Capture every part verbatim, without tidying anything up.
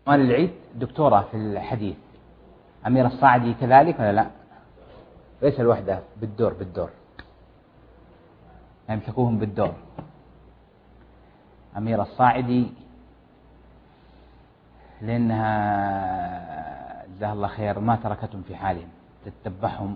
نوال العيد دكتورة في الحديث. أميرة الصاعدي كذلك ولا لا؟ ليس الوحدة، بالدور بالدور يمسكوهم بالدور. أميرة الصاعدي لأنها جزاها الله خير ما تركتهم في حالهم، تتبعهم.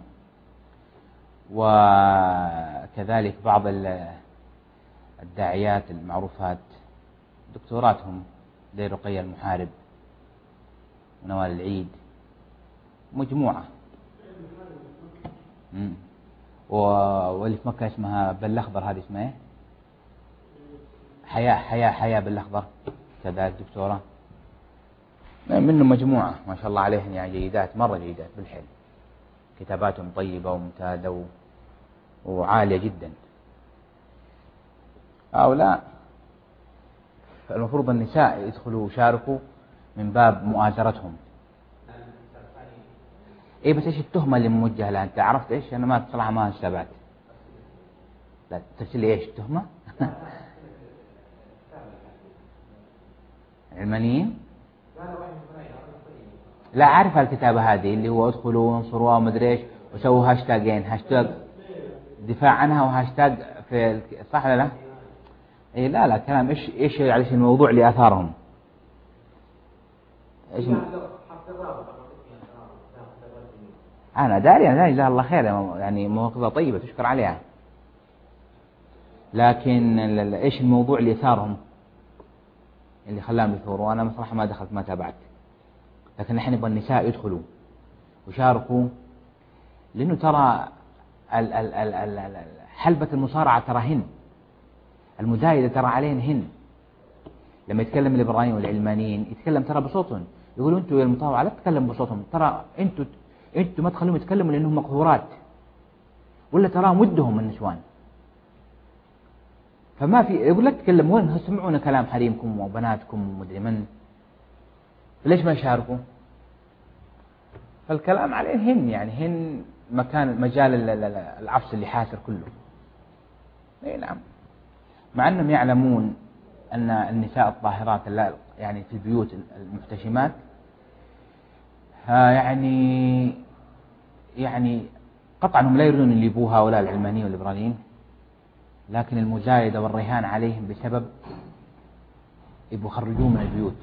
وكذلك بعض الداعيات المعروفات دكتوراتهم زي رقية المحارب ونوال العيد، مجموعة. مم. واللي في مكة اسمها بالأخضر، هذه اسمها ايه؟ حياة حياة حياة بالأخضر كذلك دكتورة. منهم مجموعة ما شاء الله عليهم، يعني جيدات مرة جيدات بالحيل، كتاباتهم طيبة وممتازة وعالية جدا. هؤلاء المفروض النساء يدخلوا ويشاركوا من باب مؤازرتهم. ايه بس ايش التهمة اللي موجهة لها؟ انت عرفت ايش؟ انا ما بصراحة ما استبعدت. لا ترسل لي ايش التهمة؟ علمانيين؟ لا أعرف الكتابة هذه اللي هو ادخلوا وانصروا ومدري ايش وسووا هاشتاجين، هاشتاج دفاع عنها وهاشتاج في صح ولا لا؟ اي لا لا كلام ايش ايش على الموضوع اللي اثارهم ايش م... انا داري انا داري جزاه الله خير، يعني مواقفها طيبة تشكر عليها، لكن ايش الموضوع اللي اثارهم اللي خلاهم يثوروا؟ وانا بصراحة ما دخلت ما تابعت. لكن نحن نبغى النساء يدخلوا ويشاركوا، لأنه ترى ال ال ال ال حلبة المصارعة ترى هن المزايدة ترى عليهن هن. لما يتكلم الليبراليين والعلمانيين يتكلم ترى بصوتهم، يقولوا أنتوا يا المطاوعة لا تتكلم بصوتهم، ترى أنتوا أنتوا ما تخلوهم يتكلموا لأنهم مقهورات، ولا ترى مدهم النسوان. فما في يقول لك تكلموا وين سمعونا كلام حريمكم وبناتكم ومدري من، ليش ما يشاركوا؟ فالكلام عليه هن، يعني هن مكان مجال العفس اللي حاصر كله. اي نعم، مع انهم يعلمون ان النساء الطاهرات يعني في البيوت المحتشمات يعني يعني قطعا هم لا يريدون اللي يبوها ولا العلمانيين والليبراليين، لكن المزايدة والرهان عليهم بسبب يبغوا يخرجوهم من البيوت،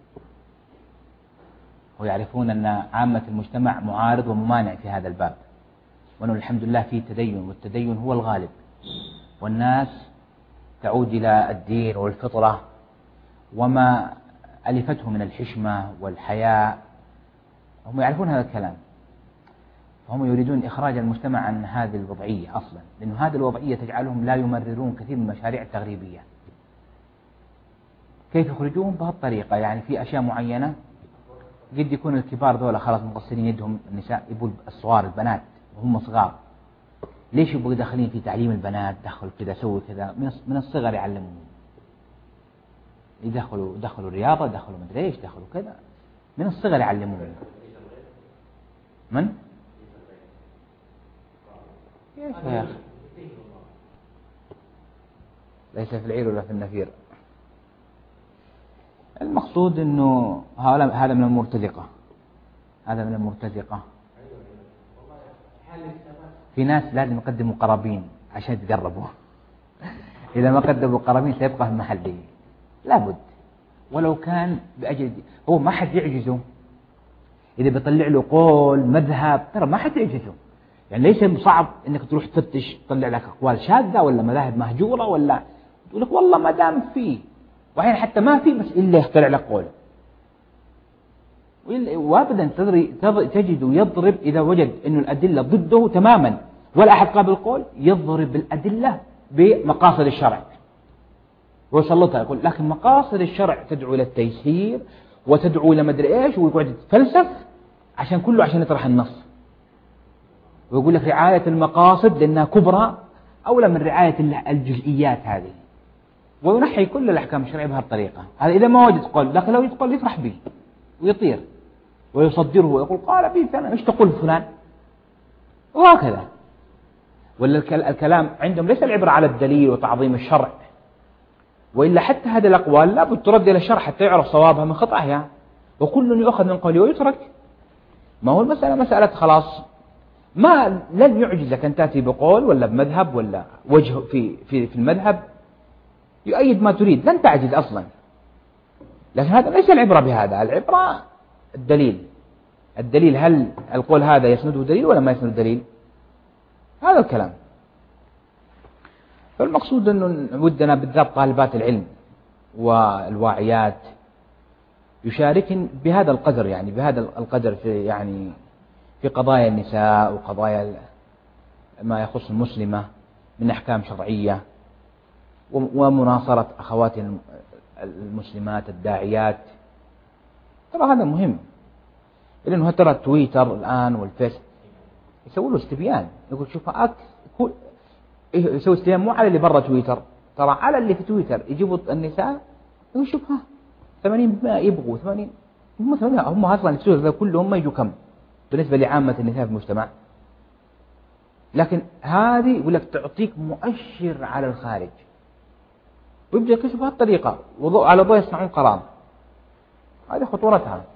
ويعرفون أن عامة المجتمع معارض وممانع في هذا الباب، وأنه الحمد لله فيه تدين، والتدين هو الغالب، والناس تعود إلى الدين والفطرة وما ألفته من الحشمة والحياء، هم يعرفون هذا الكلام، فهم يريدون إخراج المجتمع عن هذه الوضعية أصلا، لأن هذه الوضعية تجعلهم لا يمررون كثير من المشاريع التغريبية. كيف يخرجوهم؟ بهالطريقة، يعني في أشياء معينة قد يكون الكبار ذولا خلاص مقصرين يدهم، النساء يبوا الصغار البنات وهم صغار، ليش يبغوا داخلين في تعليم البنات؟ دخلوا كذا سووا كذا من الصغر يعلمون، يدخلوا دخلوا رياضة، دخلوا مدري ايش، دخلوا كذا من الصغر يعلمون. من؟ كيف يا أخي؟ ليس في العير ولا في النفير. المقصود انه هذا من المرتزقة، هذا من المرتزقة. في ناس لازم يقدموا قرابين عشان يتقربوا، إذا ما قدموا قرابين سيبقى في محله، لابد ولو كان بأجل. هو ما حد يعجزه إذا بيطلع له قول مذهب، ترى ما حد يعجزه، يعني ليس صعب إنك تروح تفتش تطلع لك أقوال شاذة ولا مذاهب مهجورة، ولا تقول لك والله ما دام فيه، وحين حتى ما فيه بس إلا يخترع لك قول، وابدا تجد يضرب إذا وجد أن الأدلة ضده تماما ولا أحد قابل القول، يضرب بالأدلة بمقاصد الشرع ويسلطها، يقول لكن مقاصد الشرع تدعو إلى التيسير وتدعو إلى مدري إيش، ويقعد يتفلسف عشان كله عشان يطرح النص، ويقول لك رعاية المقاصد لأنها كبرى أولى من رعاية الجزئيات هذه، وينحي كل الأحكام الشرعية بهالطريقة. هذا إذا ما وجد قول، لكن لو يقول يفرح به ويطير ويصدره ويقول قال به فلان، ايش تقول فلان، وهكذا. ولا الكلام عندهم ليس العبرة على الدليل وتعظيم الشرع، وإلا حتى هذه الأقوال لا بد ترد إلى الشرع حتى يعرف صوابها من خطأها. وكل يؤخذ من قوله ويترك. ما هو المسألة مسألة خلاص، ما لن يعجزك أن تأتي بقول ولا بمذهب ولا وجه في في في المذهب يؤيد ما تريد، لن تعجز أصلا. لكن هذا ليس العبرة بهذا، العبرة الدليل. الدليل هل القول هذا يسنده دليل ولا ما يسنده دليل؟ هذا الكلام. فالمقصود أنه ودنا بالذات طالبات العلم والواعيات يشاركن بهذا القدر، يعني بهذا القدر في يعني في قضايا النساء وقضايا ما يخص المسلمة من أحكام شرعية، ومناصرة أخوات المسلمات الداعيات. ترى هذا مهم، لأنه ترى التويتر الآن والفيس يسوي له استبيان، يقول شوف أك يسوي استبيان مو على اللي برا تويتر، ترى على اللي في تويتر يجيبوا النساء يقول شوف ها ثمانين بالمئة يبغوا ثمانين، هم ثمانين هم أصلا السورة كلهم ما يجوا كم بالنسبة لعامة النساء في المجتمع. لكن هذه يقول لك تعطيك مؤشر على الخارج، ويبدأ يكشف بهالطريقة وضوء على ضوء يصنعون قرار. هذه خطورتها.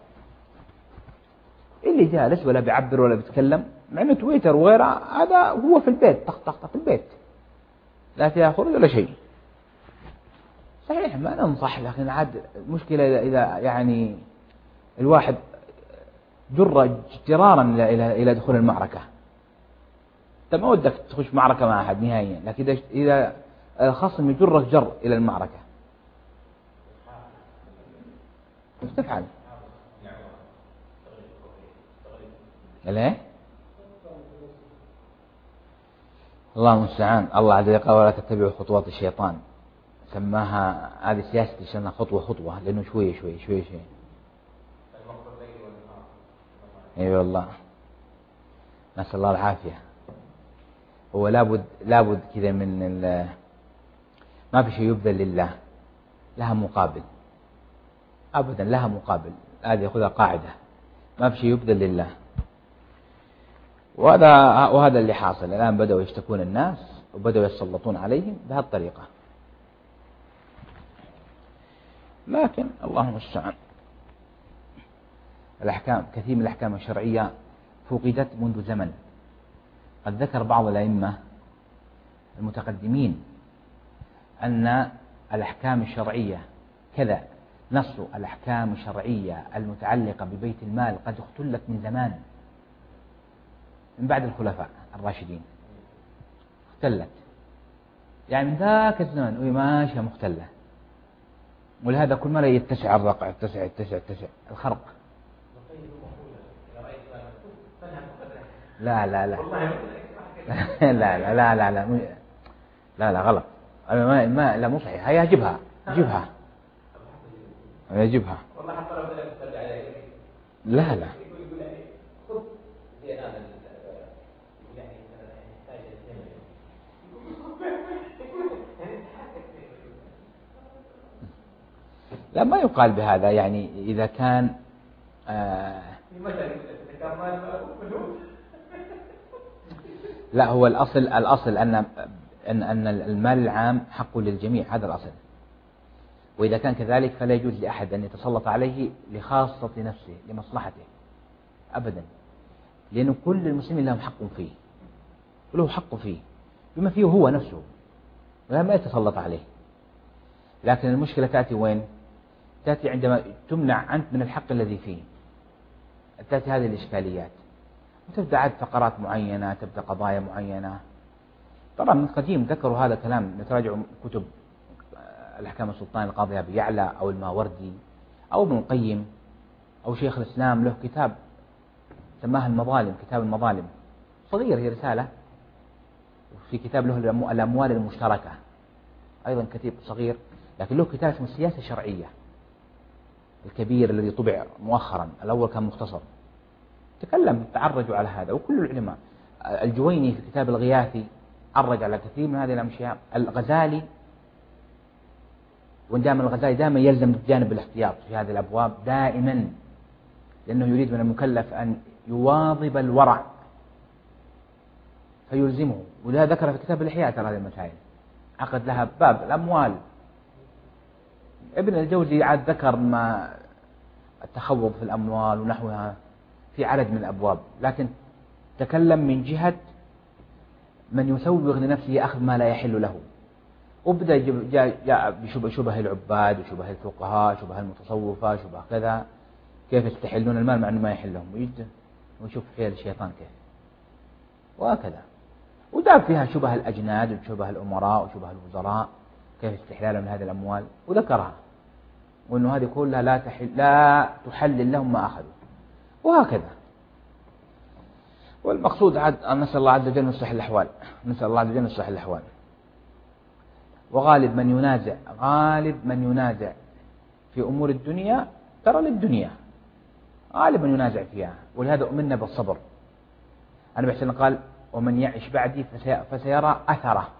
اللي جالس ولا بيعبر ولا بيتكلم مع انه تويتر وغيره هذا هو في البيت طخ طخ في البيت، لا تأخذ ولا شيء. صحيح ما ننصح، لكن عاد مشكلة إذا يعني الواحد جر اضطرارا إلى إلى دخول المعركة. أنت ما ودك تخش معركة مع أحد نهائيا، لكن إذا إذا الخصم يجرك جر إلى المعركة ايش تفعل؟ ليه؟ الله المستعان. الله عز وجل قال ولا تتبعوا خطوات الشيطان، سماها هذه سياسة عشان خطوة خطوة، لأنه شوية شوية شوية شوية. اي والله نسأل الله العافية. هو لابد لابد كذا من ال... ما في شيء يبذل لله لها مقابل أبدا، لها مقابل. هذه يأخذها قاعدة، ما في شيء يبذل لله. وهذا وهذا اللي حاصل الآن. بدأوا يشتكون الناس وبدأوا يتسلطون عليهم بهالطريقة. لكن الله المستعان. الأحكام كثير من الأحكام الشرعية فقدت منذ زمن. قد ذكر بعض الأئمة المتقدمين أن الأحكام الشرعية كذا، نص الأحكام الشرعية المتعلقة ببيت المال قد اختلت من زمان، من بعد الخلفاء الراشدين اختلت، يعني من ذاك الزمن وهي ماشية مختلة. ولهذا كل ما لا يتسع الرقع يتسع يتسع يتسع الخرق. لا لا لا لا لا لا لا لا لا لا غلط. ما ما لا مو صحيح. هيا جبها جبها هيا جبها. لا لا لا ما يقال بهذا. يعني إذا كان آه لا هو الأصل الأصل أن أن أن المال العام حق للجميع، هذا الأصل. وإذا كان كذلك فلا يجوز لأحد أن يتسلط عليه لخاصة نفسه لمصلحته أبدا، لأن كل المسلمين لهم حق فيه وله حق فيه بما فيه هو نفسه، ولا ما يتسلط عليه. لكن المشكلة تأتي وين؟ تأتي عندما تمنع أنت من الحق الذي فيه، تأتي هذه الإشكاليات، وتبدأ عاد فقرات معينة، تبدأ قضايا معينة. طبعا من قديم ذكروا هذا الكلام، نتراجع كتب الأحكام السلطان القاضي أبي يعلى أو الماوردي أو ابن القيم أو شيخ الإسلام له كتاب سماها المظالم، كتاب المظالم، صغير هي رسالة. وفي كتاب له الأموال المشتركة أيضا كتاب صغير، لكن له كتاب اسمه السياسة الشرعية الكبير الذي طبع مؤخرا، الأول كان مختصر. تكلم تعرجوا على هذا، وكل العلماء. الجويني في كتاب الغياثي عرج على كثير من هذه الأشياء. الغزالي، وإن الغزالي دائما يلزم جانب الاحتياط في هذه الأبواب دائما، لأنه يريد من المكلف أن يواظب الورع فيلزمه. ولهذا ذكر في كتاب الإحياء ترى هذه المسائل، عقد لها باب الأموال. ابن الجوزي عاد ذكر ما التخوض في الأموال ونحوها في عدد من الأبواب، لكن تكلم من جهة من يسوغ لنفسه أخذ ما لا يحل له، وبدأ جاء بشبه العباد وشبه الفقهاء شبه المتصوفة شبه كذا، كيف يستحلون المال مع أنه ما يحلهم، ويجد ويشوف حيل الشيطان كيف، وهكذا. وداب فيها شبه الأجناد وشبه الأمراء وشبه الوزراء كيف استحلالهم من هذه الأموال، وذكرها وأنه هذه كلها لا تحل لا تحلل لهم ما أخذوا، وهكذا. والمقصود عاد أن نسأل الله عز وجل أن يصلح الأحوال، نسأل الله عز وجل أن يصلح الأحوال. وغالب من ينازع غالب من ينازع في أمور الدنيا ترى للدنيا، غالب من ينازع فيها، ولهذا أمرنا بالصبر. النبي صلى الله عليه وسلم قال: ومن يعش بعدي فسيرى أثره.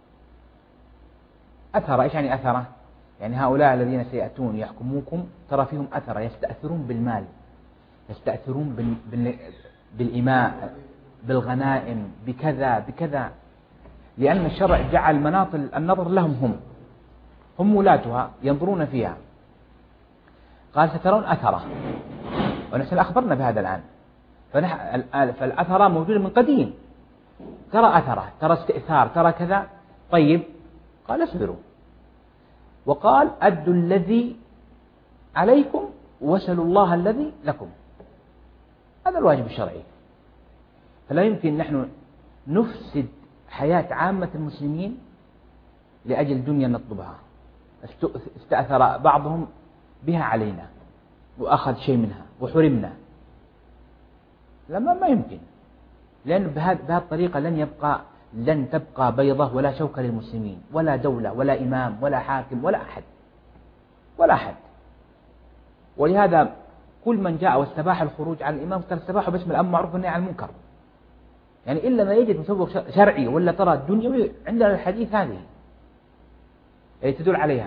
أثره إيش يعني أثره؟ يعني هؤلاء الذين سيأتون يحكموكم ترى فيهم أثره، يستأثرون بالمال، يستأثرون بالإماء، بالغنائم، بكذا بكذا، لأن الشرع جعل مناط النظر لهم، هم هم ولاتها ينظرون فيها. قال: سترون أثره، ونحن أخبرنا بهذا الآن. فالأثر موجود من قديم، ترى أثره، ترى استئثار، ترى كذا. طيب، قال: اصبروا، وقال: أدوا الذي عليكم وسلوا الله الذي لكم. هذا الواجب الشرعي. فلا يمكن نحن نفسد حياة عامة المسلمين لأجل دنيا نطلبها. استأثر بعضهم بها علينا وأخذ شيء منها وحرمنا، لما ما يمكن، لأن بهذه الطريقة لن يبقى لن تبقى بيضة ولا شوكة للمسلمين، ولا دولة ولا إمام ولا حاكم ولا أحد ولا أحد. ولهذا كل من جاء واستباح الخروج على الإمام قال: استباحوا باسم الأمر معروف والنهي عن المنكر. يعني إلا ما يجد مسوغ شرعي ولا ترى الدنيوي، عندنا الحديث هذه اللي تدل عليها.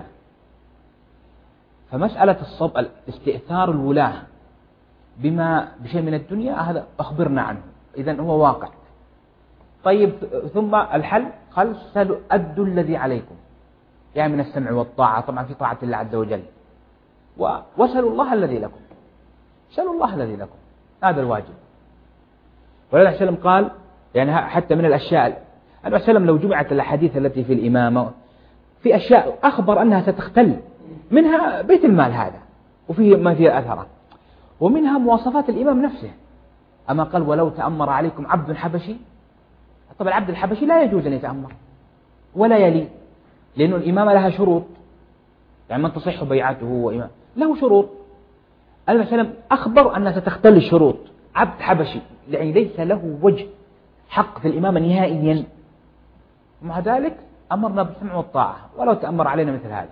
فمسألة الصب استئثار الولاة بما بشيء من الدنيا هذا أخبرنا عنه، إذن هو واقع. طيب، ثم الحل قال: سلوا أدوا الذي عليكم، يعني من السمع والطاعة، طبعا في طاعة الله عز وجل، وسلوا الله الذي لكم، سلوا الله الذي لكم، هذا الواجب. ولذلك عليه وسلم قال، يعني حتى من الأشياء، النبي عليه وسلم لو جمعت الأحاديث التي في الإمامة في أشياء أخبر أنها ستختل، منها بيت المال هذا وفيه ما فيه أثره، ومنها مواصفات الإمام نفسه. أما قال: ولو تأمر عليكم عبد حبشي. طبعا العبد الحبشي لا يجوز أن يتأمر ولا يلي، لأنه الإمامة لها شروط، يعني من تصح بيعته هو إمام له شروط. النبي صلى الله عليه وسلم أخبر أنها ستختل الشروط. عبد حبشي يعني ليس له وجه حق في الإمامة نهائيا، ومع ذلك أمرنا بالسمع والطاعة ولو تأمر علينا مثل هذا.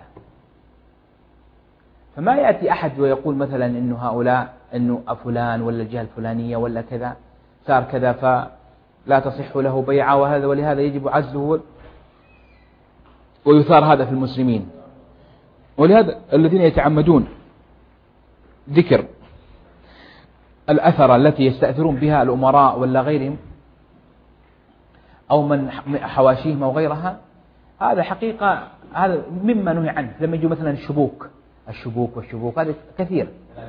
فما يأتي أحد ويقول مثلا إنه هؤلاء إنه فلان ولا الجهة الفلانية ولا كذا صار كذا فلا تصح له بيعة، وهذا ولهذا يجب عزله، ويثار هذا في المسلمين. ولهذا الذين يتعمدون ذكر الأثر التي يستأثرون بها الأمراء ولا غيرهم أو من حواشيهم أو غيرها، هذا حقيقة هذا مما نهي عنه. لما يجوا مثلا الشبوك الشبوك والشبوك هذا كثير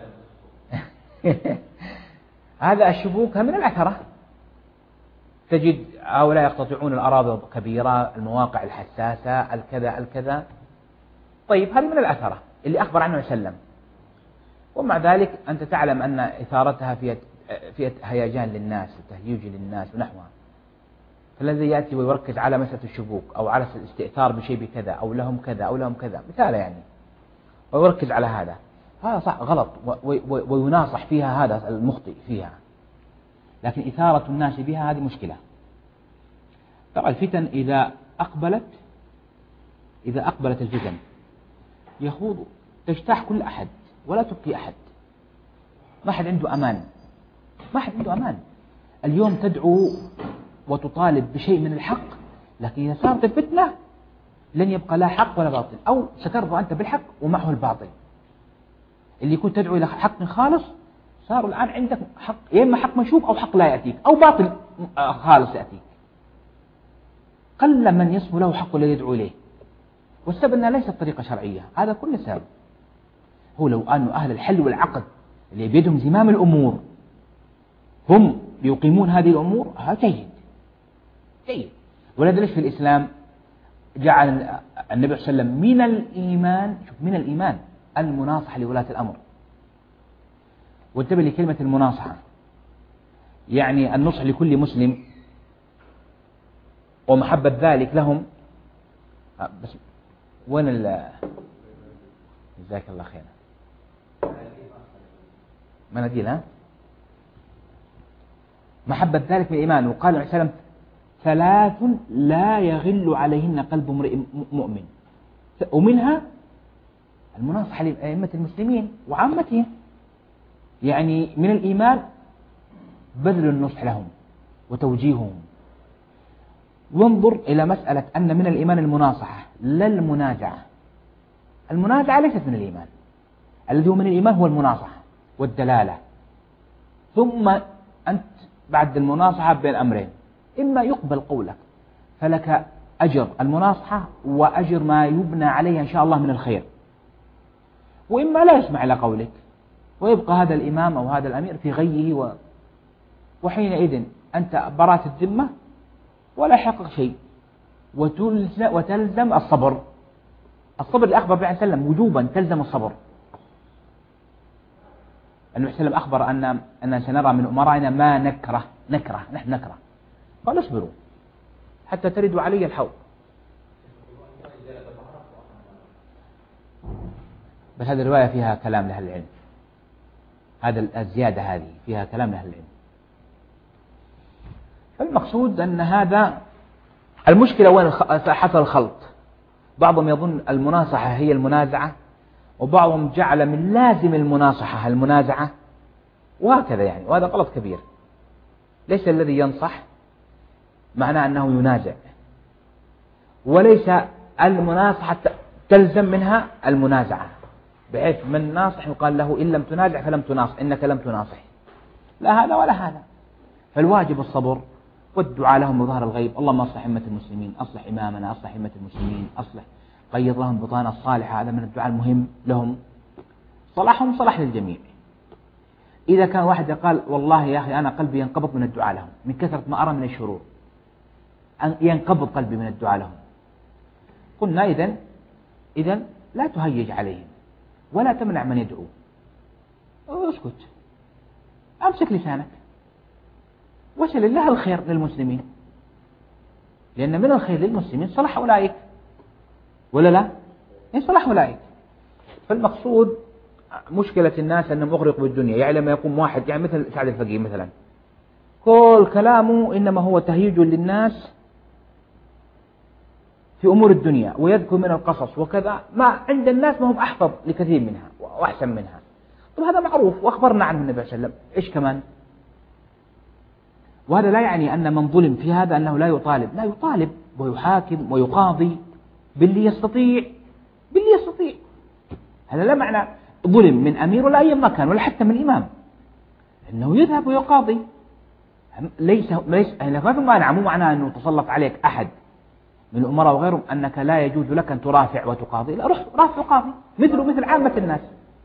هذا الشبوك من الأثرة، تجد هؤلاء يقتطعون الأراضي الكبيرة، المواقع الحساسة، الكذا الكذا. طيب، هذه من الأثرة اللي أخبر عنه وسلم، ومع ذلك أنت تعلم أن إثارتها فيها فيها هيجان للناس وتهييج للناس ونحوها. فالذي يأتي ويركز على مسألة الشبوك أو على الاستئثار بشيء بكذا أو لهم كذا أو لهم كذا مثال يعني، ويركز على هذا، هذا صح غلط، ويناصح فيها هذا المخطئ فيها. لكن إثارة الناس بها هذه مشكلة. طبعا الفتن إذا أقبلت إذا أقبلت الفتن يخوض تجتاح كل أحد ولا تبقي أحد، ما حد عنده أمان، ما حد عنده أمان. اليوم تدعو وتطالب بشيء من الحق، لكن إذا صارت الفتنة لن يبقى لا حق ولا باطل، أو سترضى أنت بالحق ومعه الباطل. اللي يكون تدعو إلى حق خالص صار الآن عندك حق، يا إما حق مشوب أو حق لا يأتيك أو باطل خالص يأتيك. قل من يصف له حق الذي يدعو إليه، والسبب أنها ليست طريقة شرعية، هذا كل سبب. هو لو أن أهل الحل والعقد اللي بيدهم زمام الأمور هم يقيمون هذه الأمور، هذا جيد جيد. ولذلك ليش في الإسلام جعل النبي صلى الله عليه وسلم من الإيمان، شوف من الإيمان المناصحة لولاة الأمر. وانتبه لكلمة المناصحة، يعني النصح لكل مسلم ومحبة ذلك لهم. بس وين ال جزاك الله خيرا مناديل، ها محبة ذلك من الإيمان. وقال عليه السلام ثلاث لا يغل عليهن قلب امرئ مؤمن، ومنها المناصحة لأئمة المسلمين وعامتهم. يعني من الإيمان بذل النصح لهم وتوجيههم. وانظر إلى مسألة أن من الإيمان المناصحة لا المنازعة. المنازعة ليست من الإيمان، الذي هو من الإيمان هو المناصحة والدلالة. ثم أنت بعد المناصحة بين أمرين، إما يقبل قولك فلك أجر المناصحة وأجر ما يبنى عليه إن شاء الله من الخير، وإما لا يسمع إلى قولك ويبقى هذا الإمام أو هذا الأمير في غيه و... وحينئذ أنت براءة الذمة ولا يحقق شيء، وتلزم, وتلزم الصبر. الصبر اللي أخبر به عليه وسلم وجوبا تلزم الصبر. النبي صلى الله عليه وسلم أخبر أن أن سنرى من أمرائنا ما نكره نكره نحن نكره، قال اصبروا حتى تردوا علي الحوض. بس هذه الرواية فيها كلام لأهل العلم، هذا الزيادة هذه فيها كلام لأهل العلم. فالمقصود أن هذا المشكلة وين حصل الخلط. بعضهم يظن المناصحة هي المنازعة، وبعضهم جعل من لازم المناصحة المنازعة، وهكذا يعني، وهذا غلط كبير. ليس الذي ينصح معناه أنه ينازع، وليس المناصحة تلزم منها المنازعة، بحيث من ناصح يقال له إن لم تنازع فلم تناصح، إنك لم تناصح. لا هذا ولا هذا. فالواجب الصبر والدعاء لهم بظهر الغيب. اللهم أصلح أمة المسلمين، أصلح إمامنا، أصلح أمة المسلمين، أصلح قيض لهم بطانة الصالحة. هذا من الدعاء المهم لهم، صلاحهم صلاح للجميع. إذا كان واحد قال والله يا أخي أنا قلبي ينقبض من الدعاء لهم من كثرة ما أرى من الشرور، ينقبض قلبي من الدعاء لهم، قلنا إذن إذن لا تهيج عليهم ولا تمنع من يدعو، اسكت، أمسك لسانك وسل الله الخير للمسلمين، لأن من الخير للمسلمين صلاح أولئك، ولا لا؟ إن صلاح أولئك. فالمقصود مشكلة الناس أنهم أغرقوا بالدنيا. يعني لما يقوم واحد يعني مثل سعد الفقيه مثلا، كل كلامه إنما هو تهيج للناس في أمور الدنيا، ويذكر من القصص وكذا ما عند الناس ما هم أحفظ لكثير منها وأحسن منها. طب هذا معروف وأخبرنا عنه النبي صلى الله عليه وسلم، إيش كمان؟ وهذا لا يعني أن من ظلم في هذا أنه لا يطالب، لا يطالب ويحاكم ويقاضي باللي يستطيع باللي يستطيع. هذا لا معنى ظلم من أمير ولا أي مكان ولا حتى من إمام، إنه يذهب ويقاضي. ليس ليس هنا ما في مانع، مو معناه أنه تسلط عليك أحد من الأمراء وغيرهم أنك لا يجوز لك أن ترافع وتقاضي، لا، روح رافع وقاضي مثله مثل عامة الناس.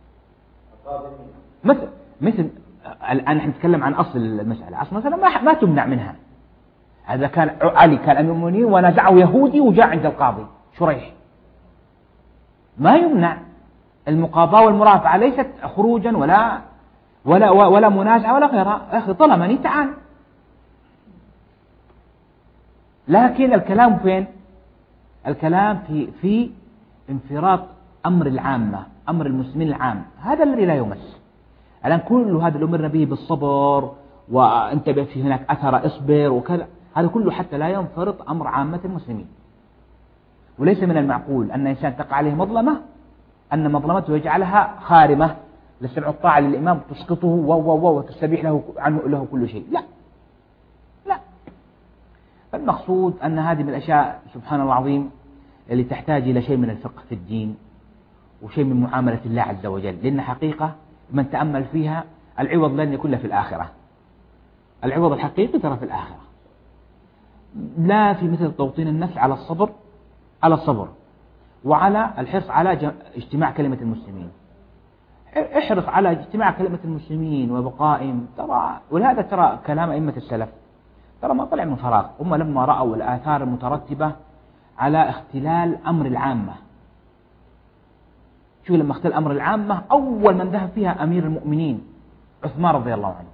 مثل مثل الآن نحن نتكلم عن أصل المسألة. أصل مثلا ما ما تمنع منها. هذا كان علي كان أمير المؤمنين ونازعه يهودي وجاء عند القاضي شريح، ما يمنع. المقاضاة والمرافعة ليست خروجا ولا ولا ولا منازعة ولا غيرها. أخي طلبني تعال، لكن الكلام فين؟ الكلام في في انفراط أمر العامة، أمر المسلمين العام، هذا الذي لا يمس. الآن كل هذا اللي أمرنا به بالصبر وانتبه في هناك أثر اصبر وكذا، هذا كله حتى لا ينفرط أمر عامة المسلمين. وليس من المعقول أن إنسان تقع عليه مظلمة أن مظلمته يجعلها خارمة لسمع الطاعة للإمام تسقطه وتستبيح له عنه له كل شيء، لا لا. فالمقصود أن هذه من الأشياء سبحان الله العظيم اللي تحتاج إلى شيء من الفقه في الدين وشيء من معاملة الله عز وجل، لأن حقيقة من تأمل فيها العوض لن يكون في الآخرة. العوض الحقيقي ترى في الآخرة، لا في مثل توطين النفس على الصبر على الصبر وعلى الحرص على اجتماع كلمة المسلمين. احرص على اجتماع كلمة المسلمين وبقائهم. ترى ولهذا ترى كلام أئمة السلف ترى ما طلع من فراغ. هم لما رأوا الآثار المترتبة على اختلال أمر العامة، شو لما اختل أمر العامة أول من ذهب فيها أمير المؤمنين عثمان رضي الله عنه.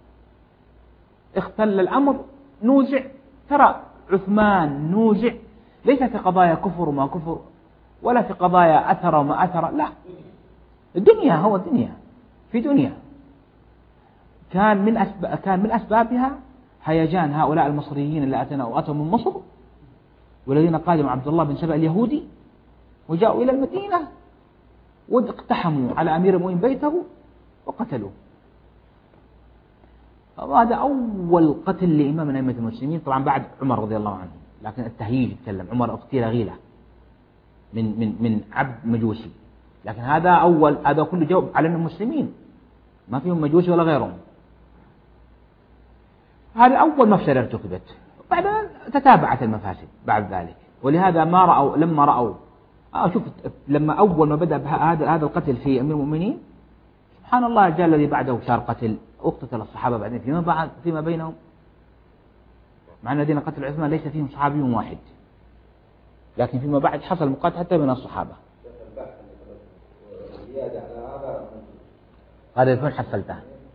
اختل الأمر نوزع. ترى عثمان نوزع ليس في قضايا كفر وما كفر، ولا في قضايا أثر وما أثر، لا، الدنيا هو الدنيا في دنيا. كان من أسباب كان من أسبابها هيجان هؤلاء المصريين اللي أتنا وأتوا من مصر، والذين قادم عبد الله بن سبأ اليهودي وجاءوا إلى المدينة واقتحموا على أمير المؤمنين بيته وقتلوه. وهذا أول قتل لإمام من أئمة المسلمين، طبعا بعد عمر رضي الله عنه، لكن التهييج يتكلم عمر اقتل غيلة من من من عبد مجوسي، لكن هذا أول، هذا كله جواب على المسلمين ما فيهم مجوسي ولا غيرهم. هذا أول مفسدة ارتكبت، بعدين تتابعت المفاسد بعد ذلك. ولهذا ما رأوا لما رأوا آه شوف لما أول ما بدأ هذا هذا القتل في أمير المؤمنين، سبحان الله، جاء الذي بعده صار قتل، اقتتل الصحابة بعدين فيما بعد فيما بينهم، مع أن الذين قتلوا عثمان ليس فيهم صحابي واحد، لكن فيما بعد حصل مقاتل حتى بين الصحابة. هذا يكون حصلته.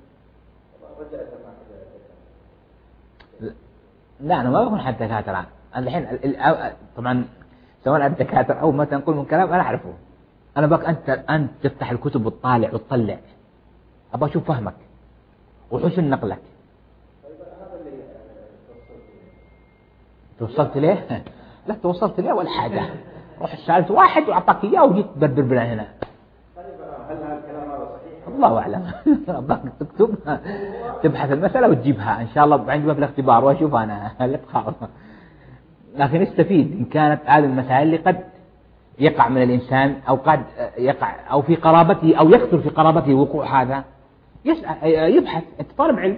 لا أنا ما بكون حتى دكاترة الحين طبعا، سواء الدكاترة أو ما تنقل من كلام أنا أعرفه. أنا بك أنت أنت تفتح الكتب وتطالع وتطلع، أبغى أشوف فهمك وحسن نقلك. توصلت ليه؟ لا توصلت ليه ولا حاجة، روح سألت واحد وأعطاك إياه وجيت تبربر بنا هنا. هل هذا الكلام هذا صحيح؟ الله أعلم. أبغاك تكتب تبحث المسألة وتجيبها إن شاء الله عندي في الاختبار وأشوف أنا لا تخاف. لكن استفيد إن كانت هذه المسائل اللي قد يقع من الإنسان أو قد يقع أو في قرابته أو يخطر في قرابته وقوع هذا، يسأل يبحث. أنت طالب علم،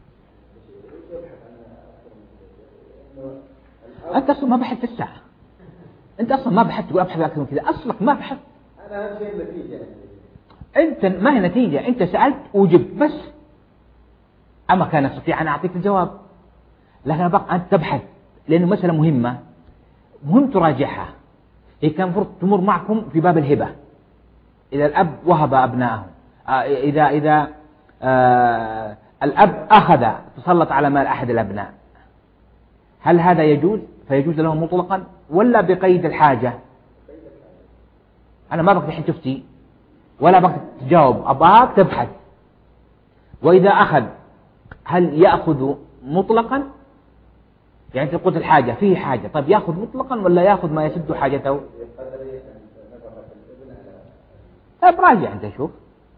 أنت أصلا ما بحثت في الساعة، أنت أصلا ما بحثت تقول أبحث أكثر من كذا، أصلك ما بحثت. أنا أهم شيء النتيجة. أنت ما هي نتيجة، أنت سألت وجبت بس، أما كان أستطيع أن أعطيك الجواب، لكن بقى أنت تبحث لأنه مسألة مهمة، مهم تراجعها. هي كان المفروض تمر معكم في باب الهبة، إذا الأب وهب أبنائه، إذا إذا آه الأب أخذ تسلط على مال أحد الأبناء، هل هذا يجوز فيجوز له مطلقا ولا بقيد الحاجة؟ أنا ما بقى الحين تفتي ولا بقى تجاوب، أبغاك تبحث. وإذا أخذ هل يأخذ مطلقا؟ يعني أنت قلت الحاجة فيه حاجة، طيب يأخذ مطلقا ولا يأخذ ما يسد حاجته؟ طيب راجع أنت شوف.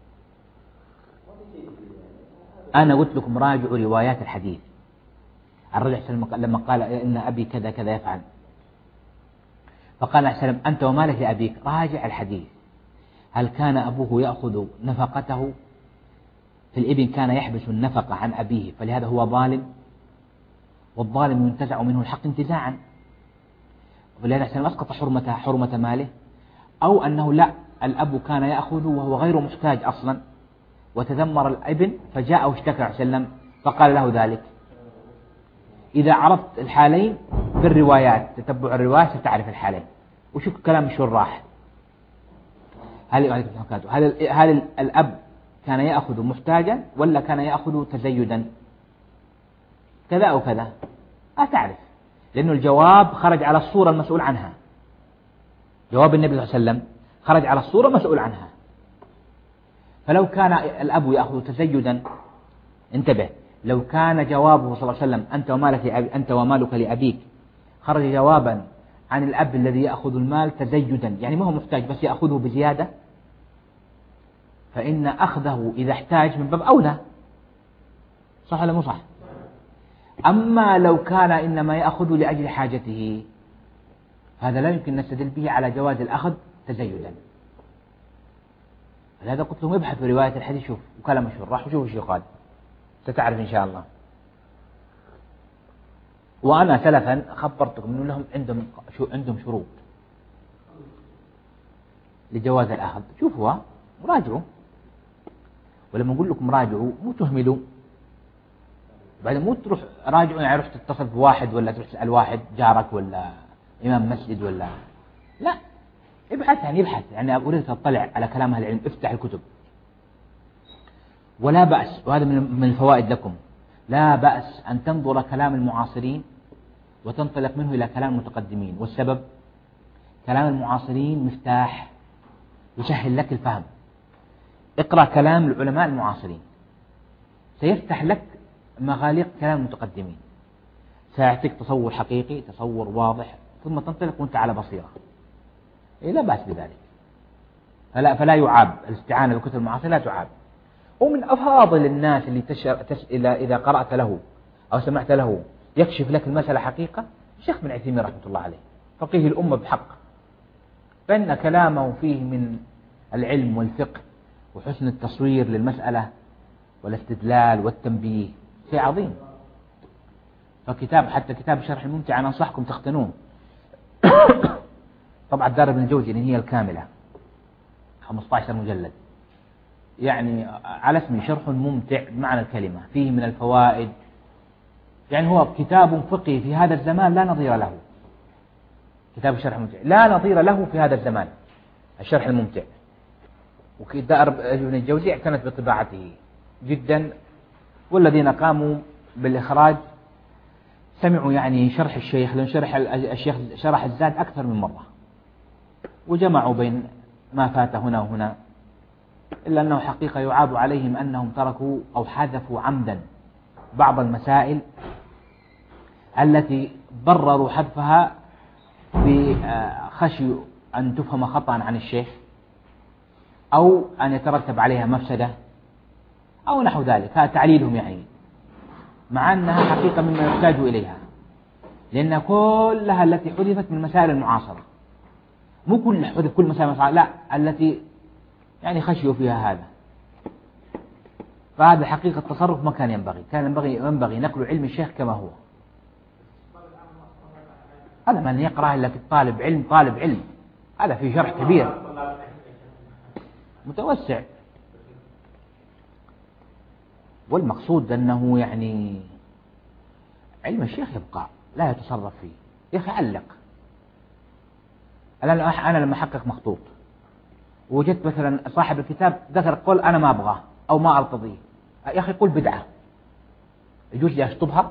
أنا قلت لكم راجعوا روايات الحديث. الرجل لما قال إن أبي كذا كذا يفعل، فقال عليه السلام أنت ومالك لأبيك، راجع الحديث. هل كان أبوه يأخذ نفقته؟ في الابن كان يحبس النفقة عن أبيه، فلهذا هو ظالم، والظالم ينتزع منه الحق انتزاعا، فلهذا السلام أسقط حرمة حرمة ماله. أو أنه لا، الأب كان يأخذ وهو غير محتاج أصلا، وتذمر الابن فجاء واشتكى عليه السلام فقال له ذلك. إذا عرفت الحالين في الروايات، تتبع الروايات ستعرف الحالين. وشوف كلام الشراح، هل هل هل الأب كان يأخذ محتاجا ولا كان يأخذ تزيدا كذا أو كذا؟ ما تعرف، لأنه الجواب خرج على الصورة المسؤول عنها. جواب النبي صلى الله عليه وسلم خرج على الصورة المسؤول عنها. فلو كان الأب يأخذ تزيدا، انتبه، لو كان جوابه صلى الله عليه وسلم أنت ومالك لأبي أنت ومالك لأبيك، خرج جوابا عن الأب الذي يأخذ المال تزيدا، يعني ما هو محتاج بس يأخذه بزيادة، فإن أخذه إذا احتاج من باب أولى، صح ولا مو صح؟ أما لو كان إنما يأخذ لأجل حاجته، هذا لا يمكن نستدل به على جواز الأخذ تزيدا. لهذا قلت لهم ابحث في رواية الحديث، شوف وكلام الشراح وشوف ايش قال، ستعرف إن شاء الله. وأنا سلفا خبرتكم إنه لهم عندهم شو عندهم شروط لجواز الأخذ، شوفوا وراجعوا. ولما نقول لكم راجعوا مو تهملوا، بعدين مو تروح راجعوا يعني رحت تتصل بواحد ولا تروح تسأل واحد جارك ولا إمام مسجد ولا لا، ابحث يعني ابحث يعني أريد تطلع على كلام أهل العلم، افتح الكتب. ولا بأس، وهذا من الفوائد لكم، لا بأس أن تنظر كلام المعاصرين وتنطلق منه إلى كلام المتقدمين. والسبب كلام المعاصرين مفتاح يسهل لك الفهم. اقرأ كلام العلماء المعاصرين سيفتح لك مغاليق كلام المتقدمين، سيعطيك تصور حقيقي، تصور واضح، ثم تنطلق وانت على بصيرة. إيه لا بأس بذلك، فلا, فلا يعاب الاستعانة بالكتب المعاصرة، لا تعاب. ومن أفاضل الناس اللي تشر... تش... إذا قرأت له أو سمعت له يكشف لك المسألة حقيقة الشيخ بن عثيمين رحمة الله عليه، فقيه الأمة بحق، فإن كلامه فيه من العلم والفقه وحسن التصوير للمسألة والاستدلال والتنبيه شيء عظيم. فكتاب حتى كتاب الشرح الممتع أنا أنصحكم تختنوه. طبعا دار ابن الجوزي اللي هي الكاملة خمسة عشر مجلد، يعني على اسمه شرح ممتع بمعنى الكلمة، فيه من الفوائد، يعني هو كتاب فقهي في هذا الزمان لا نظير له. كتاب الشرح الممتع لا نظير له في هذا الزمان، الشرح الممتع. ودار ابن الجوزي اعتنت بطباعته جدا، والذين قاموا بالإخراج سمعوا يعني شرح الشيخ، لأن شرح الشيخ شرح الزاد أكثر من مرة، وجمعوا بين ما فات هنا وهنا، إلا أنه حقيقة يعاب عليهم أنهم تركوا أو حذفوا عمدا بعض المسائل التي برروا حذفها بخشي أن تفهم خطأ عن الشيخ أو أن يترتب عليها مفسدة أو نحو ذلك، هذا تعليلهم يعني، مع أنها حقيقة مما يحتاج إليها، لأن كلها التي حذفت من مسائل المعاصرة، مو كل حذف كل مسائل المعاصرة، لا، التي يعني خشيوا فيها هذا. فهذا حقيقة التصرف ما كان ينبغي، كان ينبغي ينبغي نقل علم الشيخ كما هو. هذا من يقرأ إلا طالب علم طالب علم، هذا في شرح كبير متوسع. والمقصود أنه يعني علم الشيخ يبقى لا يتصرف فيه. يا أخي علق، أنا لما أحقق مخطوط وجدت مثلا صاحب الكتاب ذكر قول أنا ما أبغاه أو ما أرتضيه، يا أخي قول بدعة، يجوز لي أشطبها؟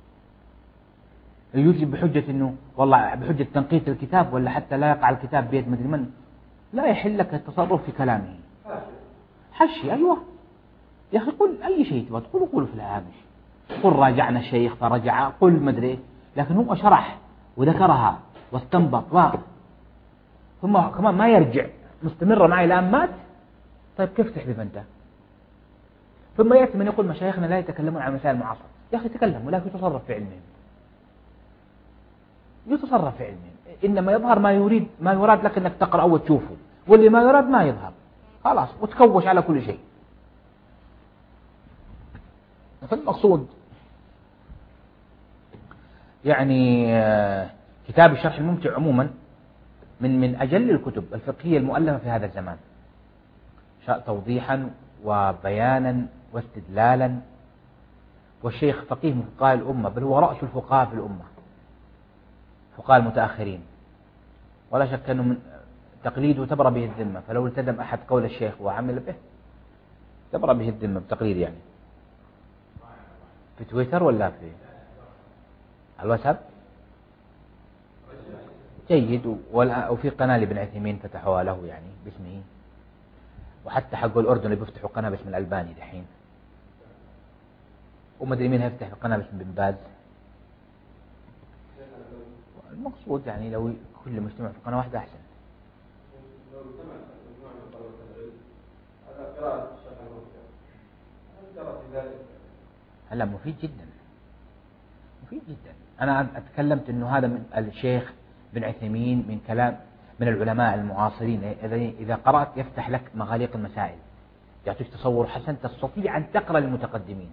يجوز لي بحجة أنه والله بحجة تنقية الكتاب ولا حتى لا يقع الكتاب بيد مدري من؟ لا يحل لك التصرف في كلامه. حشي، أيوة يا أخي قل أي شيء تبغى تقول قول في الهامش، قل راجعنا الشيخ فرجع، قل مدري، لكن هو شرح وذكرها واستنبط و... ثم كمان ما يرجع مستمرة معي الآن مات. طيب كيف تحذف أنت؟ ثم يأتي من يقول مشايخنا لا يتكلمون عن مسائل المعاصرة. يا أخي تكلم ولكن يتصرف في علمهم، يتصرف في علمهم، إنما يظهر ما يريد ما يراد لك أنك تقرأ أو تشوفه، واللي ما يراد ما يظهر خلاص، وتكوش على كل شيء. فالمقصود يعني كتاب الشرح الممتع عموما من من أجل الكتب الفقهية المؤلفة في هذا الزمان، توضيحا وبيانا واستدلالا. والشيخ فقيه من فقهاء الأمة، بل هو رأس الفقهاء في الأمة، فقهاء المتأخرين، ولا شك أنه من تقليده تبرى به الذمة، فلو التزم أحد قول الشيخ وعمل به تبرى به الذمة بتقليد. يعني في تويتر ولا في الواتساب جيد، وفي قناة لابن عثيمين فتحوها له يعني باسمه، وحتى حق الأردن اللي بيفتحوا قناة باسم الألباني دحين، وما أدري مين هيفتح قناة باسم بن باز. المقصود يعني لو كل مجتمع في قناة واحدة أحسن. هلا مفيد جدا، مفيد جدا. أنا أتكلمت أنه هذا من الشيخ بن عثيمين من كلام من العلماء المعاصرين، إذا قرأت يفتح لك مغاليق المسائل، يعطيك تصور حسن تستطيع أن تقرأ للمتقدمين،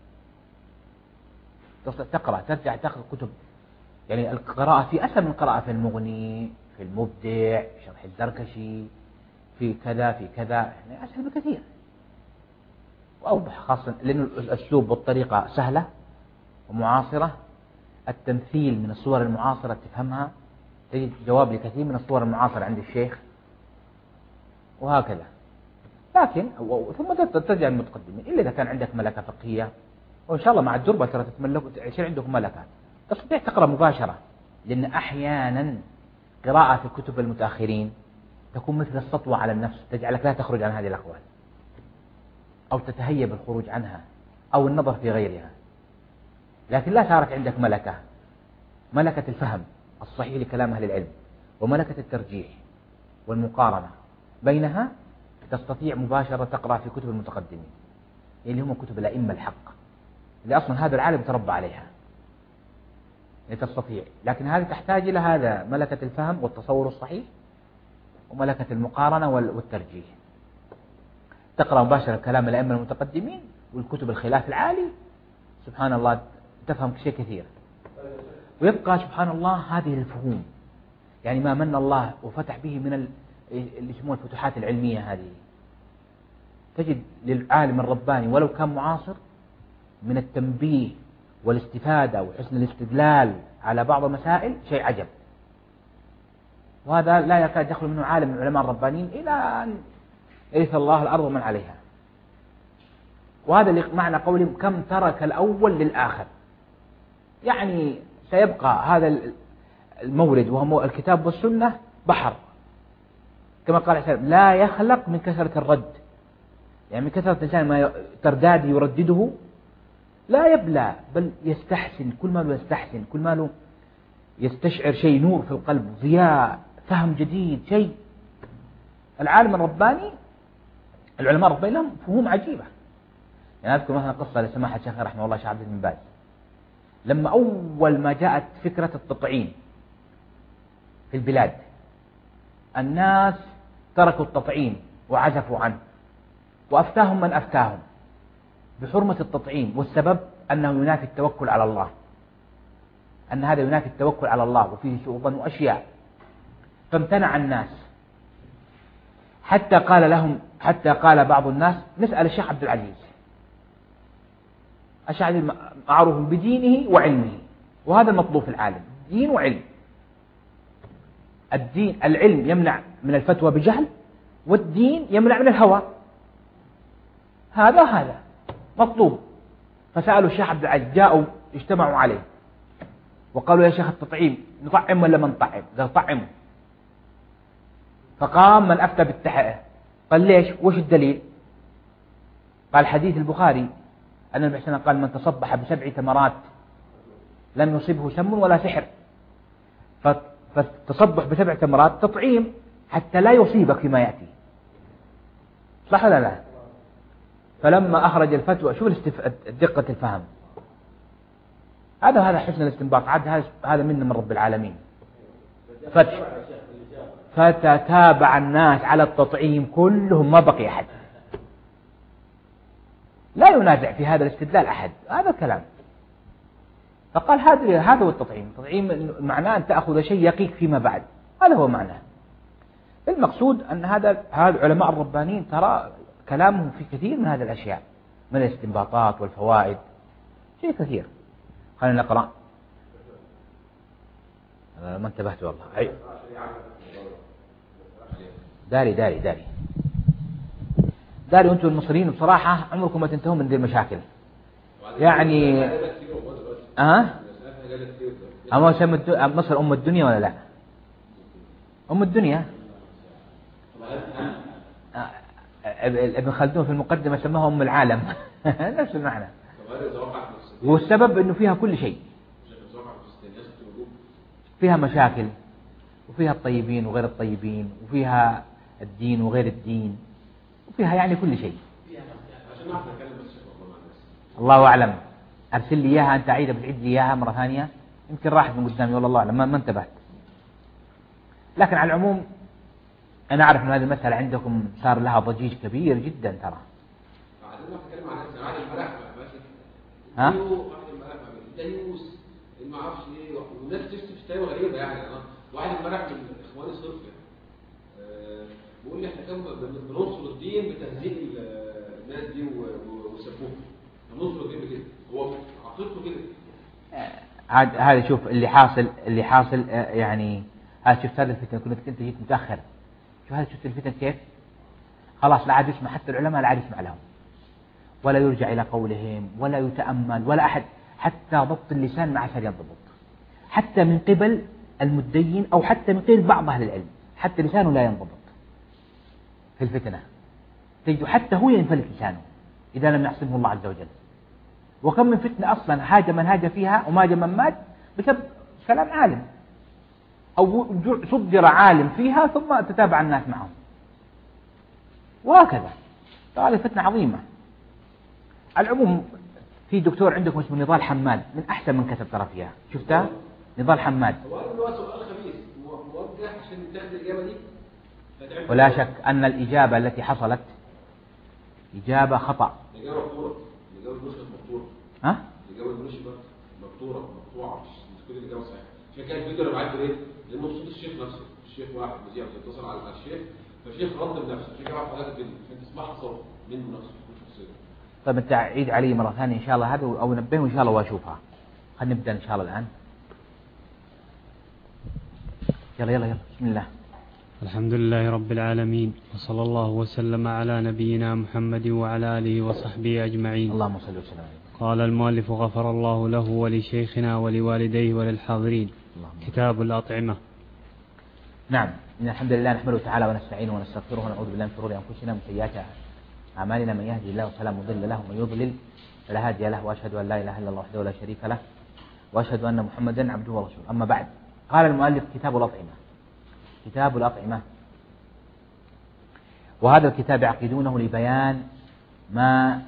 تقرأ ترجع تقرأ كتب، يعني القراءة في أسهل من القراءة في المغني، في المبدع، شرح الزركشي، في كذا في كذا، يعني أسهل بكثير. وأوضح، خاصة لأن الأسلوب والطريقة سهلة ومعاصرة. التمثيل من الصور المعاصرة تفهمها، تجد جواب لكثير من الصور المعاصرة عند الشيخ وهكذا. لكن ثم ترجع المتقدمين إلا إذا كان عندك ملكة فقهية، وإن شاء الله مع الدربة ترى تتملك يصير عندك ملكة تستطيع تقرأ مباشرة. لأن أحيانا قراءة في كتب المتأخرين تكون مثل السطوة على النفس، تجعلك لا تخرج عن هذه الأقوال أو تتهيب الخروج عنها أو النظر في غيرها. لكن لا صارت عندك ملكة، ملكة الفهم الصحيح لكلام أهل العلم وملكة الترجيح والمقارنة بينها، تستطيع مباشرة تقرأ في كتب المتقدمين اللي هم كتب الأئمة الحق اللي أصلا هذا العالم تربى عليها لتستطيع. لكن هذه تحتاج إلى هذا ملكة الفهم والتصور الصحيح وملكة المقارنة والترجيح. تقرأ مباشرة كلام الأئمة المتقدمين والكتب الخلاف العالي، سبحان الله تفهم شيء كثير. ويبقى سبحان الله هذه الفهوم، يعني ما من الله وفتح به من اللي يسموها الفتوحات العلمية هذه، تجد للعالم الرباني ولو كان معاصر من التنبيه والاستفادة وحسن الاستدلال على بعض المسائل شيء عجب. وهذا لا يكاد يخلو منه عالم من العلماء الربانيين إلى أن يرث الله الأرض ومن عليها. وهذا اللي معنى قولهم كم ترك الأول للآخر، يعني سيبقى هذا المورد وهو الكتاب والسنة بحر، كما قال عليه السلام لا يخلق من كثرة الرد، يعني من كثرة الإنسان ما ترداد يردده لا يبلى، بل يستحسن، كل ما له يستحسن، كل ما له يستشعر شيء، نور في القلب، ضياء، فهم جديد، شيء. العالم الرباني العلماء الرباني لهم فهوم عجيبة. يعني أذكر مثلا قصة لسماحة شيخ رحمه الله شيخ عبد بن باز، لما أول ما جاءت فكرة التطعيم في البلاد الناس تركوا التطعيم وعزفوا عنه، وأفتاهم من أفتاهم بحرمة التطعيم، والسبب أنه ينافي التوكل على الله، أن هذا ينافي التوكل على الله وفيه سوء ظن وأشياء، فامتنع الناس حتى قال لهم حتى قال بعض الناس نسأل الشيخ عبد العزيز، الشيخ معروف بدينه وعلمه، وهذا المطلوب في العالم، دين وعلم. الدين العلم يمنع من الفتوى بجهل، والدين يمنع من الهوى، هذا هذا مطلوب. فسألوا الشيخ عبد العزيز، جاءوا اجتمعوا عليه وقالوا يا شيخ التطعيم نطعم ولا ما نطعم؟ قال طعموا. فقام من أفتى بالتحقيق قال ليش؟ وش الدليل؟ قال حديث البخاري أن النبي صلى الله عليه وسلم قال من تصبح بسبع تمرات لم يصبه سم ولا سحر، فالتصبح بسبع تمرات تطعيم حتى لا يصيبك فيما يأتي، صح ولا لا؟ فلما أخرج الفتوى، شوف دقة الفهم، هذا هذا حسن الاستنباط، عاد هذا منا من رب العالمين. فتح فتتابع الناس على التطعيم كلهم، ما بقي أحد، لا ينازع في هذا الاستدلال أحد، هذا الكلام. فقال هذا هذا هو التطعيم، التطعيم معناه أن تأخذ شيء يقيك فيما بعد، هذا هو معناه. المقصود أن هذا هذا العلماء الربانيين ترى كلامهم في كثير من هذه الأشياء من الاستنباطات والفوائد، شيء كثير. خلينا نقرأ. أنا ما انتبهت والله. أي. داري داري داري داري وأنتم المصريين بصراحة عمركم ما تنتهون من ذي المشاكل. يعني أه أما سمت مصر أم الدنيا ولا لا؟ أم الدنيا. ابن خلدون في المقدمة سماها أم العالم نفس المعنى. والسبب أنه فيها كل شيء، فيها مشاكل وفيها الطيبين وغير الطيبين، وفيها الدين وغير الدين، وفيها يعني كل شيء. الله أعلم. أرسل لي إياها أنت عيدة، بتعيد لي إياها مرة ثانية، يمكن راحت من قدامي والله الله أعلم، ما انتبهت. لكن على العموم أنا أعرف أن هذه المسألة عندكم صار لها ضجيج كبير جدا ترى. ها؟ الديوس ما اعرفش ليه، والناس تشتي شتايم غريبه. يعني انا واحد امبارح من اخواني صرفه أه بيقول لي احنا كم بننصر الدين بتهزيء الناس دي يسبوه النص الدين كده هو عقيدته كده. هذا هذا شوف اللي حاصل اللي حاصل يعني هذا شفت هذا الفتن كنت كنت جيت متأخر. شوف هذا شفت الفتن كيف خلاص لا عاد يسمع حتى العلماء لا عاد يسمع لهم ولا يرجع إلى قولهم ولا يتأمل ولا أحد حتى ضبط اللسان ما عاد ينضبط حتى من قبل المدين أو حتى من قبل بعض أهل العلم حتى لسانه لا ينضبط في الفتنة تجد حتى هو ينفلت لسانه إذا لم يحسبه الله عز وجل. وكم من فتنة أصلا هاج من هاج فيها وماج من مات بسبب كلام عالم أو صدر عالم فيها ثم تتابع الناس معهم وهكذا. هذه فتنة عظيمة. العموم في دكتور عندكم اسمه نضال حماد من أحسن من كتب ترى فيها شفتها نضال حماد. هو سؤال خبيث موجه عشان تاخد الإجابة دي ولا شك أن الإجابة التي حصلت إجابة خطأ. الإجابة مقطورة الإجابة مش مقطورة ها؟ الإجابة مش مقطورة مقطوعة مش كل الإجابة صحيحة. عشان كده الفيديو أنا بعته ليه؟ لأنه صوت الشيخ نفسه الشيخ واحد مذيع بيتصل على الشيخ فالشيخ رد بنفسه عشان كده بعت حضرتك الفيديو عشان تسمعها صوت منه نفسه مش شخصيا. طيب أنت عيد علي مرة ثانية إن شاء الله هذا أو نبهه إن شاء الله وأشوفها. خلينا نبدأ إن شاء الله الآن. يلا يلا يلا بسم الله. الحمد لله رب العالمين وصلى الله وسلم على نبينا محمد وعلى آله وصحبه أجمعين. اللهم صل وسلم عليه. قال المؤلف غفر الله له ولشيخنا ولوالديه وللحاضرين. كتاب الأطعمة. نعم إن الحمد لله نحمده تعالى ونستعينه ونستغفره ونعوذ بالله من شرور أنفسنا ومن سيئات أعمالنا من يهدي الله فلا مضل له ومن يضلل فلا هادي له وأشهد أن لا إله إلا الله وحده لا شريك له وأشهد أن محمدا عبده ورسوله. أما بعد قال المؤلف كتاب الأطعمة. كتاب الأطعمة وهذا الكتاب يعقدونه لبيان ما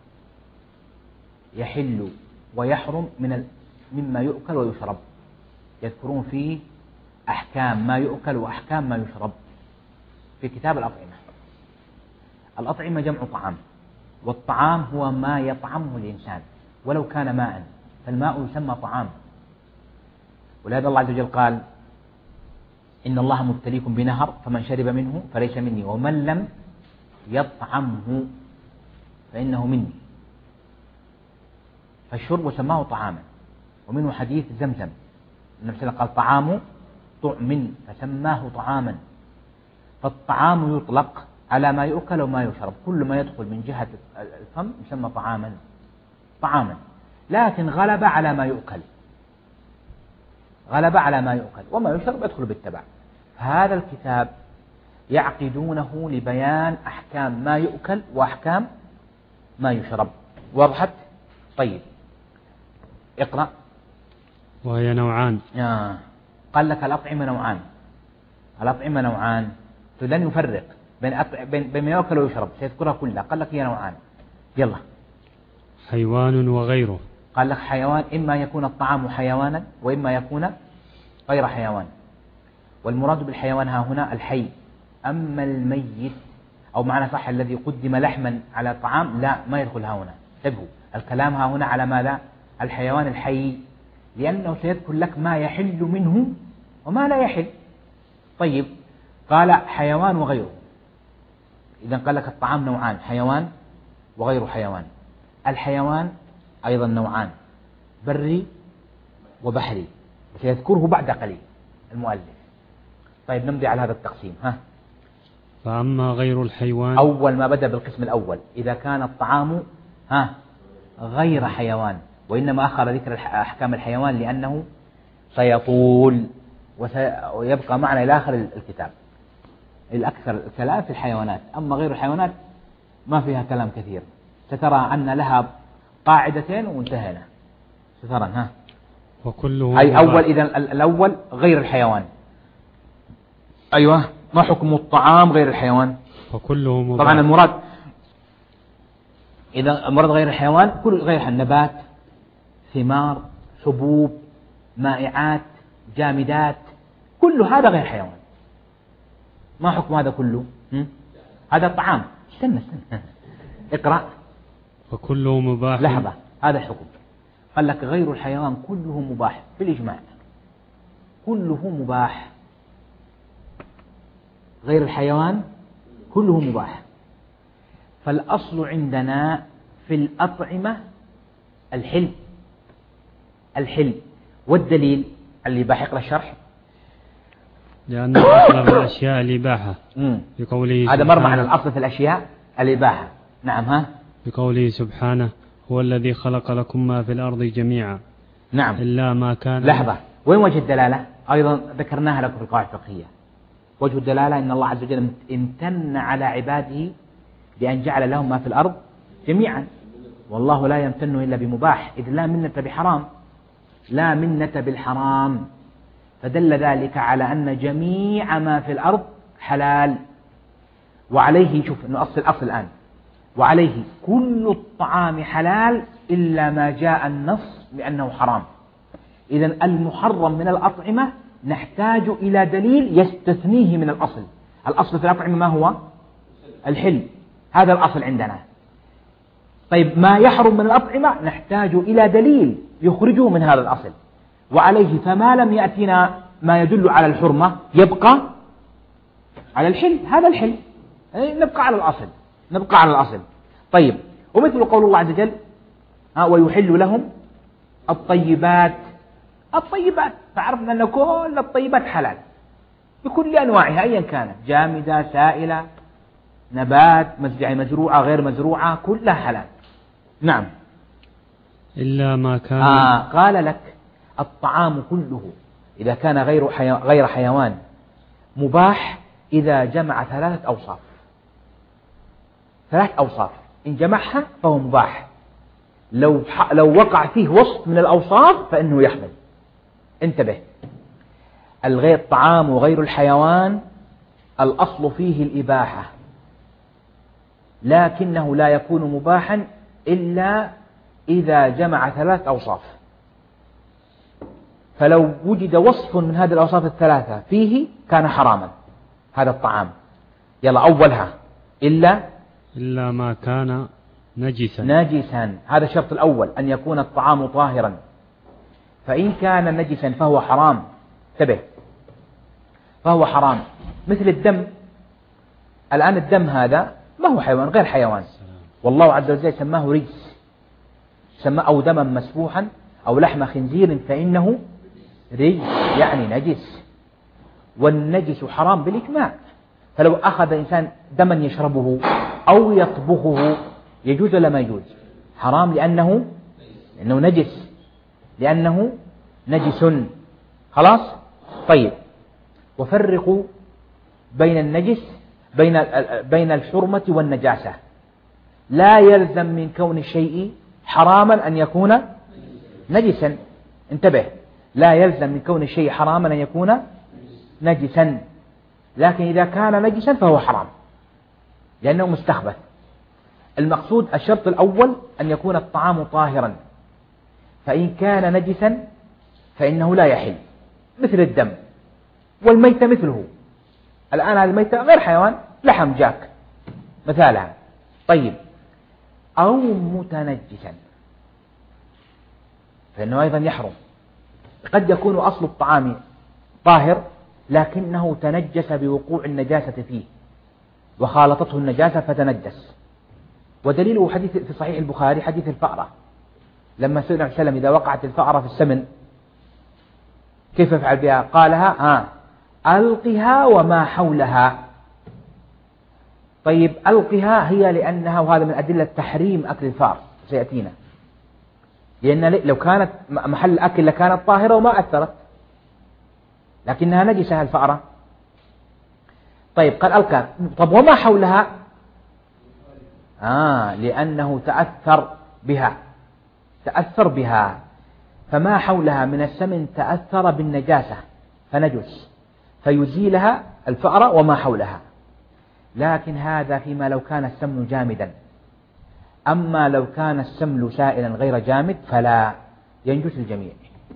يحل ويحرم من مما يؤكل ويشرب. يذكرون فيه أحكام ما يؤكل وأحكام ما يشرب في كتاب الأطعمة. الأطعمة جمع طعام والطعام هو ما يطعمه الإنسان ولو كان ماء فالماء يسمى طعام. ولهذا الله عز وجل قال إن الله مبتليكم بنهر فمن شرب منه فليس مني ومن لم يطعمه فإنه مني. فالشرب سماه طعاما. ومنه حديث زمزم النبي صلى الله عليه وسلم قال طعام طعم فسماه طعاما. فالطعام يطلق على ما يؤكل وما يشرب كل ما يدخل من جهة الفم يسمى طعاما طعاما لكن غلب على ما يؤكل غلب على ما يؤكل وما يشرب يدخل بالتبع. فهذا الكتاب يعقدونه لبيان أحكام ما يؤكل وأحكام ما يشرب. وضحت؟ طيب اقرأ. وهي نوعان. آه. قال لك الأطعمة نوعان. الأطعمة نوعان لن يفرق بين أطع... بين بين ما يؤكل ويشرب سيذكرها كلها. قال لك هي نوعان. يلا. حيوان وغيره. قال لك حيوان إما يكون الطعام حيوانا وإما يكون غير حيوان. والمراد بالحيوان ها هنا الحي. أما الميت أو معنى صح الذي قدم لحما على طعام لا ما يدخل ها هنا. انتبهوا الكلام ها هنا على ماذا؟ الحيوان الحي لأنه سيذكر لك ما يحل منه وما لا يحل. طيب قال حيوان وغيره. إذن قال لك الطعام نوعان حيوان وغير حيوان. الحيوان أيضا نوعان بري وبحري سيذكره بعد قليل المؤلف. طيب نمضي على هذا التقسيم. ها فأما غير الحيوان أول ما بدأ بالقسم الأول إذا كان الطعام ها غير حيوان وإنما أخر ذكر أحكام الحيوان لأنه سيطول ويبقى معنا إلى آخر الكتاب. الأكثر الكلام في الحيوانات. أما غير الحيوانات ما فيها كلام كثير. سترى أن لها قاعدتين وانتهينا. سترى ها وكله أي أول إذا الأول غير الحيوان. أيوة ما حكم الطعام غير الحيوان؟ وكله مباح. طبعا المراد إذا المراد غير الحيوان كل غير النبات ثمار حبوب مائعات جامدات كل هذا غير حيوان. ما حكم هذا كله؟ هم؟ هذا الطعام. استنى استنى اقرأ. وكله مباح. لحظة هذا الحكم. قال لك غير الحيوان كله مباح بالإجماع كله مباح. غير الحيوان كله مباح. فالأصل عندنا في الأطعمة الحل الحل والدليل اللي باحق للشرح لأن الأصل في الأشياء الإباحة بقوله هذا مر معنا الأصل في الأشياء الإباحة. نعم ها بقوله سبحانه هو الذي خلق لكم ما في الأرض جميعا نعم إلا ما كان. لحظة، وين وجه الدلالة؟ أيضا ذكرناها لكم في القواعد الفقهية. وجه الدلالة إن الله عز وجل امتن على عباده بأن جعل لهم ما في الأرض جميعا، والله لا يمتن إلا بمباح، إذ لا منة بحرام، لا منة بالحرام، فدل ذلك على أن جميع ما في الأرض حلال. وعليه شوف إنه أصل الأصل الآن، وعليه كل الطعام حلال إلا ما جاء النص بأنه حرام. إذن المحرم من الأطعمة نحتاج إلى دليل يستثنيه من الأصل. الأصل في الأطعمة ما هو؟ الحل، هذا الأصل عندنا. طيب ما يحرم من الأطعمة نحتاج إلى دليل يخرجه من هذا الأصل، وعليه فما لم يأتنا ما يدل على الحرمة يبقى على الحل، هذا الحل، نبقى على الأصل، نبقى على الأصل. طيب ومثل قول الله عز وجل ها ويحل لهم الطيبات. الطيبات فعرفنا أن كل الطيبات حلال بكل أنواعها أيا كانت، جامدة سائلة نبات مزروعة غير مزروعة كلها حلال. نعم إلا ما كان آه قال لك الطعام كله إذا كان غير حي... غير حيوان مباح إذا جمع ثلاثة أوصاف. ثلاث أوصاف إن جمعها فهو مباح، لو ح... لو وقع فيه وصف من الأوصاف فإنه يحمل. انتبه، الغير الطعام وغير الحيوان الأصل فيه الإباحة، لكنه لا يكون مباحا إلا إذا جمع ثلاث أوصاف. فلو وجد وصف من هذه الأوصاف الثلاثة فيه كان حراما هذا الطعام. يلا أولها إلا إلا ما كان نجسا. نجسا، هذا الشرط الأول، أن يكون الطعام طاهرا. فإن كان نجسا فهو حرام. انتبه، فهو حرام. مثل الدم، الآن الدم هذا ما هو حيوان غير حيوان، والله عز وجل سماه رجس، سماه أو دما مسفوحا أو لحم خنزير فإنه رجس يعني نجس، والنجس حرام بالإجماع. فلو أخذ إنسان دما يشربه أو يطبخه يجوز ولا ما يجوز؟ حرام لأنه لأنه نجس، لأنه نجس. خلاص. طيب وفرقوا بين النجس بين بين الحرمة والنجاسة. لا يلزم من كون الشيء حراما أن يكون نجسا. انتبه، لا يلزم من كون الشيء حراما أن يكون نجسا، لكن إذا كان نجسا فهو حرام لأنه مستخبث. المقصود الشرط الأول أن يكون الطعام طاهرا، فإن كان نجسا فإنه لا يحل، مثل الدم. والميتة مثله، الآن هذه الميتة غير حيوان، لحم جاك مثالها. طيب أو متنجسا فإنه أيضا يحرم. قد يكون أصل الطعام طاهر لكنه تنجس بوقوع النجاسة فيه وخالطته النجاسة فتنجس. ودليله حديث في صحيح البخاري حديث الفأرة، لما سئل النبي صلى الله عليه وسلم إذا وقعت الفأرة في السمن كيف يفعل بها؟ قالها ها ألقها وما حولها. طيب ألقها هي لأنها، وهذا من أدلة تحريم أكل الفأر سيأتينا، لأن لو كانت محل الأكل لكانت طاهرة وما أثرت، لكنها نجسة الفأرة. طيب قال ألقى. طب وما حولها؟ آه لأنه تأثر بها، تأثر بها، فما حولها من السمن تأثر بالنجاسة فنجس، فيزيلها الفأرة وما حولها. لكن هذا فيما لو كان السمن جامدا، أما لو كان السمن سائلا غير جامد فلا ينجس الجميع.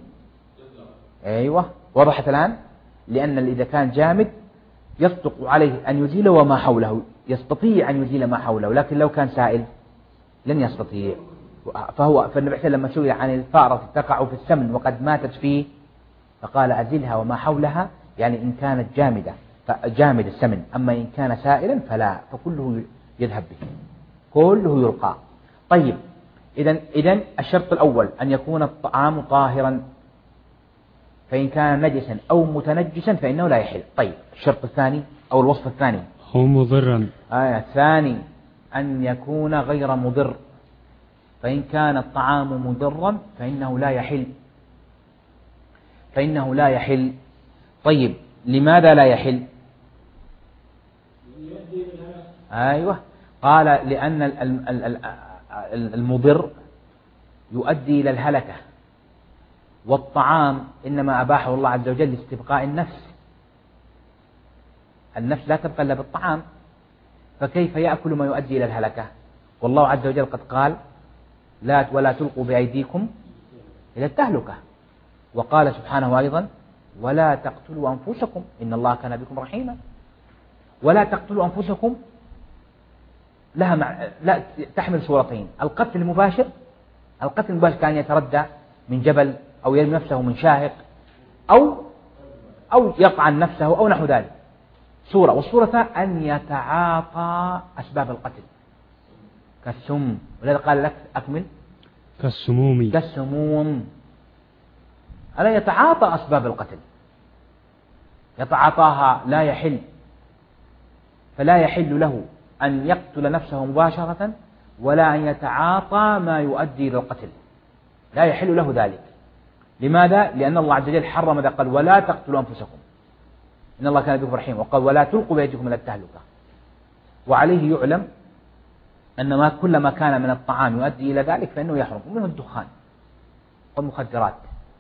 أيوة وضحت الآن، لأن إذا كان جامد يصدق عليه أن يزيل وما حوله، يستطيع أن يزيل ما حوله، لكن لو كان سائل لن يستطيع. فهو فالنبي صلى الله عليه وسلم لما سئل عن الفأرة تقع في السمن وقد ماتت فيه فقال أزلها وما حولها، يعني إن كانت جامدة فجامد السمن، أما إن كان سائلا فلا، فكله يذهب به، كله يلقى. طيب إذن إذن الشرط الأول أن يكون الطعام طاهرا، فإن كان نجسا أو متنجسا فإنه لا يحل. طيب الشرط الثاني أو الوصف الثاني أو مضرا. آية الثاني أن يكون غير مضر، فإن كان الطعام مضرا فإنه لا يحل، فإنه لا يحل. طيب لماذا لا يحل؟ أيوة، قال لأن المضر يؤدي إلى الهلكة، والطعام إنما أباحه الله عز وجل لاستبقاء النفس، النفس لا تبقى إلا بالطعام، فكيف يأكل ما يؤدي إلى الهلكة؟ والله عز وجل قد قال لا ولا تلقوا بأيديكم إلى التهلكة، وقال سبحانه أيضا ولا تقتلوا أنفسكم إن الله كان بكم رحيما. ولا تقتلوا أنفسكم لها مع... لا تحمل صورتين: القتل المباشر، القتل المباشر كان يتردى من جبل أو يرمي نفسه من شاهق أو أو يطعن نفسه أو نحو ذلك صورة، والصورة الثانية أن يتعاطى أسباب القتل كالسم، ولذا قال لك أكمل كالسموم كالسموم، ألا يتعاطى أسباب القتل، يتعاطاها لا يحل، فلا يحل له أن يقتل نفسه مباشرة ولا أن يتعاطى ما يؤدي إلى القتل، لا يحل له ذلك. لماذا؟ لأن الله عز وجل حرم ذا، قال ولا تقتلوا أنفسكم إن الله كان بكم رحيما، وقال ولا تلقوا بأيديكم إلى التهلكة. وعليه يعلم أن ما كل ما كان من الطعام يؤدي إلى ذلك فإنه يحرم، ومنه الدخان والمخدرات،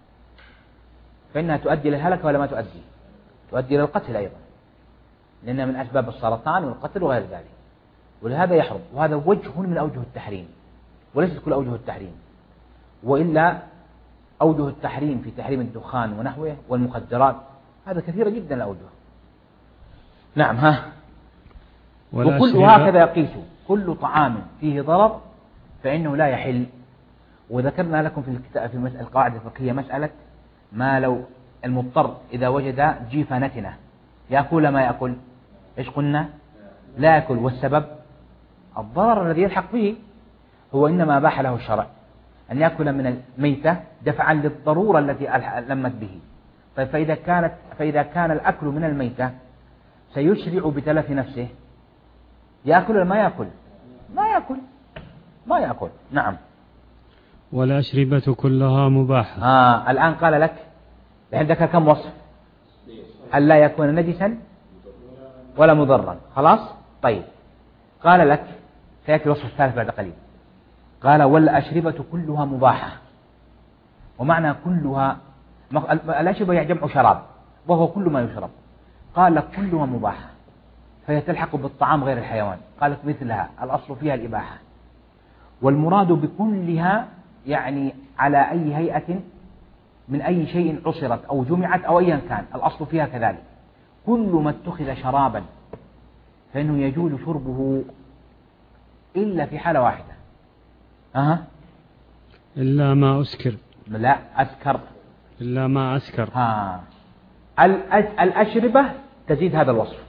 فإنها تؤدي إلى الهلكة ولا ما تؤدي؟ تؤدي إلى القتل أيضا، لأنها من أسباب السرطان والقتل وغير ذلك، ولهذا يحرم. وهذا وجه من أوجه التحريم، وليست كل أوجه التحريم، وإلا أوجه التحريم في تحريم الدخان ونحوه والمخدرات هذا كثيرة جدا الأوجه. نعم. ها وكل هكذا يقيس كل طعام فيه ضرر فإنه لا يحل. وذكرنا لكم في الكتاب في القواعد الفقهية مسألة ما لو المضطر إذا وجد جيف نتنة يأكل ما يأكل، إيش قلنا؟ لا يأكل، والسبب الضرر الذي يلحق به، هو إنما أباح له الشرع أن يأكل من الميتة دفعا للضرورة التي لمت به. طيب فإذا كانت فإذا كان الأكل من الميتة سيشرع بتلف نفسه، يأكل ولا ما يأكل؟ ما يأكل ما يأكل. نعم. والأشربة كلها مباحة. آه الآن قال لك عندك كم وصف؟ ألا يكون نجسا ولا مضرا، خلاص. طيب قال لك سيأتي الوصف الثالث بعد قليل، قال والأشربة كلها مباحة. ومعنى كلها الأشربة يعني جمع شراب وهو كل ما يشرب، قال لك كلها مباحة فهي تلحق بالطعام غير الحيوان، قالت مثلها الأصل فيها الإباحة. والمراد بكلها يعني على أي هيئة من أي شيء عصرت أو جمعت أو أيا كان الأصل فيها كذلك. كل ما اتخذ شرابا فإنه يجوز شربه إلا في حالة واحدة. أه. إلا ما أسكر. لا أسكر. إلا ما أسكر. ها. الأشربة تزيد هذا الوصف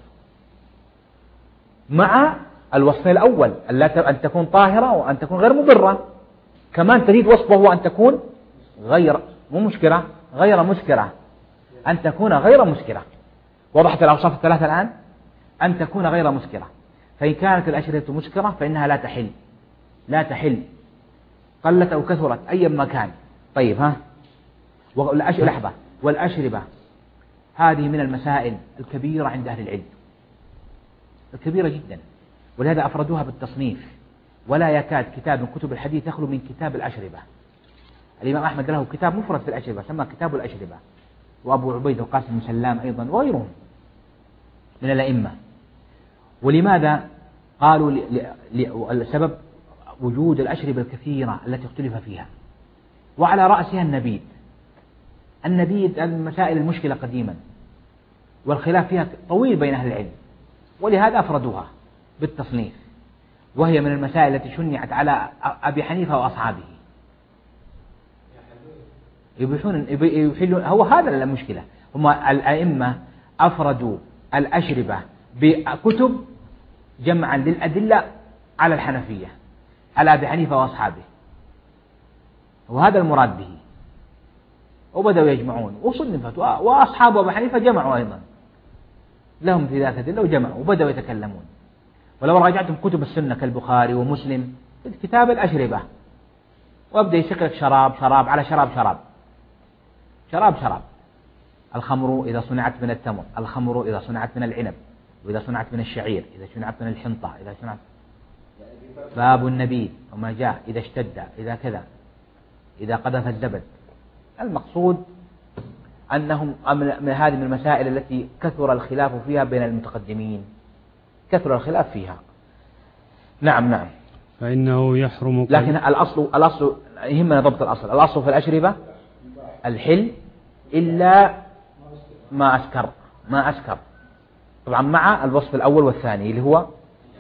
مع الوصف الأول أن تكون طاهرة وأن تكون غير مضرة، كمان تزيد وصفه أن تكون غير مو مسكرة غير مسكرة، أن تكون غير مسكرة. وضحت الأوصاف الثلاثة الآن؟ أن تكون غير مسكرة، فإن كانت الأشربة مسكرة فإنها لا تحل لا تحل قلت أو كثرت أي مكان. طيب ها لحظة. والأشربة هذه من المسائل الكبيرة عند أهل العلم، الكبيرة جدا، ولهذا أفردوها بالتصنيف، ولا يكاد كتاب من كتب الحديث يخلو من كتاب الأشربة. الإمام أحمد له كتاب مفرد في الأشربة سمى كتاب الأشربة، وأبو عبيد القاسم بن سلام أيضا وغيرهم من الأئمة. ولماذا؟ قالوا السبب وجود الأشربة الكثيرة التي اختلف فيها، وعلى رأسها النبيذ. النبيذ المسائل المشكلة قديما والخلاف فيها طويل بين أهل العلم، ولهذا أفردوها بالتصنيف، وهي من المسائل التي شنعت على أبي حنيفة وأصحابه. يبيحون يحلون، هو هذا المشكلة. هم الأئمة أفردوا الأشربة بكتب جمعا للأدلة على الحنفية، على أبي حنيفة وأصحابه، وهذا المراد به. وبدأوا يجمعون وصنفت، وأصحاب أبي حنيفة جمعوا أيضا، لهم في ذاك الدلة وجمعوا وبدأوا يتكلمون. ولو راجعتم كتب السنة كالبخاري ومسلم في كتاب الأشربة، وابدأ يسق لك شراب شراب على شراب شراب شراب شراب. الخمر إذا صنعت من التمر، الخمر إذا صنعت من العنب، وإذا صنعت من الشعير، إذا صنعت من الحنطة، إذا صنعت باب النبيذ وما جاء، إذا اشتد، إذا كذا، إذا قذف الزبد. المقصود أنهم من هذه من المسائل التي كثر الخلاف فيها بين المتقدمين، كثر الخلاف فيها. نعم نعم. فإنه يحرم، لكن الأصل الأصل يهمنا ضبط الأصل. الأصل في الأشربة الحل إلا ما أسكر، ما أسكر طبعا مع الوصف الأول والثاني اللي هو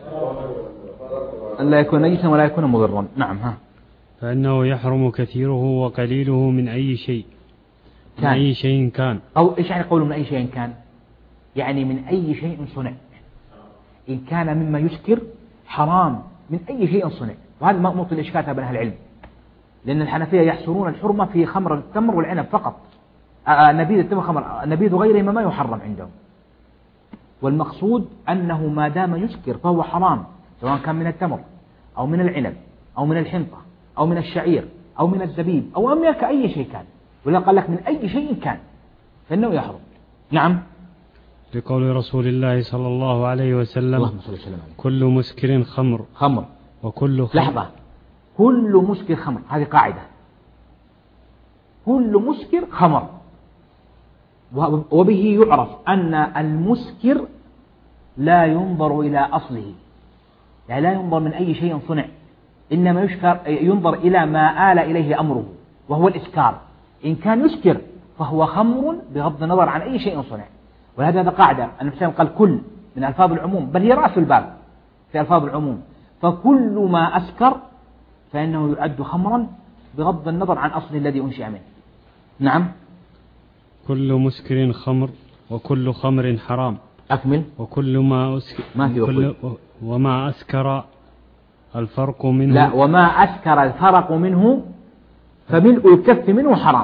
أن لا يكون نجسا ولا يكون مضرا. نعم. ها. فإنه يحرم كثيره وقليله من أي شيء، من كان. أي شيء كان. أو إيش يعني قوله من أي شيء كان؟ يعني من أي شيء صنع. إن كان مما يسكر حرام من أي شيء صنع. وهذا نقطة الإشكال بين أهل العلم، لأن الحنفية يحصرون الحرمة في خمر التمر والعنب فقط. نبيذ التمر خمر، نبيذ غيره ما يحرم عندهم. والمقصود أنه ما دام يسكر فهو حرام، سواء كان من التمر أو من العنب أو من الحنطة أو من الشعير أو من الزبيب أو من أي شيء كان، ولا قال لك من أي شيء كان فإنه يحرم. نعم. لقول رسول الله صلى الله عليه وسلم كل مسكر خمر خمر وكل خمر. لحظة، كل مسكر خمر، هذه قاعدة، كل مسكر خمر. وبه يعرف أن المسكر لا ينظر إلى أصله، يعني لا ينظر من أي شيء صنع، إنما يشكر ينظر إلى ما آل إليه أمره وهو الإسكار. إن كان يسكر فهو خمر بغض النظر عن أي شيء صنع. ولهذا هذا قاعدة، النبي صلى الله عليه وسلم قال كل من ألفاظ العموم، بل هي رأس الباب في ألفاظ العموم، فكل ما أسكر فإنه يعد خمرا بغض النظر عن أصل الذي أنشأ منه. نعم. كل مسكر خمر وكل خمر حرام. أكمل. وكل ما أسكر ما في كل وما أسكر الفرق منه. لا، وما أسكر الفرق منه فملء الكف منه حرام.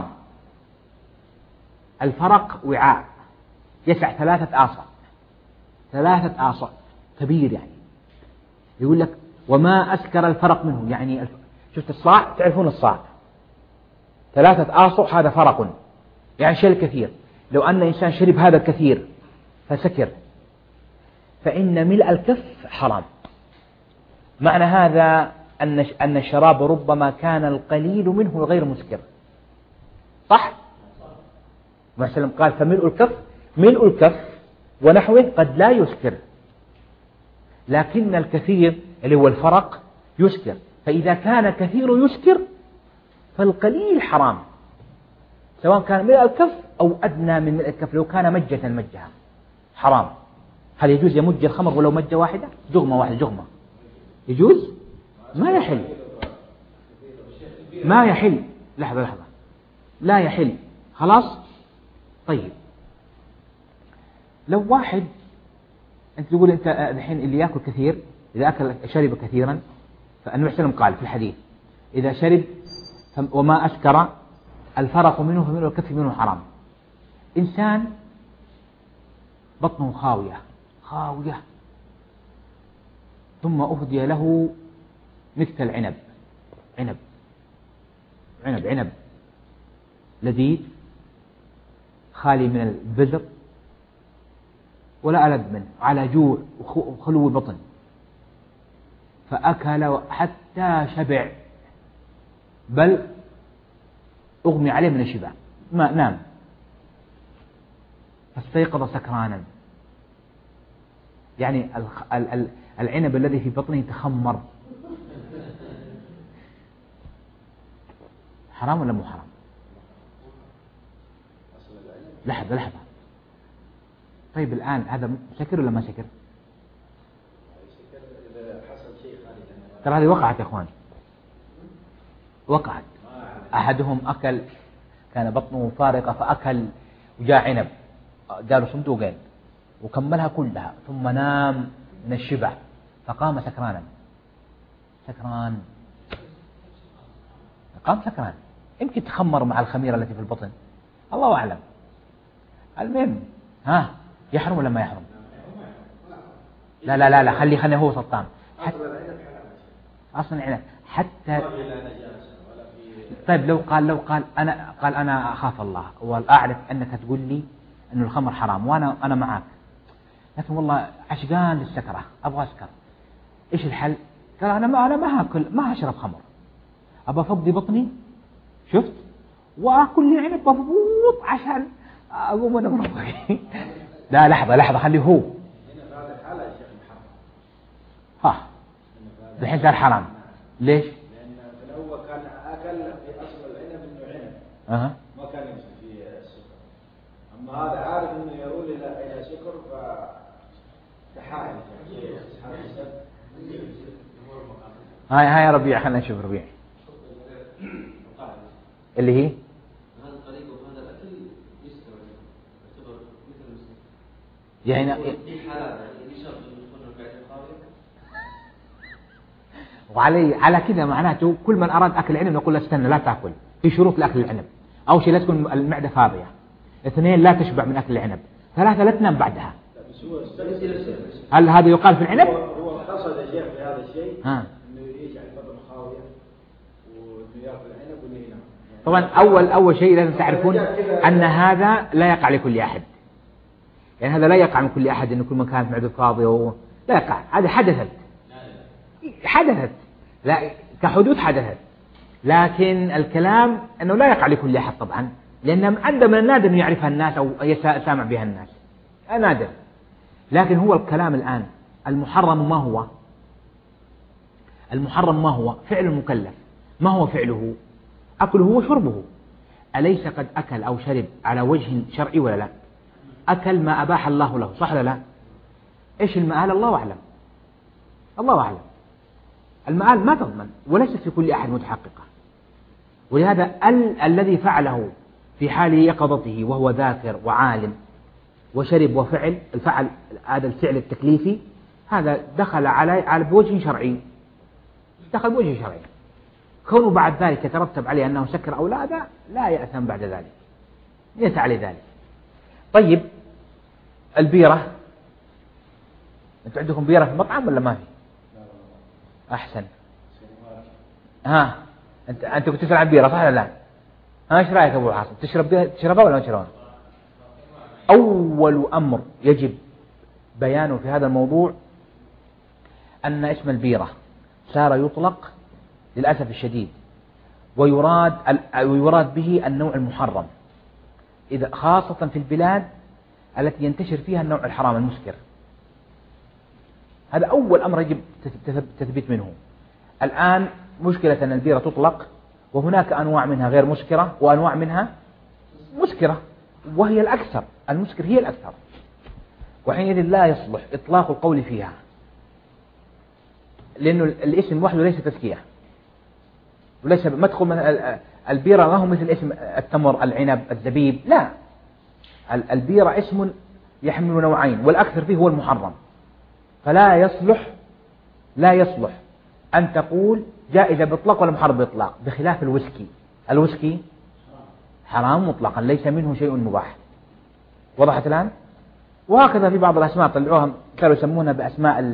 الفرق وعاء يسع ثلاثة آصع، ثلاثة آصع كبير، يعني يقول لك وما أسكر الفرق منه، يعني شفت الصاع، تعرفون الصاع ثلاثة آصع، هذا فرق يعني شيء كثير. لو أن إنسان شرب هذا الكثير فسكر فإن ملء الكف حرام. معنى هذا أن أن الشراب ربما كان القليل منه غير مسكر، صح؟ مثلا قال فملء الكف، ملء الكف ونحوه قد لا يسكر، لكن الكثير اللي هو الفرق يسكر. فإذا كان كثير يسكر فالقليل حرام، سواء كان ملء الكف أو أدنى من ملء الكف. لو كان مجة مجها حرام. هل يجوز يمج الخمر ولو مجة واحدة، جغمة واحدة، جغمة يجوز؟ ما يحل، ما يحل. لحظة لحظة، لا يحل، خلاص. طيب لو واحد أنت تقول أنت الحين اللي يأكل كثير إذا أكل شرب كثيرا، فالنبي صلى الله عليه وسلم قال في الحديث إذا شرب وما أسكر الفرق منه فمنه الكف منه حرام. إنسان بطنه خاوية خاوية ثم أهدي له مثل عنب عنب عنب عنب لذيذ خالي من البذر ولا ألذ منه، على جوع وخلو البطن، فأكل حتى شبع، بل أغمي عليه من الشبع، ما نام، فاستيقظ سكرانا. يعني العنب الذي في بطنه تخمر، حرام ولا مو حرام؟ لحظة لحظة. طيب الآن هذا سكر ولا ما سكر؟ ترى هذه وقعت يا أخوان، وقعت. أحدهم أكل كان بطنه فارغة فأكل وجاء عنب، داروا صندوقين وكملها كلها ثم نام من الشبع فقام سكرانا، سكران قام سكران، يمكن تخمر مع الخميرة التي في البطن، الله أعلم. المهم ها يحرم ولا ما يحرم؟ لا لا لا لا خلي خلي هو سلطان. أصلا عنب حتى. طيب لو قال لو قال أنا قال أنا أخاف الله وأعرف أنك تقول لي أن الخمر حرام وأنا أنا معك، لكن والله عشقان للسكرة أبغى أسكر، إيش الحل؟ قال أنا ما أنا ما هاكل ما هشرب خمر، أبغى أفضي بطني شفت وأكل لي عنب مضبوط عشان أقوم أنا مرضي. لا لحظة لحظة خليه هو. هنا بعد الحالة يا شيخ محرم. ها الحين صار حرام. ليش؟ لأن في الأول كان أكل في أصل العنب إنه عنب. أها. ما كان يمسك فيه السكر. أما هذا عارف إنه يقول إلى إلى سكر ف تحايل. هاي هاي ربيع خلينا نشوف ربيع. اللي هي هذا الطريقة وهذا الأكل يستوى يعتبر مثل المسلم. يعني في حالات يعني شرط إنه يكون القاعدة قوية. وعلي على كذا معناته كل من أراد أكل العنب نقول له استنى لا تأكل، في شروط لأكل العنب. أول شيء لا تكون المعدة فاضية، اثنين لا تشبع من أكل العنب، ثلاثة لا تنام بعدها. هل هذا يقال في العنب؟ هو قصد يا شيخ في هذا الشيء ها. إنه يجعل بطن خاوية وإنه يأكل العنب وإنه ينام. طبعا أول أول شيء لازم تعرفون أن هذا لا يقع لكل أحد، يعني هذا لا يقع من كل أحد إنه كل ما كانت معدة فاضية و... لا يقع، هذا حدثت حدثت لا كحدوث حدثت، لكن الكلام أنه لا يقع لكل أحد طبعا، لأن عنده من النادر أن يعرفها الناس أو يسامع بها الناس، نادر. لكن هو الكلام الآن المحرم ما هو؟ المحرم ما هو؟ فعل المكلف. ما هو فعله؟ أكله وشربه. أليس قد أكل أو شرب على وجه شرعي ولا لا؟ أكل ما أباح الله له، صح ولا لا؟ إيش المآل؟ الله أعلم، الله أعلم. المآل ما تضمن وليست في كل أحد متحققة، ولهذا ال الذي فعله في حال يقظته وهو ذاكر وعالم وشرب وفعل الفعل هذا الفعل التكليفي هذا دخل على على بوجه شرعي، دخل بوجه شرعي. كونه بعد ذلك يترتب عليه أنه سكر أو لا لا, لا يأثم بعد ذلك، ليس عليه ذلك. طيب البيرة، أنتم عندكم بيرة في المطعم ولا ما في؟ أحسن. ها أنت أنت كنت تسأل عن بيرة صح ولا لا؟ ها إيش رأيك أبو عاصم؟ تشرب تشربها ولا ما تشربها؟ أول أمر يجب بيانه في هذا الموضوع أن اسم البيرة صار يطلق للأسف الشديد ويراد ويراد به النوع المحرم، إذا خاصة في البلاد التي ينتشر فيها النوع الحرام المسكر. هذا أول أمر يجب تثبيت منه. الآن مشكلة أن البيرة تطلق وهناك أنواع منها غير مسكرة وأنواع منها مسكرة، وهي الأكثر، المسكر هي الأكثر، وحينئذ لا يصلح إطلاق القول فيها، لأنه الاسم وحده ليس تزكية، وليس مدخل من البيرة ما هو مثل اسم التمر العنب الزبيب، لا، البيرة اسم يحمل نوعين والأكثر فيه هو المحرم، فلا يصلح لا يصلح أن تقول جائزة بإطلاق ولا محرم بإطلاق، بخلاف الويسكي. الويسكي حرام مطلقا ليس منه شيء مباح. وضحت الآن؟ وهكذا في بعض الأسماء طلعوها كانوا يسمونها بأسماء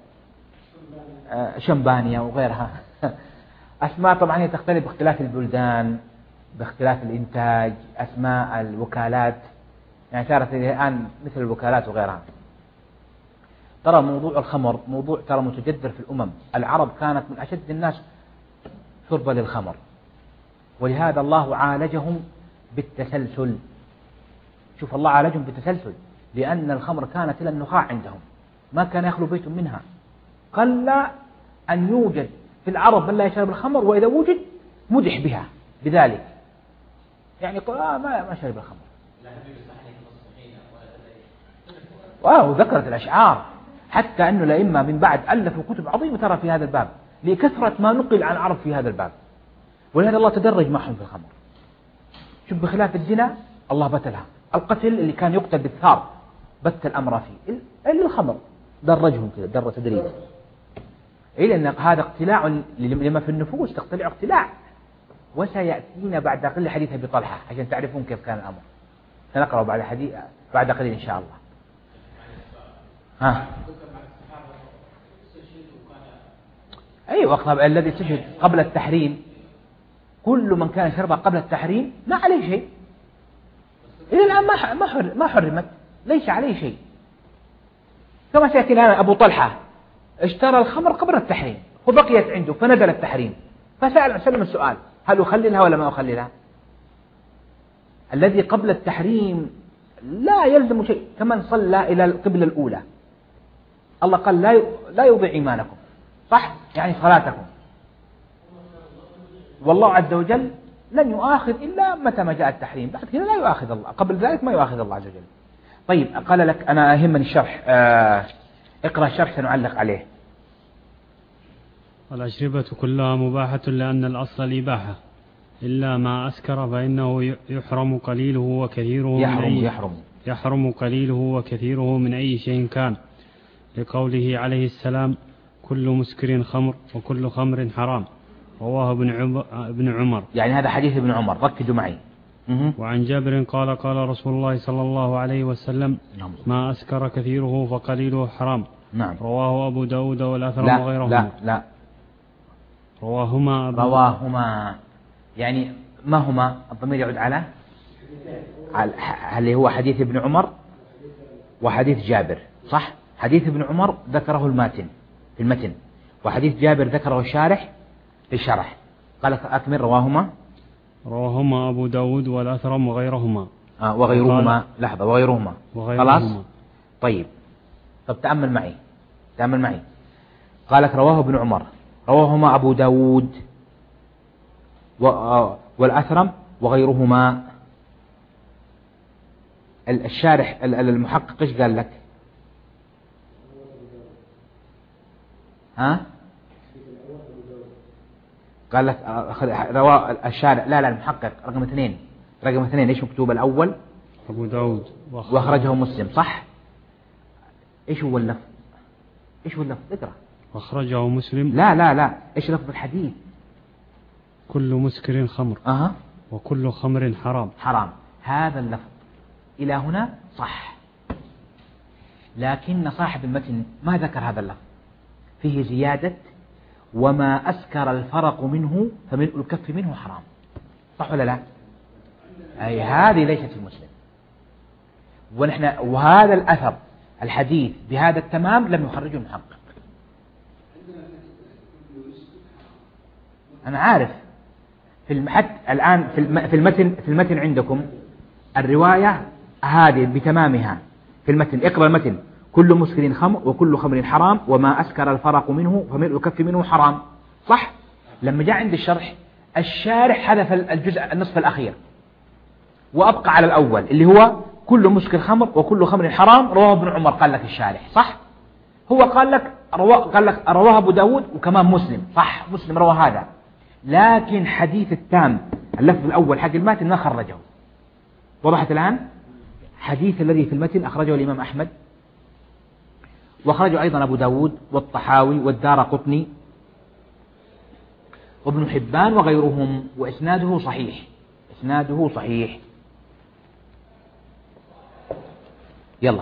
شمبانيا وغيرها أسماء طبعا هي تختلف باختلاف البلدان، باختلاف الإنتاج، أسماء الوكالات، يعني صارت الآن مثل الوكالات وغيرها. ترى موضوع الخمر موضوع ترى متجذر في الأمم. العرب كانت من أشد الناس شربا للخمر، ولهذا الله عالجهم بالتسلسل. شوف الله عالجهم بالتسلسل، لأن الخمر كانت إلى النخاع عندهم، ما كان يخلو بيت منها. قل أن يوجد في العرب من لا يشرب الخمر، وإذا وجد مدح بها بذلك، يعني قل آه ما ما شرب الخمر. واو ذكرت الأشعار، حتى أنه الأئمة من بعد ألفوا كتب عظيمة ترى في هذا الباب لكثرة ما نقل عن العرب في هذا الباب، ولهذا الله تدرج معهم في الخمر. شوف بخلاف الزنا الله بتلها، القتل اللي كان يقتل بالثار بت الأمر فيه، إلا الخمر درجهم كذا در تدريج، إلا أن هذا اقتلاع لما في النفوس، تقتلع اقتلاع وسيأتينا بعد قليل حديث أبي طلحة عشان تعرفون كيف كان الأمر. سنقرأ بعد حديث بعد قليل إن شاء الله. ها أي وقت الذي استشهد قبل التحريم، كل من كان شربها قبل التحريم ما عليه شيء. إلى الآن ما ما ما حرمت، ليس عليه شيء. كما سيأتي الآن أبو طلحة اشترى الخمر قبل التحريم وبقيت عنده فنزل التحريم، فسأل سلم السؤال هل أخللها ولا ما أخللها؟ الذي قبل التحريم لا يلزم شيء، كمن صلى إلى القبلة الأولى الله قال لا لا يضيع إيمانكم، صح؟ يعني صلاتكم، والله عز وجل لن يؤاخذ إلا متى ما جاء التحريم، بعد كذا لا يؤاخذ الله، قبل ذلك ما يؤاخذ الله عز وجل. طيب قال لك أنا أهمني الشرح، آه اقرأ الشرح سنعلق عليه. والأشربة كلها مباحة لأن الأصل الإباحة إلا ما أسكر فإنه يحرم قليله وكثيره يحرم من أي يحرم يحرم قليله وكثيره من أي شيء كان، لقوله عليه السلام كل مسكر خمر وكل خمر حرام، رواه ابن عمر. يعني هذا حديث ابن عمر، ركزوا معي. وعن جابر قال قال رسول الله صلى الله عليه وسلم ما أسكر كثيره فقليله حرام. نعم. رواه أبو داود والأثرم لا وغيرهما. لا لا رواهما أبو رواهما يعني ما هما؟ الضمير يعود على اللي هو حديث ابن عمر وحديث جابر، صح؟ حديث ابن عمر ذكره الماتن في المتن، وحديث جابر ذكره الشارح في الشرح. قال أكمل. رواهما رواهما أبو داود والأثرم وغيرهما. آه وغيرهما لحظة وغيرهما, وغيرهما. خلاص طيب. طب تأمل معي تأمل معي قالك رواه ابن عمر، رواهما أبو داود والأثرم وغيرهما. الشارح المحقق ايش قال لك؟ ها قال لك رواه الشارح لا لا المحقق رقم اثنين رقم اثنين ايش مكتوب؟ الأول أبو داود واخرجه مسلم، صح؟ ايش هو اللفظ؟ ايش هو اللفظ؟ اقرأ. واخرجه مسلم. لا لا لا ايش لفظ الحديث؟ كل مسكر خمر أه. وكل خمر حرام. حرام. هذا اللفظ إلى هنا صح، لكن صاحب المتن ما ذكر هذا اللفظ، فيه زيادة وما أسكر الفرق منه فملء الكف منه حرام، صح ولا لا؟ أي هذه ليست في مسلم. ونحن وهذا الأثر الحديث بهذا التمام لم يخرجه المحقق. أنا عارف في حتى الآن في المتن في المتن عندكم الرواية هذه بتمامها في المتن. اقرأ المتن: كل مسكر خمر وكل خمر حرام وما أسكر الفرق منه فملء الكف منه حرام، صح؟ لما جاء عند الشرح الشارح حذف الجزء النصف الأخير وأبقى على الأول اللي هو كل مسكر خمر وكل خمر حرام، رواه ابن عمر. قال لك الشارح صح، هو قال لك رواه قال لك رواه أبو داود وكمان مسلم، صح؟ مسلم روى هذا، لكن حديث التام اللفظ الأول حق المتن ما خرجه. وضحت الآن؟ حديث الذي في المتن أخرجه الإمام أحمد، وأخرجه أيضا أبو داود والطحاوي والدارقطني وابن حبان وغيرهم، وإسناده صحيح. إسناده صحيح. يلا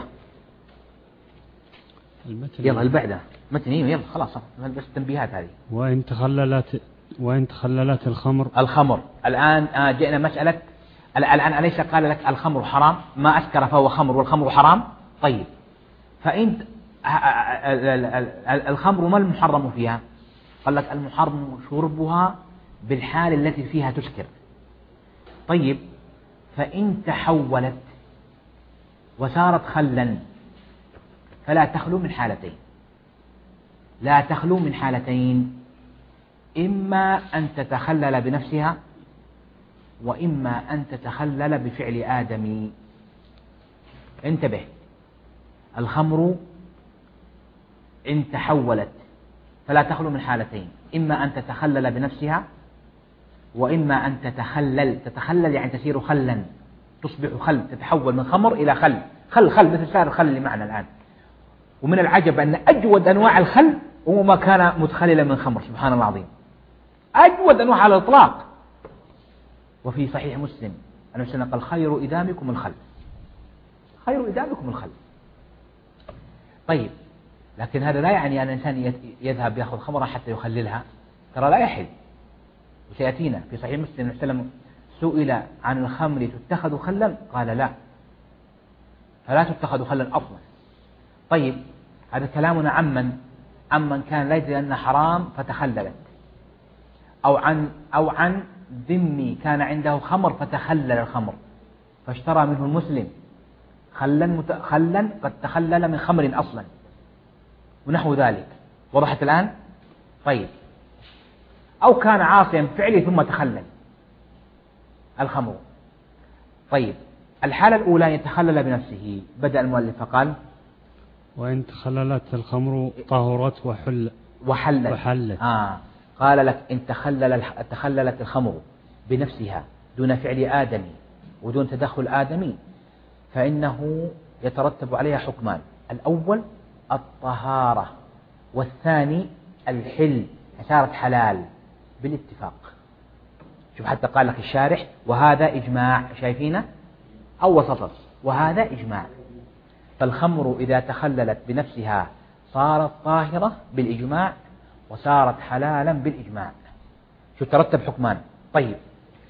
المتن يلا البعدة متن يلا خلاص بس تنبيهات هذه. وإن تخللت وإن تخللت الخمر الخمر الآن آه جئنا مسألة الآن أليس قال لك الخمر حرام، ما أسكر فهو خمر والخمر حرام. طيب فإن الخمر ما المحرم فيها؟ قال لك المحرم شربها بالحال التي فيها تسكر. طيب فإن تحولت وصارت خلا فلا تخلو من حالتين، لا تخلو من حالتين، إما أن تتخلل بنفسها وإما أن تتخلل بفعل آدمي. انتبه، الخمر إن تحولت فلا تخلو من حالتين، إما أن تتخلل بنفسها وإما أن تتخلل. تتخلل يعني تسير خلا، تصبح خل، تتحول من خمر إلى خل. خل خل مثل سائر الخل اللي معنا الآن. ومن العجب أن أجود أنواع الخل هو ما كان متخللا من خمر، سبحان الله العظيم، أجود أنواع على الإطلاق. وفي صحيح مسلم أن النبي قال خير إدامكم الخل، خير إدامكم الخل. طيب، لكن هذا لا يعني أن الإنسان يذهب يأخذ خمرة حتى يخللها، ترى لا يحل. وسيأتينا في صحيح مسلم صلى الله عليه وسلم سئل عن الخمر تتخذ خلا، قال لا، فلا تتخذ خلا أصلا. طيب، هذا كلامنا عمن عمن كان لا يدري أنها حرام فتخللت، أو عن أو عن ذمي كان عنده خمر فتخلل الخمر فاشترى منه المسلم خلا مت... خلا قد تخلل من خمر أصلا ونحو ذلك. وضحت الآن؟ طيب، أو كان عاصيا فعلي ثم تخلل الخمر. طيب، الحالة الأولى يتخلل بنفسه. بدأ المؤلف فقال وإن تخللت الخمر طهرت وحل وحلت, وحلت. آه. قال لك إن تخلل تخللت الخمر بنفسها دون فعل آدمي ودون تدخل آدمي فإنه يترتب عليها حكمان: الأول الطهارة، والثاني الحل، صارت حلال بالاتفاق. شوف حتى قال لك الشارح وهذا إجماع، شايفينه أو سطر، وهذا إجماع. فالخمر إذا تخللت بنفسها صارت طاهرة بالإجماع وصارت حلالا بالإجماع. شو ترتب حكمان. طيب،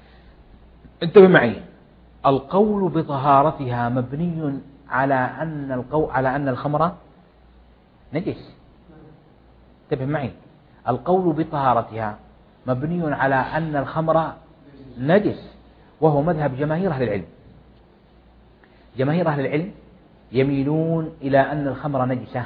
انتبه معي، القول بطهارتها مبني على أن القول على أن الخمر نجس. انتبه معي، القول بطهارتها مبني على أن الخمر نجس، وهو مذهب جماهير أهل العلم. جماهير أهل العلم يميلون إلى أن الخمر نجسة،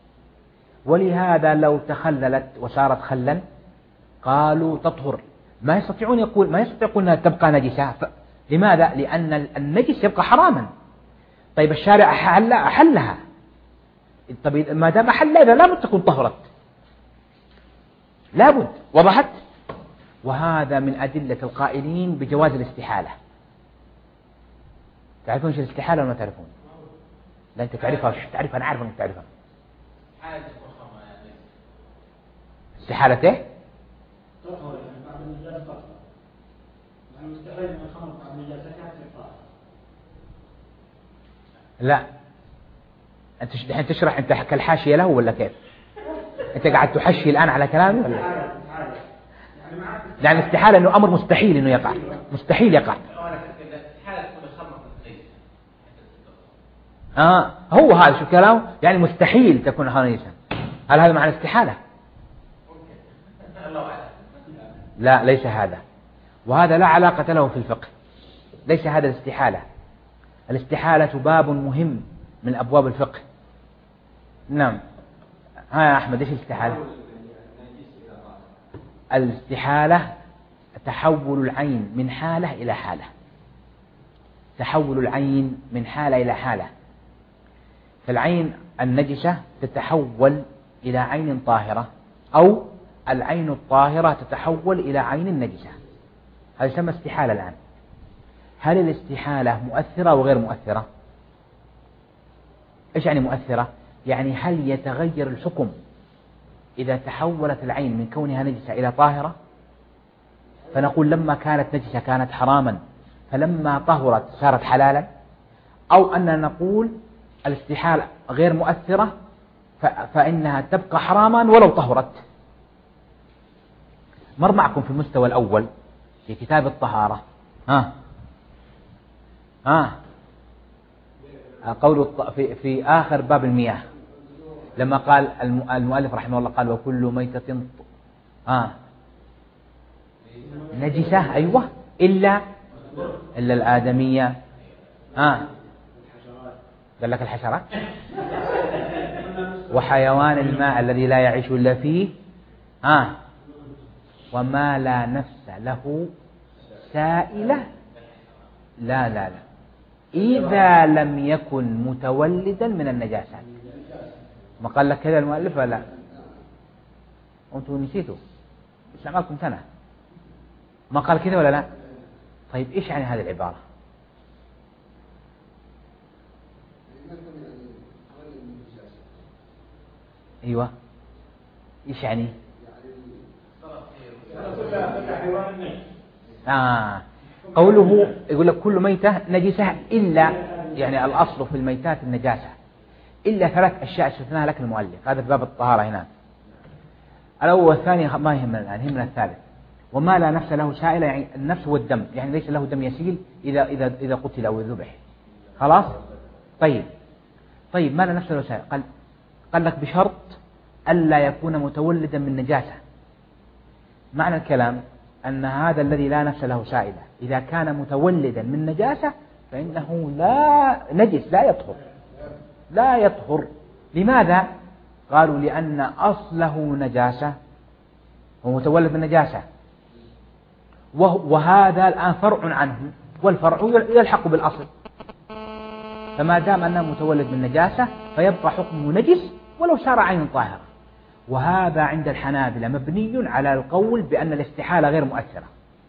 ولهذا لو تخللت وصارت خلا قالوا تطهر. ما يستطيعون يقول ما يستطيعون أنها تبقى نجسة. ف... لماذا؟ لأن النجس يبقى حراما. طيب، الشارع أحل أحلها. طيب، ما دام أحل إذا لابد تكون طهرت، لابد. وضحت؟ وهذا من أدلة القائلين بجواز الاستحالة. تعرفون شو الاستحالة ولا ما تعرفون؟ لا، أنت تعرفها. شو تعرفها؟ أنا عارف أنك تعرفها. استحالة إيه؟ لا، أنت الحين تشرح أنت كالحاشية له ولا كيف؟ أنت قاعد تحشي الآن على كلامي ولا؟ يعني الاستحالة أنه أمر مستحيل أنه يقع، مستحيل يقع. آه هو هذا شو كلامه، يعني مستحيل تكون خنيسا. هل هذا معنى استحالة؟ لا، ليس هذا، وهذا لا علاقة له في الفقه. ليس هذا الاستحالة. الاستحالة باب مهم من أبواب الفقه. نعم. ها يا أحمد، إيش الاستحالة؟ الاستحالة تحول العين من حالة إلى حالة، تحول العين من حالة إلى حالة. فالعين النجسة تتحول إلى عين طاهرة، أو العين الطاهرة تتحول إلى عين النجسة. هذا يسمى استحالة الآن. هل الاستحالة مؤثرة وغير مؤثرة؟ إيش يعني مؤثرة؟ يعني هل يتغير الحكم إذا تحولت العين من كونها نجسة إلى طاهرة؟ فنقول لما كانت نجسة كانت حراما، فلما طهرت صارت حلالا، أو أننا نقول الاستحالة غير مؤثرة فإنها تبقى حراما ولو طهرت. مر معكم في المستوى الأول في كتاب الطهارة ها ها قول في, في آخر باب المياه لما قال المؤلف رحمه الله قال وكل ميتة ها نجسة، أيوة، إلا إلا الآدمية. ها قال لك الحشرات وحيوان الماء الذي لا يعيش إلا فيه ها وما لا نفس له سائلة. لا لا لا إذا لم يكن متولدا من النجاسات. ما قال لك كذا المؤلف ولا أنتم نسيتوا؟ إيش عملكم سنة؟ ما قال كذا ولا لا؟ طيب إيش يعني هذه العبارة؟ أيوة، إيش يعني؟ آه قوله يقول لك كل ميتة نجسة إلا، يعني الأصل في الميتات النجاسة إلا ثلاث أشياء استثناها لك المؤلف، هذا في باب الطهارة هنا. الأول والثاني ما يهمنا الآن، يهمنا الثالث. وما لا نفس له سائلة، يعني النفس والدم، يعني ليس له دم يسيل إذا إذا إذا قتل أو ذبح. خلاص. طيب طيب ما لا نفس له سائلة، قال قال لك بشرط ألا يكون متولدا من نجاسة. معنى الكلام أن هذا الذي لا نفس له سائلة إذا كان متولدا من نجاسة فإنه لا نجس، لا يطهر، لا يطهر. لماذا؟ قالوا لأن أصله نجاسة، هو متولد من نجاسة، وهذا الآن فرع عنه، والفرع يلحق بالأصل، فما دام أنه متولد من نجاسة فيبقى حكمه نجس ولو صار عين طاهرة. وهذا عند الحنابلة مبني على القول بأن الاستحالة غير مؤثرة.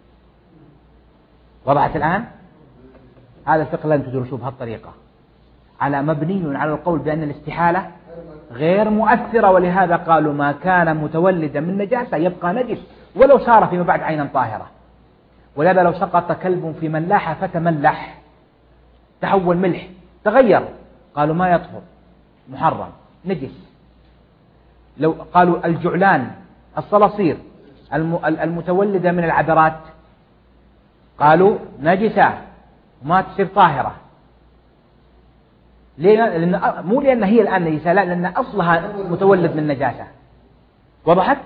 وضحت الآن؟ هذا الفقه لن تدرسوه بهالطريقة، على مبني على القول بأن الاستحالة غير مؤثرة، ولهذا قالوا ما كان متولدا من نجاسة يبقى نجس ولو صار فيما بعد عينا طاهرة. ولهذا لو سقط كلب في ملاحة فتملح تحول ملح تغير، قالوا ما يطهر، محرم، نجس. لو قالوا الجعلان الصلاصير المتولدة من العذرات قالوا نجسة وما تصير طاهرة. لأن مو لأن هي الآن نجسة، لا، لأن أصلها متولد من نجاسة. وضحت؟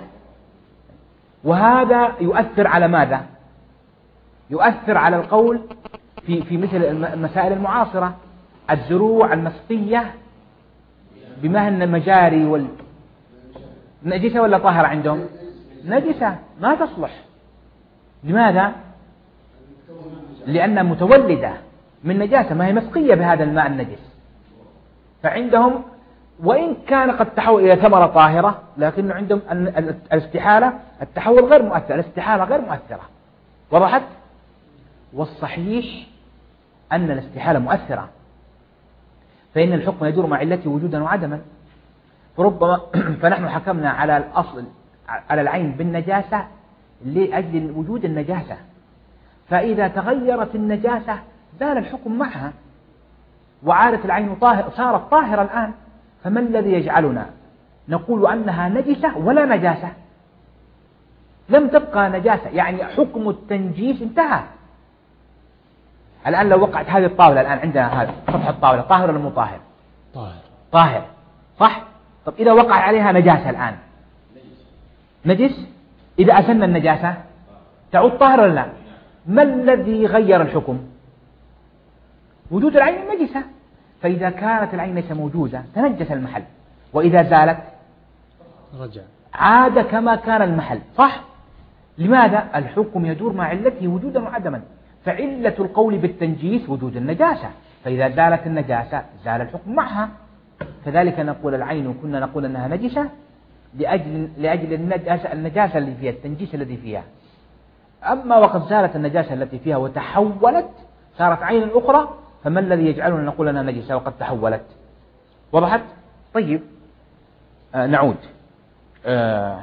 وهذا يؤثر على ماذا؟ يؤثر على القول في في مثل المسائل المعاصرة، الزروع المسقية بمهن المجاري وال نجسة ولا طاهرة عندهم؟ نجسة، ما تصلح. لماذا؟ لأنها متولدة من نجاسة، ما هي مسقية بهذا الماء النجس. فعندهم وإن كان قد تحول إلى ثمرة طاهرة، لكن عندهم الاستحالة التحول غير مؤثر، الاستحالة غير مؤثرة. وضحت؟ والصحيح أن الاستحالة مؤثرة، فإن الحكم يدور مع علته وجودا وعدما. فربما فنحن حكمنا على الأصل على العين بالنجاسة لأجل وجود النجاسة، فإذا تغيرت النجاسة زال الحكم معها وعادت العين طاهر، صارت طاهرة الآن. فما الذي يجعلنا نقول أنها نجسة ولا نجاسة؟ لم تبقى نجاسة، يعني حكم التنجيس انتهى. الآن لو وقعت هذه الطاولة الآن عندنا، هذا سطح الطاولة طاهر ولا مو طاهر؟ طاهر. طاهر، صح؟ طب إذا وقع عليها نجاسة الآن نجس، إذا أسن النجاسة تعود طاهر ولا لا؟ ما الذي غير الحكم؟ وجود العين النجسة. فإذا كانت العين ليس موجودة تنجس المحل، وإذا زالت رجع عاد كما كان المحل، صح؟ لماذا؟ الحكم يدور مع علته وجودا وعدما. فعلة القول بالتنجيس وجود النجاسة، فإذا زالت النجاسة زال الحكم معها. كذلك نقول العين كنا نقول أنها نجسة لأجل لأجل النجاسة النجاسة اللي فيها، التنجيس الذي فيها. أما وقد زالت النجاسة التي فيها وتحولت صارت عين أخرى، فما الذي يجعلنا نقول أنها نجسة وقد تحولت؟ وضحت؟ طيب آه نعود. آه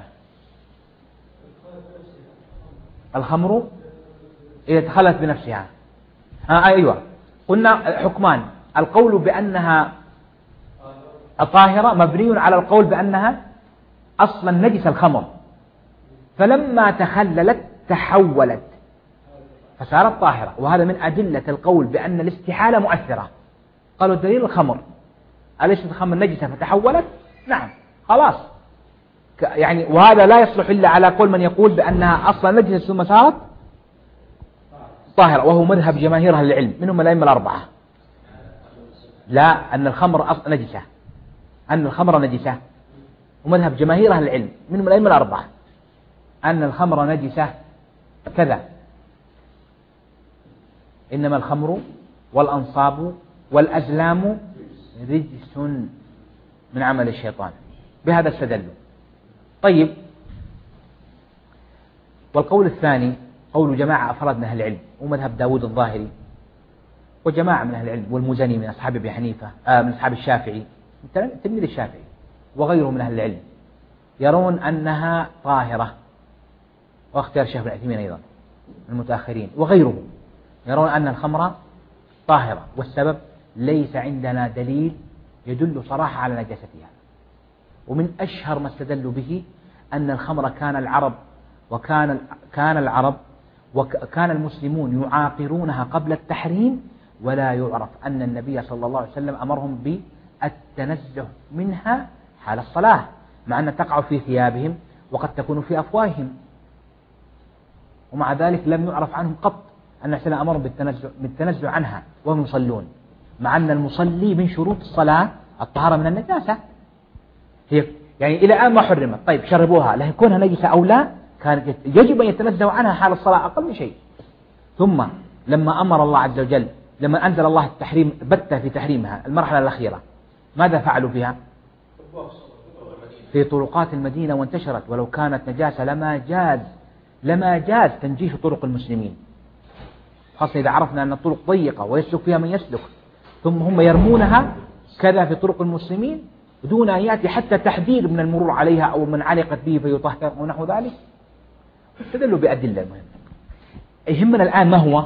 الخمر إذا تخلت بنفسها، آه أيوة، قلنا حكمان: القول بأنها الطاهرة مبني على القول بأنها أصلا نجس الخمر، فلما تخللت تحولت فصارت طاهرة. وهذا من أدلة القول بأن الاستحالة مؤثرة. قالوا الدليل الخمر، أليست الخمر نجسة فتحولت؟ نعم، خلاص. يعني وهذا لا يصلح إلا على قول من يقول بأنها أصلا نجسة ثم صارت طاهرة، وهو مذهب جماهير أهل العلم منهم الأئمة الأربعة. لا، أن الخمر أصلا نجسة، أن الخمر نجسة، ومذهب جماهير أهل العلم منهم الأئمة الأربعة أن الخمر نجسة كذا: إنما الخمر والأنصاب والأزلام رجس من عمل الشيطان. بهذا استدلوا. طيب، والقول الثاني قول جماعة أفراد من أهل العلم، ومذهب داود الظاهري وجماعة من أهل العلم، والمزني من أصحاب أبي حنيفة آه من أصحاب الشافعي، تلميذ الشافعي وغيره من أهل العلم، يرون أنها طاهرة، واختيار الشيخ ابن عثيمين أيضا من المتأخرين وغيره. يرون أن الخمر طاهرة، والسبب ليس عندنا دليل يدل صراحة على نجاستها. ومن أشهر ما استدلوا به أن الخمر كان العرب وكان كان العرب وكان المسلمون يعاقرونها قبل التحريم، ولا يعرف أن النبي صلى الله عليه وسلم أمرهم بالتنزه منها حال الصلاة، مع أن تقع في ثيابهم وقد تكون في أفواههم، ومع ذلك لم يعرف عنهم قط أن النبي أمرهم بالتنزه, بالتنزه عنها وهم يصلون، مع أن المصلي من شروط الصلاة الطهارة من النجاسة. هي يعني إلى الآن ما حرمت، طيب شربوها، لكن كونها نجسة أو لا كانت يجب أن يتنزهوا عنها حال الصلاة أقل من شيء. ثم لما أمر الله عز وجل، لما أنزل الله التحريم بتة في تحريمها المرحلة الأخيرة، ماذا فعلوا فيها؟ في طرقات المدينة وانتشرت، ولو كانت نجاسة لما جاز لما جاز تنجيش طرق المسلمين، خاصة إذا عرفنا أن الطرق ضيقة ويسلك فيها من يسلك، ثم هم يرمونها كذا في طرق المسلمين بدون أن يأتي حتى تحذير من المرور عليها أو من علقت به فيطهر ونحو ذلك. استدلوا بأدلة مهمة. يهمنا الآن ما هو؟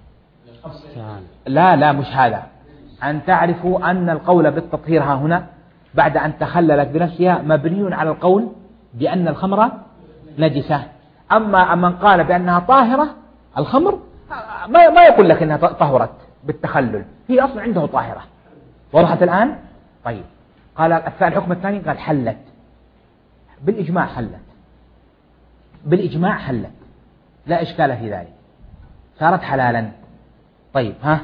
لا لا مش هذا، أن تعرفوا أن القول بالتطهير ها هنا بعد أن تخللت بنفسها مبني على القول بأن الخمر نجسة. أما من قال بأنها طاهرة الخمر ما ما يقول لك أنها طهرت بالتخلل، هي أصلا عنده طاهرة. وضحت الآن؟ طيب قال الحكم الثاني قال حلت بالإجماع، حلت بالإجماع حلت، لا إشكال في ذلك، صارت حلالا. طيب ها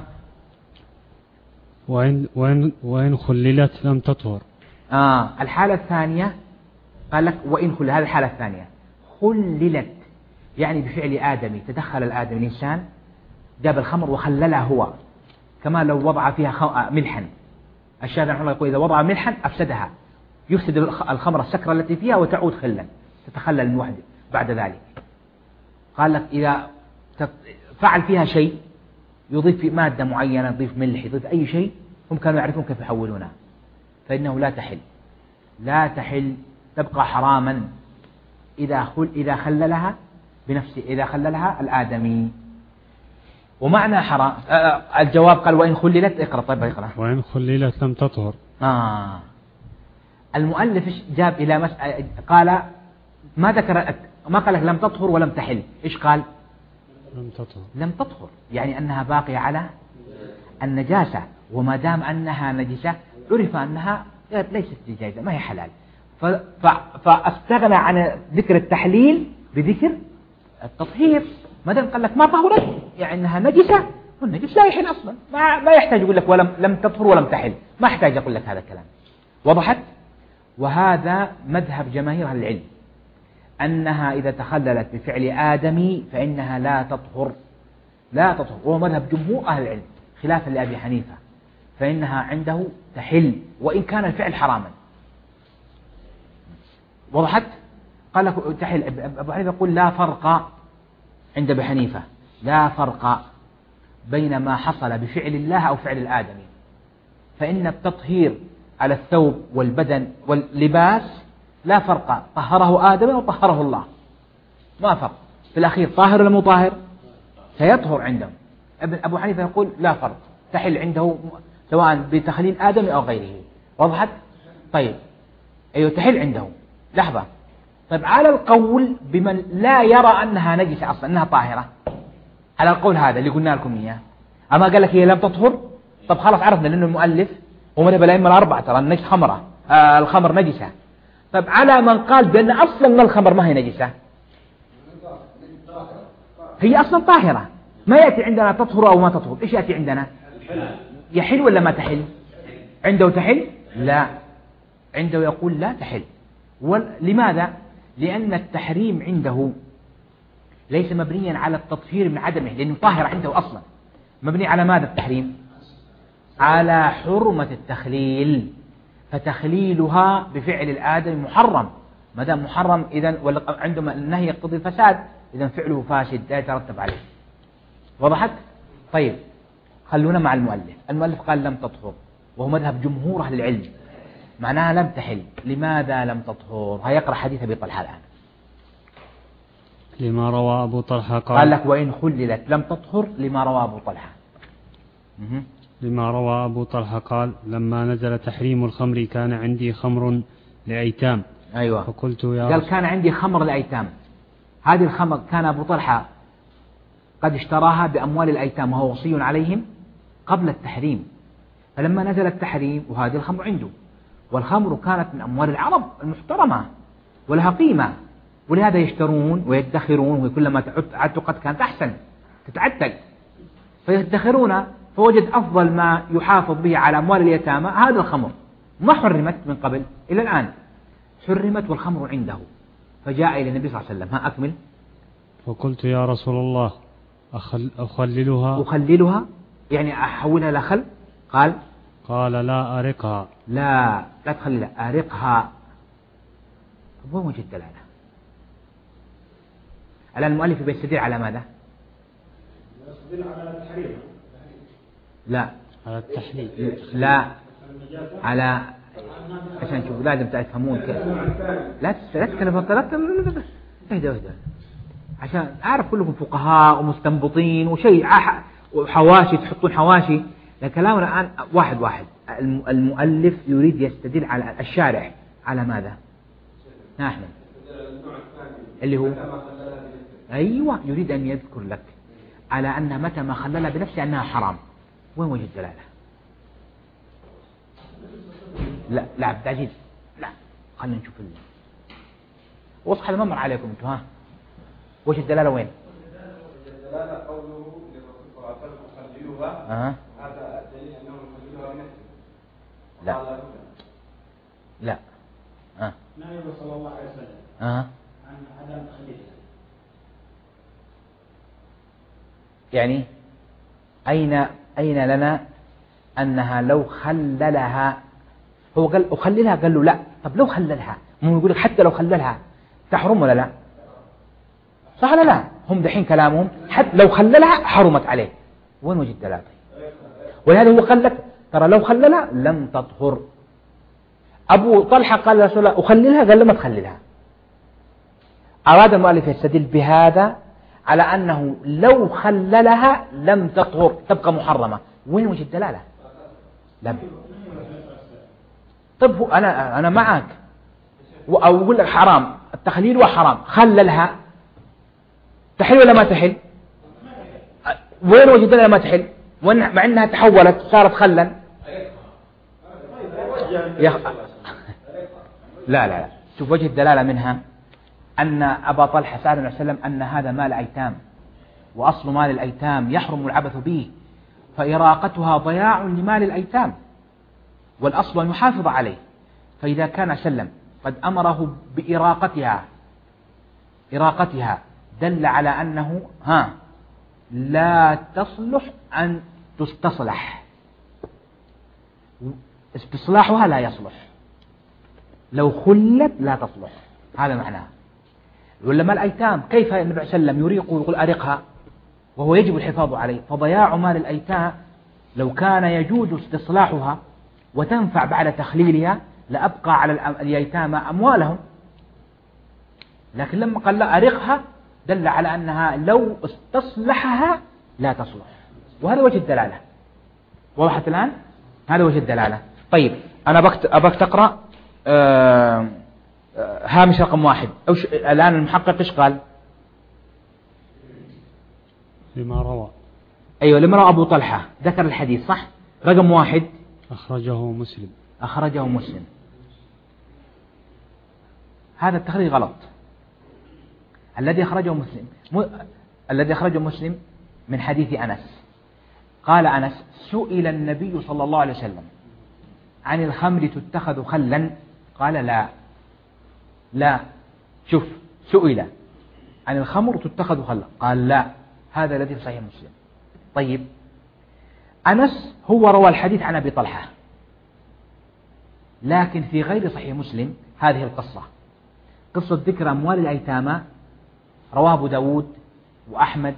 وإن, وإن, وإن خللت لم تطهر. آه الحالة الثانية قال لك وإن خللت، هذه الحالة الثانية خللت يعني بفعل آدمي، تدخل الآدم الإنسان جاب الخمر وخللها هو، كما لو وضع فيها ملحا. الشافعي رحمه الله يقول إذا وضع ملحا أفسدها، يفسد الخمر السكرة التي فيها وتعود خلا، تتخلل من وحده بعد ذلك. قال لك إذا فعل فيها شيء يضيف في مادة معينة، يضيف ملح، يضيف أي شيء، هم كانوا يعرفون كيف يحولونها، فإنه لا تحل لا تحل تبقى حراما إذا خل إذا خللها بنفسه، إذا خللها الآدمي. ومعنى حرام الجواب قال وإن خللت، اقرأ طيب اقرأ. وإن خللت لم تطهر. آه المؤلف جاب إلى مسألة، قال ما ذكر، ما قال لك لم تطهر ولم تحل، إيش قال؟ لم تطهر لم تطهر يعني أنها باقية على النجاسة، وما دام أنها نجسة عرف أنها ليست جائزة، ما هي حلال، فاستغنى عن ذكر التحليل بذكر التطهير. ما دام قال لك ما طهرت يعني أنها نجسة، والنجس لا يحل أصلا، ما ما يحتاج يقول لك ولم لم تطهر ولم تحل، ما يحتاج يقول لك هذا الكلام. وضحت؟ وهذا مذهب جماهير أهل العلم، أنها إذا تخللت بفعل آدمي فإنها لا تطهر لا تطهر وهو مذهب جمهور أهل العلم خلافا لأبي حنيفة، فإنها عنده تحل وإن كان الفعل حراما. وضحت؟ قال لك تحل. أبو حنيفة يقول لا فرق عند أبي حنيفة، لا فرق بين ما حصل بفعل الله أو فعل الآدمي، فإن التطهير على الثوب والبدن واللباس لا فرق، طهره آدم وطهره الله، ما فرق في الأخير، طاهر ولا مو طاهر؟ سيطهر عندهم. ابن أبو حنيفة يقول لا فرق، تحل عنده سواء بتخليل آدم أو غيره. وضحت؟ طيب أيوه تحل عنده. لحظة، طيب على القول بمن لا يرى أنها نجسة أصلا، أنها طاهرة، على القول هذا اللي قلنا لكم إياه، أما قال لك هي لم تطهر، طب خلاص عرفنا لأنه المؤلف ومذهب الأئمة الأربعة ترى النجس خمرة، آه الخمر نجسة. طيب على من قال بأن أصلا من الخمر ما هي نجسة، هي أصلا طاهرة، ما يأتي عندنا تطهر أو ما تطهر، إيش يأتي عندنا؟ يحل ولا ما تحل؟ عنده تحل؟ لا، عنده يقول لا تحل. لماذا؟ لأن التحريم عنده ليس مبنيا على التطهير من عدمه، لأنه طاهر عنده أصلا، مبني على ماذا التحريم؟ على حرمة التخليل، فتخليلها بفعل الآدم محرم، ما دام محرم إذن عندما النهي يقتضي الفساد، إذن فعله فاسد لا يترتب عليه. وضحت؟ طيب خلونا مع المؤلف. المؤلف قال لم تطهر، وهو مذهب جمهور أهل العلم، معناها لم تحل. لماذا لم تطهر؟ هيقرأ حديث أبي طلحة الآن. لما روى أبو طلحة قال, قال لك وإن خللت لم تطهر لما روى أبو طلحة. مه. لما روى أبو طلحة قال لما نزل تحريم الخمر كان عندي خمر لأيتام. أيوة. فقلت يا قال كان عندي خمر لأيتام. هذه الخمر كان أبو طلحة قد اشتراها بأموال الأيتام وهو وصي عليهم قبل التحريم، فلما نزل التحريم وهذه الخمر عنده، والخمر كانت من أموال العرب المحترمة ولها قيمة، ولهذا يشترون ويدخرون، وكلما تعتقت كانت أحسن تتعتق، فيدخرون، فوجد أفضل ما يحافظ به على أموال اليتامى هذا الخمر، ما حرمت من قبل إلى الآن، حرمت والخمر عنده، فجاء إلى النبي صلى الله عليه وسلم. ها أكمل. فقلت يا رسول الله أخل أخللها أخللها يعني أحولها إلى خل؟ قال قال لا أرقها. لا لا تخليها، أرقها. وين وجه الدلالة؟ الآن المؤلف بيستدل على ماذا؟ يستدل على التحريم. لا على التحليل. لا على عشان شوفوا لازم تفهمون كيف. لا لا تتكلم اهدى اهدى عشان أعرف كلكم فقهاء ومستنبطين وشيء وحواشي تحطون حواشي، لكلامنا الآن واحد واحد. المؤلف يريد يستدل على الشارع على ماذا؟ نحن اللي هو أيوة يريد أن يذكر لك على أن متى ما خللها بنفسه أنها حرام. وين وجه الدلالة؟ لا لا عبد العزيز لا، خلينا نشوف ال... وصح ما مر عليكم انتم. ها وجه الدلالة وين؟ وجه الدلالة قوله للرسول صلى الله عليه وسلم خللوها. أه. هذا الدليل أنه خللوها بنفسه. لا لا اه نهي صلى الله عليه وسلم اه عن عدم تخليلها. يعني أين أين لنا أنها لو خللها، هو قال أخللها، قال له لا، طب لو خللها، هم يقول لك حتى لو خللها تحرم ولا لا؟ صح ولا لا؟ هم دحين كلامهم حتى لو خللها حرمت عليه. وين وجه الدلالة؟ ولهذا هو قال لك ترى لو خللها لم تطهر. أبو طلحة قال رسول الله أخللها، قال له ما تخللها. أراد المؤلف يستدل بهذا على أنه لو خللها لم تطهر تبقى محرمة. وين وجه الدلالة؟ لم. طب أنا أنا معك، أو أقول لك حرام التخليل وحرام، خللها تحل ولا ما تحل؟ وين وجه الدلالة ما تحل؟ مع أنها تحولت صارت خلا. يخ... لا لا لا شوف وجه الدلالة منها أن أبا طلحة سأل النبي صلى الله عليه وسلم أن هذا مال أيتام، وأصل مال الأيتام يحرم العبث به، فإراقتها ضياع لمال الأيتام، والأصل أن يحافظ عليه. فإذا كان سلم قد أمره بإراقتها إراقتها دل على أنه ها لا تصلح أن تستصلح، استصلاحها لا يصلح، لو خلت لا تصلح، هذا معناه. ولا مال الأيتام كيف النبي صلى الله عليه وسلم يريق ويقول أرقها وهو يجب الحفاظ عليه؟ فضياع مال الأيتام لو كان يجوز استصلاحها وتنفع بعد تخليلها لأبقى على اليتامى أموالهم، لكن لما قال لا أرقها دل على أنها لو استصلحها لا تصلح، وهذا وجه الدلالة. وضحت الآن؟ هذا وجه الدلالة. طيب أنا أبغى تقرأ آه آه هامش رقم واحد. أوش الآن المحقق إيش قال؟ لما روى. أيوة لما روى أبو طلحة ذكر الحديث صح؟ رقم واحد أخرجه مسلم. أخرجه مسلم. هذا التخريج غلط. الذي أخرجه مسلم م... الذي أخرجه مسلم من حديث أنس قال أنس سئل النبي صلى الله عليه وسلم عن الخمر تتخذ خلا؟ قال لا لا شوف سئل عن الخمر تتخذ خلا قال لا، هذا الذي في صحيح مسلم. طيب أنس هو روى الحديث عن أبي طلحة، لكن في غير صحيح مسلم هذه القصة، قصة ذكر أموال الأيتامى، رواه أبو داود وأحمد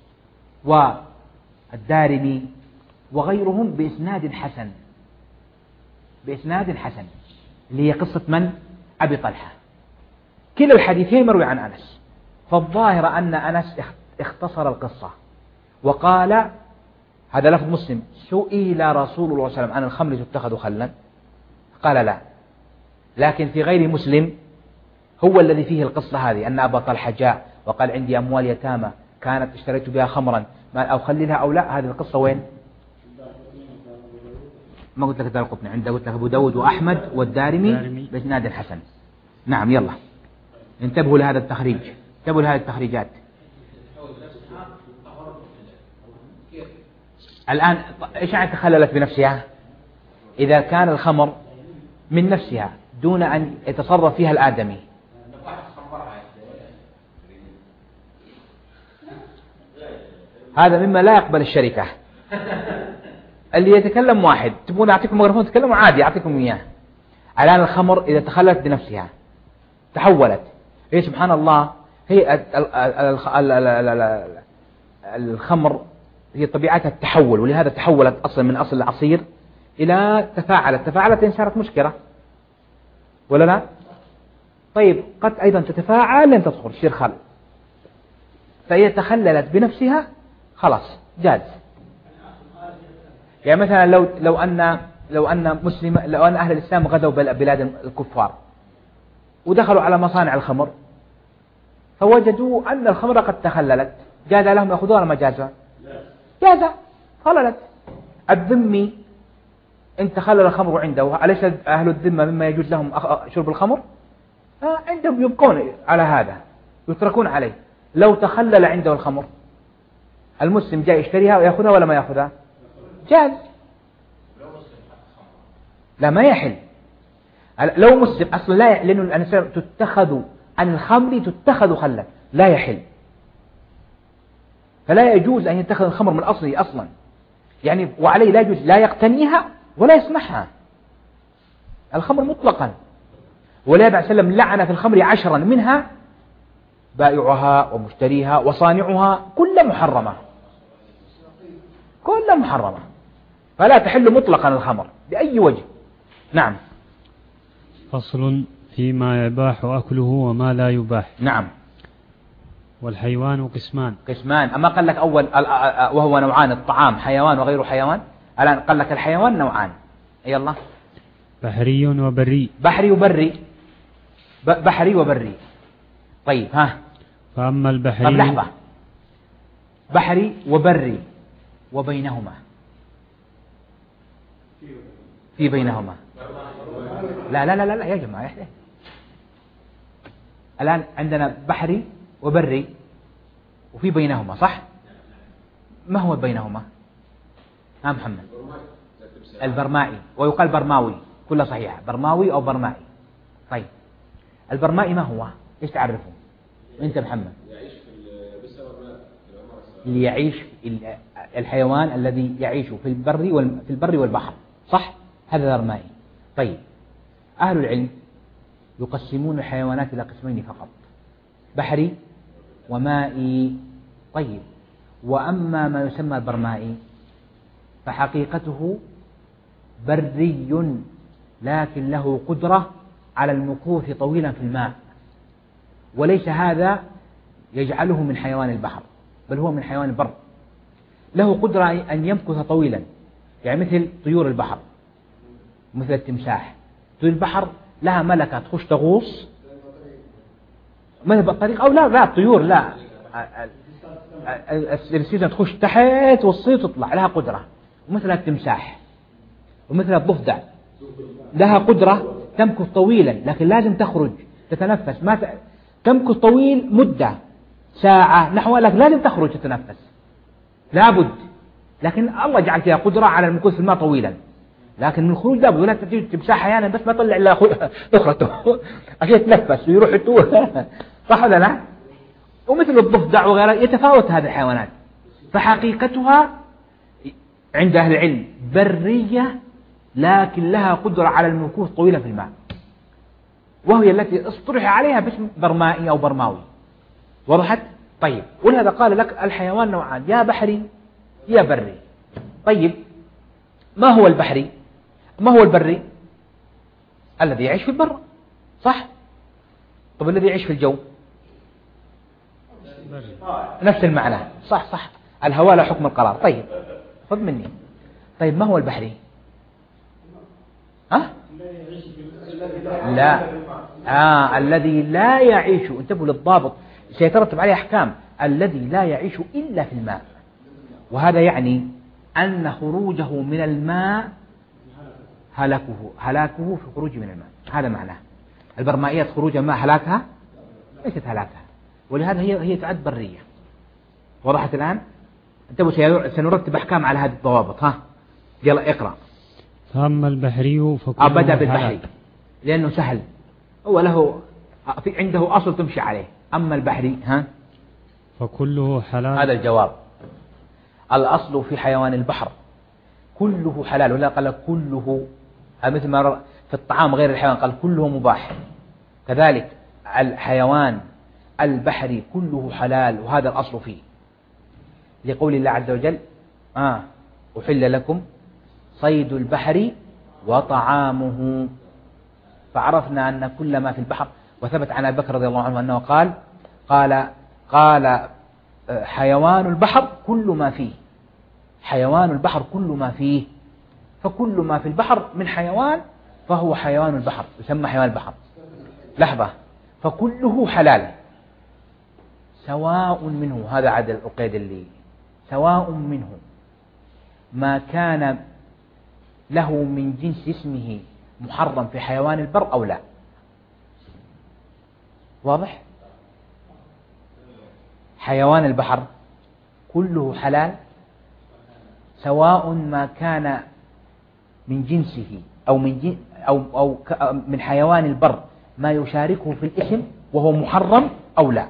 والدارمي وغيرهم بإسناد حسن، بإسناد حسن اللي هي قصة من؟ أبي طلحة. كلا الحديثين مروي عن أنس، فالظاهر أن أنس اختصر القصة وقال، هذا لفظ مسلم، سئل رسول الله صلى الله عليه وسلم عن الخمر تتخذ خلا؟ قال لا. لكن في غير مسلم هو الذي فيه القصة هذه، أن أبا طلحة جاء وقال عندي أموال يتامى كانت اشتريت بها خمرا أو خللها أو لا. هذه القصة وين؟ ما قلت لك دار القطني، عند قلت لك أبو داود وأحمد والدارمي بإسناد الحسن. نعم يلا انتبهوا لهذا التخريج، انتبهوا لهذه التخريجات. الآن إيش يعني تخللت بنفسها؟ إذا كان الخمر من نفسها دون أن يتصرف فيها الآدمي. هذا مما لا يقبل الشركة. اللي يتكلم واحد، تبون أعطيكم ميكروفون تتكلموا عادي أعطيكم إياه. الآن الخمر إذا تخلت بنفسها تحولت، هي سبحان الله هي الخمر هي طبيعتها التحول، ولهذا تحولت أصلا من أصل العصير إلى تفاعلت، تفاعلت إن صارت مسكرة ولا لا؟ طيب قد أيضا تتفاعل لن تدخل تصير خل، فإذا تخللت بنفسها خلاص جاز. يعني مثلا لو لو أن لو أن مسلم لو أن أهل الإسلام غزوا بلاد الكفار ودخلوا على مصانع الخمر فوجدوا أن الخمر قد تخللت، جاز لهم يأخذوها ولا ما جاز؟ جاز. خللت. الذمي إن تخلل الخمر عنده أليس أهل الذمة مما يجوز لهم شرب الخمر؟ آه عندهم يبقون على هذا يتركون عليه. لو تخلل عنده الخمر المسلم جاء يشتريها ويأخذها ولا ما يأخذها؟ جاز. لا ما يحل. لو مسلم أصلا لا يحل، لأن الأنسان تتخذ عن الخمر تتخذ خلا لا يحل، فلا يجوز أن يتخذ الخمر من أصله أصلا يعني، وعليه لا يجوز لا يقتنيها ولا يصنعها الخمر مطلقا. ولا عليه وسلم لعن في الخمر عشرا منها بائعها ومشتريها وصانعها كل محرمة، كل محرمة، فلا تحل مطلقا الخمر بأي وجه. نعم. فصل فيما يباح أكله وما لا يباح. نعم. والحيوان قسمان. قسمان. أما قال لك أول وهو نوعان، الطعام حيوان وغير حيوان، الآن قال لك الحيوان نوعان. يلا. بحري وبري. بحري وبري. بحري وبري. طيب ها. فأما البحري. طب لحظة. بحري وبري وبينهما في بينهما لا لا لا لا يا جماعة يحدث. الآن عندنا بحري وبري وفي بينهما صح؟ ما هو بينهما؟ ها محمد؟ البرمائي، ويقال برماوي، كلها صحيحة، برماوي أو برمائي. طيب البرمائي ما هو؟ إيش تعرفه أنت محمد؟ يعيش في اللي يعيش الحيوان الذي يعيش في البر في البر والبحر صح؟ هذا برمائي. طيب أهل العلم يقسمون الحيوانات إلى قسمين فقط، بحري ومائي. طيب وأما ما يسمى البرمائي فحقيقته بري لكن له قدرة على المكوث طويلا في الماء، وليس هذا يجعله من حيوان البحر بل هو من حيوان البر، له قدرة أن يمكث طويلا، يعني مثل طيور البحر، مثل التمساح. طيور البحر لها ملكة تخش تغوص مثل بطريق أو لا لا الطيور لا السيزن تخش تحت والصيد تطلع، لها قدرة. ومثل التمساح ومثل الضفدع لها قدرة تمكث طويلا، لكن لازم تخرج تتنفس، ما ت... تمكث طويل مدة ساعة نحو، لكن لازم تخرج تتنفس لابد، لكن الله جعل فيها قدرة على المكوث في الماء طويلا، لكن من الخروج لابد. ولا تجي تمساح أحيانا بس ما طلع إلا أخرته عشان يتنفس ويروح يتوه صح ولا لا؟ ومثل الضفدع وغيرها يتفاوت هذه الحيوانات، فحقيقتها عند أهل العلم برية لكن لها قدرة على المكوث طويلة في الماء، وهي التي اصطلح عليها باسم برمائي أو برماوي. وضحت؟ طيب ولهذا قال لك الحيوان نوعان، يا بحري يا بري. طيب ما هو البحري؟ ما هو البري؟ الذي يعيش في البر صح؟ طب الذي يعيش في الجو نفس المعنى. صح صح، الهواء له حكم القرار. طيب خذ مني. طيب ما هو البحري؟ أه؟ لا آه الذي لا يعيش، انتبهوا للضابط، سيترتب عليه أحكام. الذي لا يعيش إلا في الماء، وهذا يعني أن خروجه من الماء هلاكه هلاكه في خروجه من الماء. هذا معناه. البرمائيات خروج الماء هلاكها ليست هلاكها، ولهذا هي هي تعد برية. وضحت الآن؟ انتبهوا سنرتب أحكام على هذه الضوابط. ها يلا اقرأ. فأما البحري فكله بدأ بالبحري حلال. لأنه سهل، هو له في عنده أصل تمشي عليه. أما البحري ها فكله حلال. هذا الجواب. الأصل في حيوان البحر كله حلال، ولا قال كله مثل ما في الطعام غير الحيوان قال كله مباح، كذلك الحيوان البحري كله حلال، وهذا الأصل فيه لقول الله عز وجل آه أحل لكم صيد البحر وطعامه. فعرفنا أن كل ما في البحر، وثبت عن أبي بكر رضي الله عنه أنه قال قال قال حيوان البحر كل ما فيه، حيوان البحر كل ما فيه، فكل ما في البحر من حيوان فهو حيوان البحر، يسمى حيوان البحر. لحظة، فكله حلال سواء منه، هذا عدل القيد اللي سواء منه ما كان له من جنس اسمه محرم في حيوان البر أو لا. واضح؟ حيوان البحر كله حلال سواء ما كان من جنسه أو من جن أو أو من حيوان البر ما يشاركه في الاسم وهو محرم أو لا.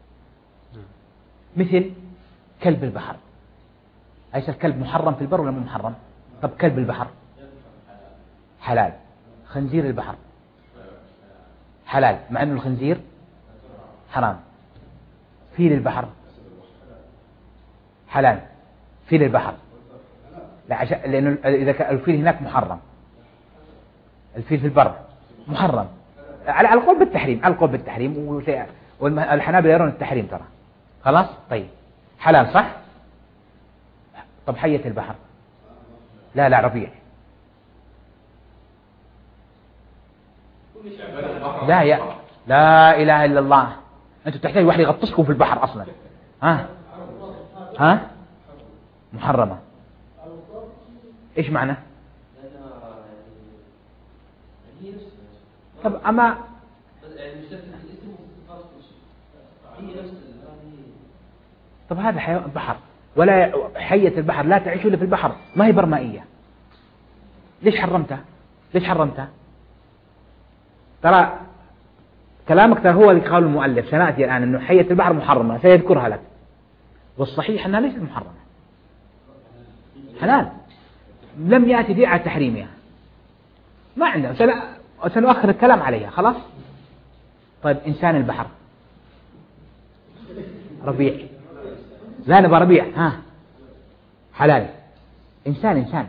مثل كلب البحر، أليس الكلب محرم في البر ولا مو محرم؟ طب كلب البحر حلال. خنزير البحر حلال مع أنه الخنزير حرام. فيل البحر حلال. فيل البحر لا عشان لأنه إذا كان الفيل هناك محرم، الفيل في البر محرم على القول بالتحريم، على القول بالتحريم، والحنابلة يرون التحريم ترى. خلاص طيب حلال صح. طب حية البحر لا لا ربيع لا يا لا إله إلا الله، أنتوا تحتاج واحد يغطسكم في البحر أصلا. ها ها محرمة. إيش معنى؟ طب أما طب هذا حيوان بحر، ولا حية البحر لا تعيش إلا في البحر، ما هي برمائية. ليش حرمتها؟ ليش حرمتها؟ ترى كلامك ترى هو اللي قال المؤلف، سنأتي الآن أنه حية البحر محرمة سيذكرها لك، والصحيح أنها ليست محرمة حلال، لم يأتي دليل على تحريمها، ما عندنا، سنؤخر الكلام عليها. خلاص طيب إنسان البحر ربيع لا نبى ربيع ها حلال. إنسان إنسان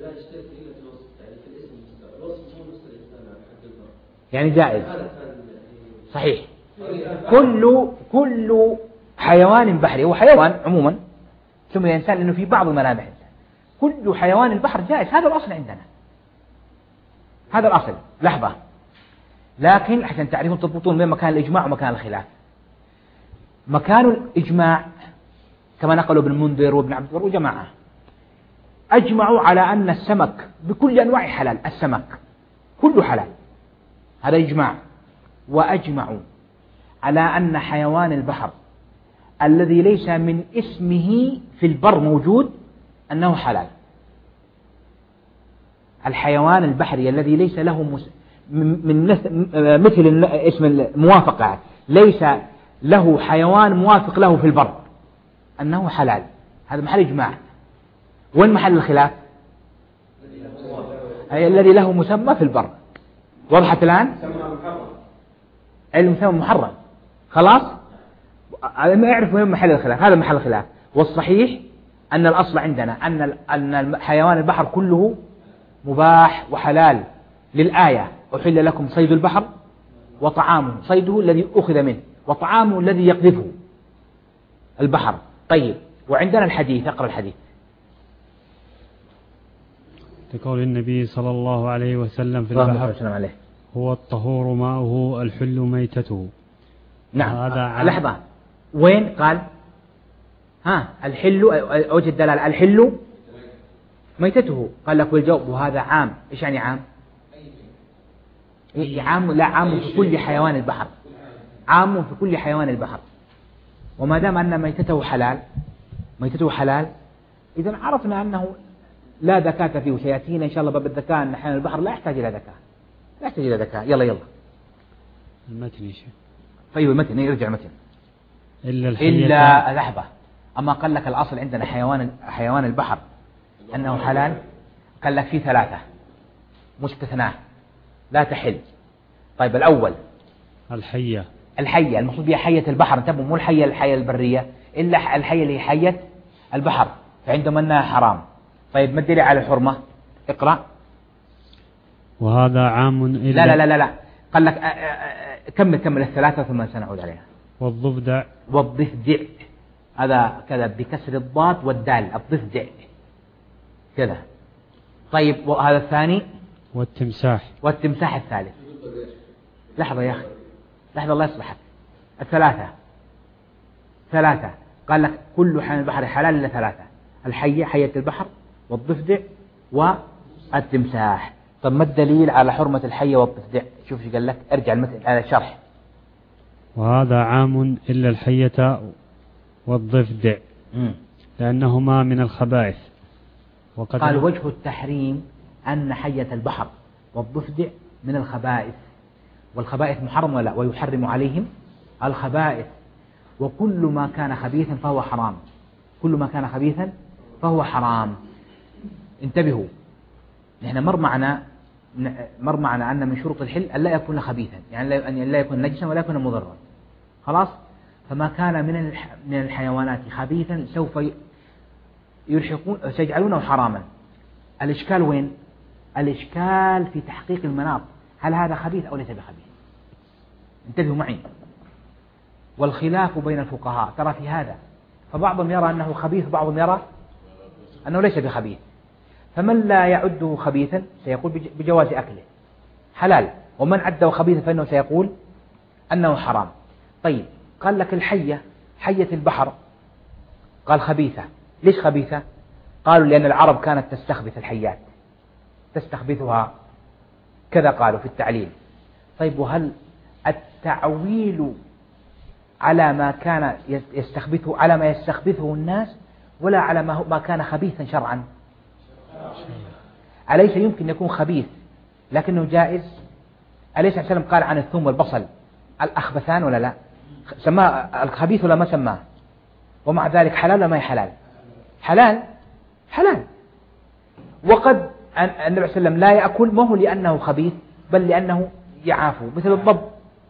يعني جائز صحيح. كل كل حيوان بحري هو حيوان عموما سمي الإنسان لأنه في بعض الملامح، كل حيوان البحر جائز، هذا الأصل عندنا، هذا الأصل. لحظة، لكن عشان تعرفون تضبطون بين مكان الإجماع ومكان الخلاف. مكان الإجماع كما نقلوا ابن المنذر وابن عبد البر وجماعة أجمعوا على أن السمك بكل أنواع حلال، السمك كله حلال، هذا إجماع. وأجمعوا على أن حيوان البحر الذي ليس من اسمه في البر موجود أنه حلال. الحيوان البحري الذي ليس له مس... من مثل اسم الموافقة، ليس له حيوان موافق له في البر أنه حلال، هذا محل إجماع. وين محل الخلاف؟ أي الذي له مسمى في البر. وضحت الآن؟ المسمى محرم. خلاص ما يعرف وين محل الخلاف، هذا محل الخلاف. والصحيح أن الأصل عندنا أن أن حيوان البحر كله مباح وحلال للآية أحل لكم صيد البحر وطعامه، صيده الذي أخذ منه وطعامه الذي يقذفه. البحر. طيب وعندنا الحديث، اقرأ الحديث. لقول النبي صلى الله عليه وسلم في اللهم البحر صل وسلم عليه. هو الطهور ماؤه الحل ميتته. نعم. هذا عام. لحظة، وين قال؟ ها الحل، أوجد دلالة الحل ميتته، قال لك والجواب وهذا عام. إيش يعني عام؟ إيه عام؟ لا، عام في كل حيوان البحر، عام في كل حيوان البحر. وما دام أن ميتته حلال، ميتته حلال، إذا عرفنا أنه لا ذكاة فيه. وسيأتينا إن شاء الله باب الذكاء أن حيوان البحر لا يحتاج إلى ذكاء، لا يحتاج إلى ذكاء. يلا يلا المتن يا شيخ. طيب المتن، يرجع المتن. إلا الحية. إلا لحظة، أما قال لك الأصل عندنا حيوان حيوان البحر أنه حلال، قال لك في ثلاثة مستثناة لا تحل. طيب الأول الحية. الحية، المقصود بها حية البحر، انتبهوا، مو الحية الحية البرية، إلا الحية اللي هي حية البحر، فعندهم أنها حرام. طيب ما الدليل على الحرمة؟ اقرأ. وهذا عام إلا. لا لا لا لا, لا. قال لك أ أ كمل كمل الثلاثة ثم سنعود عليها. والضفدع. والضفدع، هذا كذا بكسر الضاد والدال، الضفدع كذا. طيب وهذا الثاني. والتمساح. والتمساح الثالث. لحظة يا أخي، لحظة الله يصلحك. الثلاثة ثلاثة قال لك كل حيوان البحر حلال إلا ثلاثة: الحية حية البحر، والضفدع، والتمساح. طب ما الدليل على حرمة الحية والضفدع؟ شوف ايش قال لك، ارجع المثل على الشرح. وهذا عام إلا الحية والضفدع مم. لأنهما من الخبائث. وقد قال وجه التحريم أن حية البحر والضفدع من الخبائث، والخبائث محرم ولا، ويحرم عليهم الخبائث. وكل ما كان خبيثا فهو حرام، كل ما كان خبيثا فهو حرام. انتبهوا، نحن مر معنا مر معنا أن من شروط الحل أن لا يكون خبيثا، يعني أن لا يكون نجسا ولا يكون مضرا. خلاص، فما كان من من الحيوانات خبيثا سوف يلحقون سيجعلونه حراما. الإشكال وين؟ الإشكال في تحقيق المناط، هل هذا خبيث أو ليس بخبيث؟ انتبهوا معي، والخلاف بين الفقهاء ترى في هذا، فبعضهم يرى أنه خبيث وبعضهم يرى أنه ليس بخبيث. فمن لا يعده خبيثا سيقول بجواز أكله حلال، ومن عده خبيثا فإنه سيقول أنه حرام. طيب قال لك الحية حية البحر قال خبيثة، ليش خبيثة؟ قالوا لأن العرب كانت تستخبث الحيات، تستخبثها كذا قالوا في التعليل. طيب وهل التعويل على ما كان يستخبثه على ما يستخبثه الناس ولا على ما ما كان خبيثا شرعا؟ أليس يمكن يكون خبيث لكنه جائز؟ أليس عليه وسلم قال عن الثوم والبصل الأخبثان ولا لا؟ سماه الخبيث ولا ما سماه؟ ومع ذلك حلال ولا ما حلال؟ حلال حلال. وقد النبي صلى الله عليه وسلم لا يأكل، ما هو لأنه خبيث بل لأنه يعافه، مثل الضب.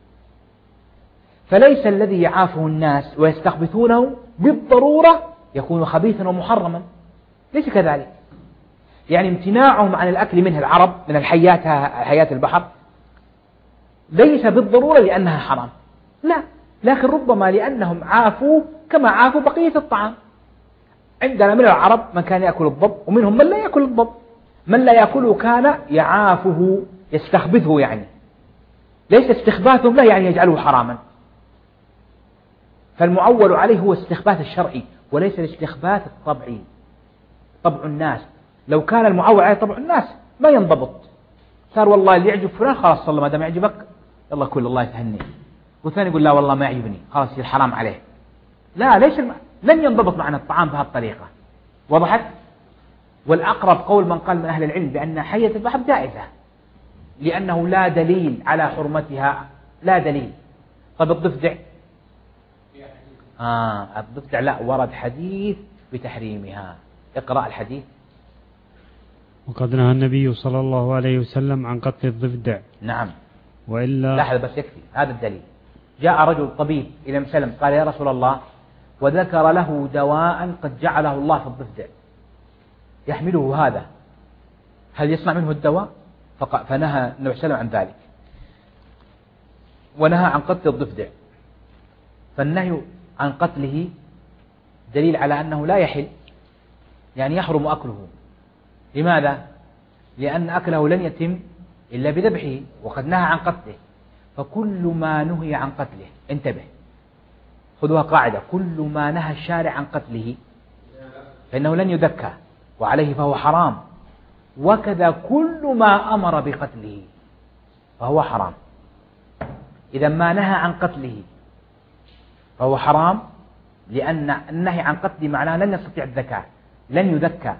فليس الذي يعافه الناس ويستخبثونه بالضرورة يكون خبيثا ومحرما، ليس كذلك. يعني امتناعهم عن الأكل منه العرب من الحيات حيات البحر ليس بالضرورة لأنها حرام، لا، لكن ربما لأنهم عافوا كما عافوا بقية الطعام. عندنا من العرب من كان يأكل الضب ومنهم من لا يأكل الضب، من لا يأكله كان يعافه يستخبثه، يعني ليس استخباثهم له يعني يجعله حراما. فالمعول عليه هو استخباث الشرعي وليس الاستخباث الطبعي، طبع الناس. لو كان المعول عليه طبع الناس ما ينضبط، صار والله اللي يعجب فلان خلاص صلى ما دام يعجبك يلا كل الله يتهني، والثاني يقول لا والله ما يعجبني خلاص يصير حرام عليه. لا، ليش الم... لن ينضبط معنا الطعام بهالطريقة. وضحت؟ والأقرب قول من قال من أهل العلم بأن حية البحر جائزة لأنه لا دليل على حرمتها، لا دليل. طب الضفدع؟ آه الضفدع لا، ورد حديث بتحريمها. اقرأ الحديث. وقد نهى النبي صلى الله عليه وسلم عن قتل الضفدع. نعم. وإلا لحظة بس يكفي هذا الدليل. جاء رجل طبيب إلى مسلم قال يا رسول الله، وذكر له دواء قد جعله الله في الضفدع يحمله هذا، هل يصنع منه الدواء؟ فنهى النبي صلى الله عليه وسلم عن ذلك، ونهى عن قتل الضفدع. فالنهي عن قتله دليل على أنه لا يحل، يعني يحرم أكله. لماذا؟ لأن أكله لن يتم إلا بذبحه، وقد نهى عن قتله. فكل ما نهي عن قتله، انتبه، خذوها قاعدة، كل ما نهى الشارع عن قتله فإنه لن يذكى وعليه فهو حرام، وكذا كل ما أمر بقتله فهو حرام. إذا ما نهى عن قتله فهو حرام، لأن النهي عن قتله معناه لن يستطيع الذكاء، لن يذكى.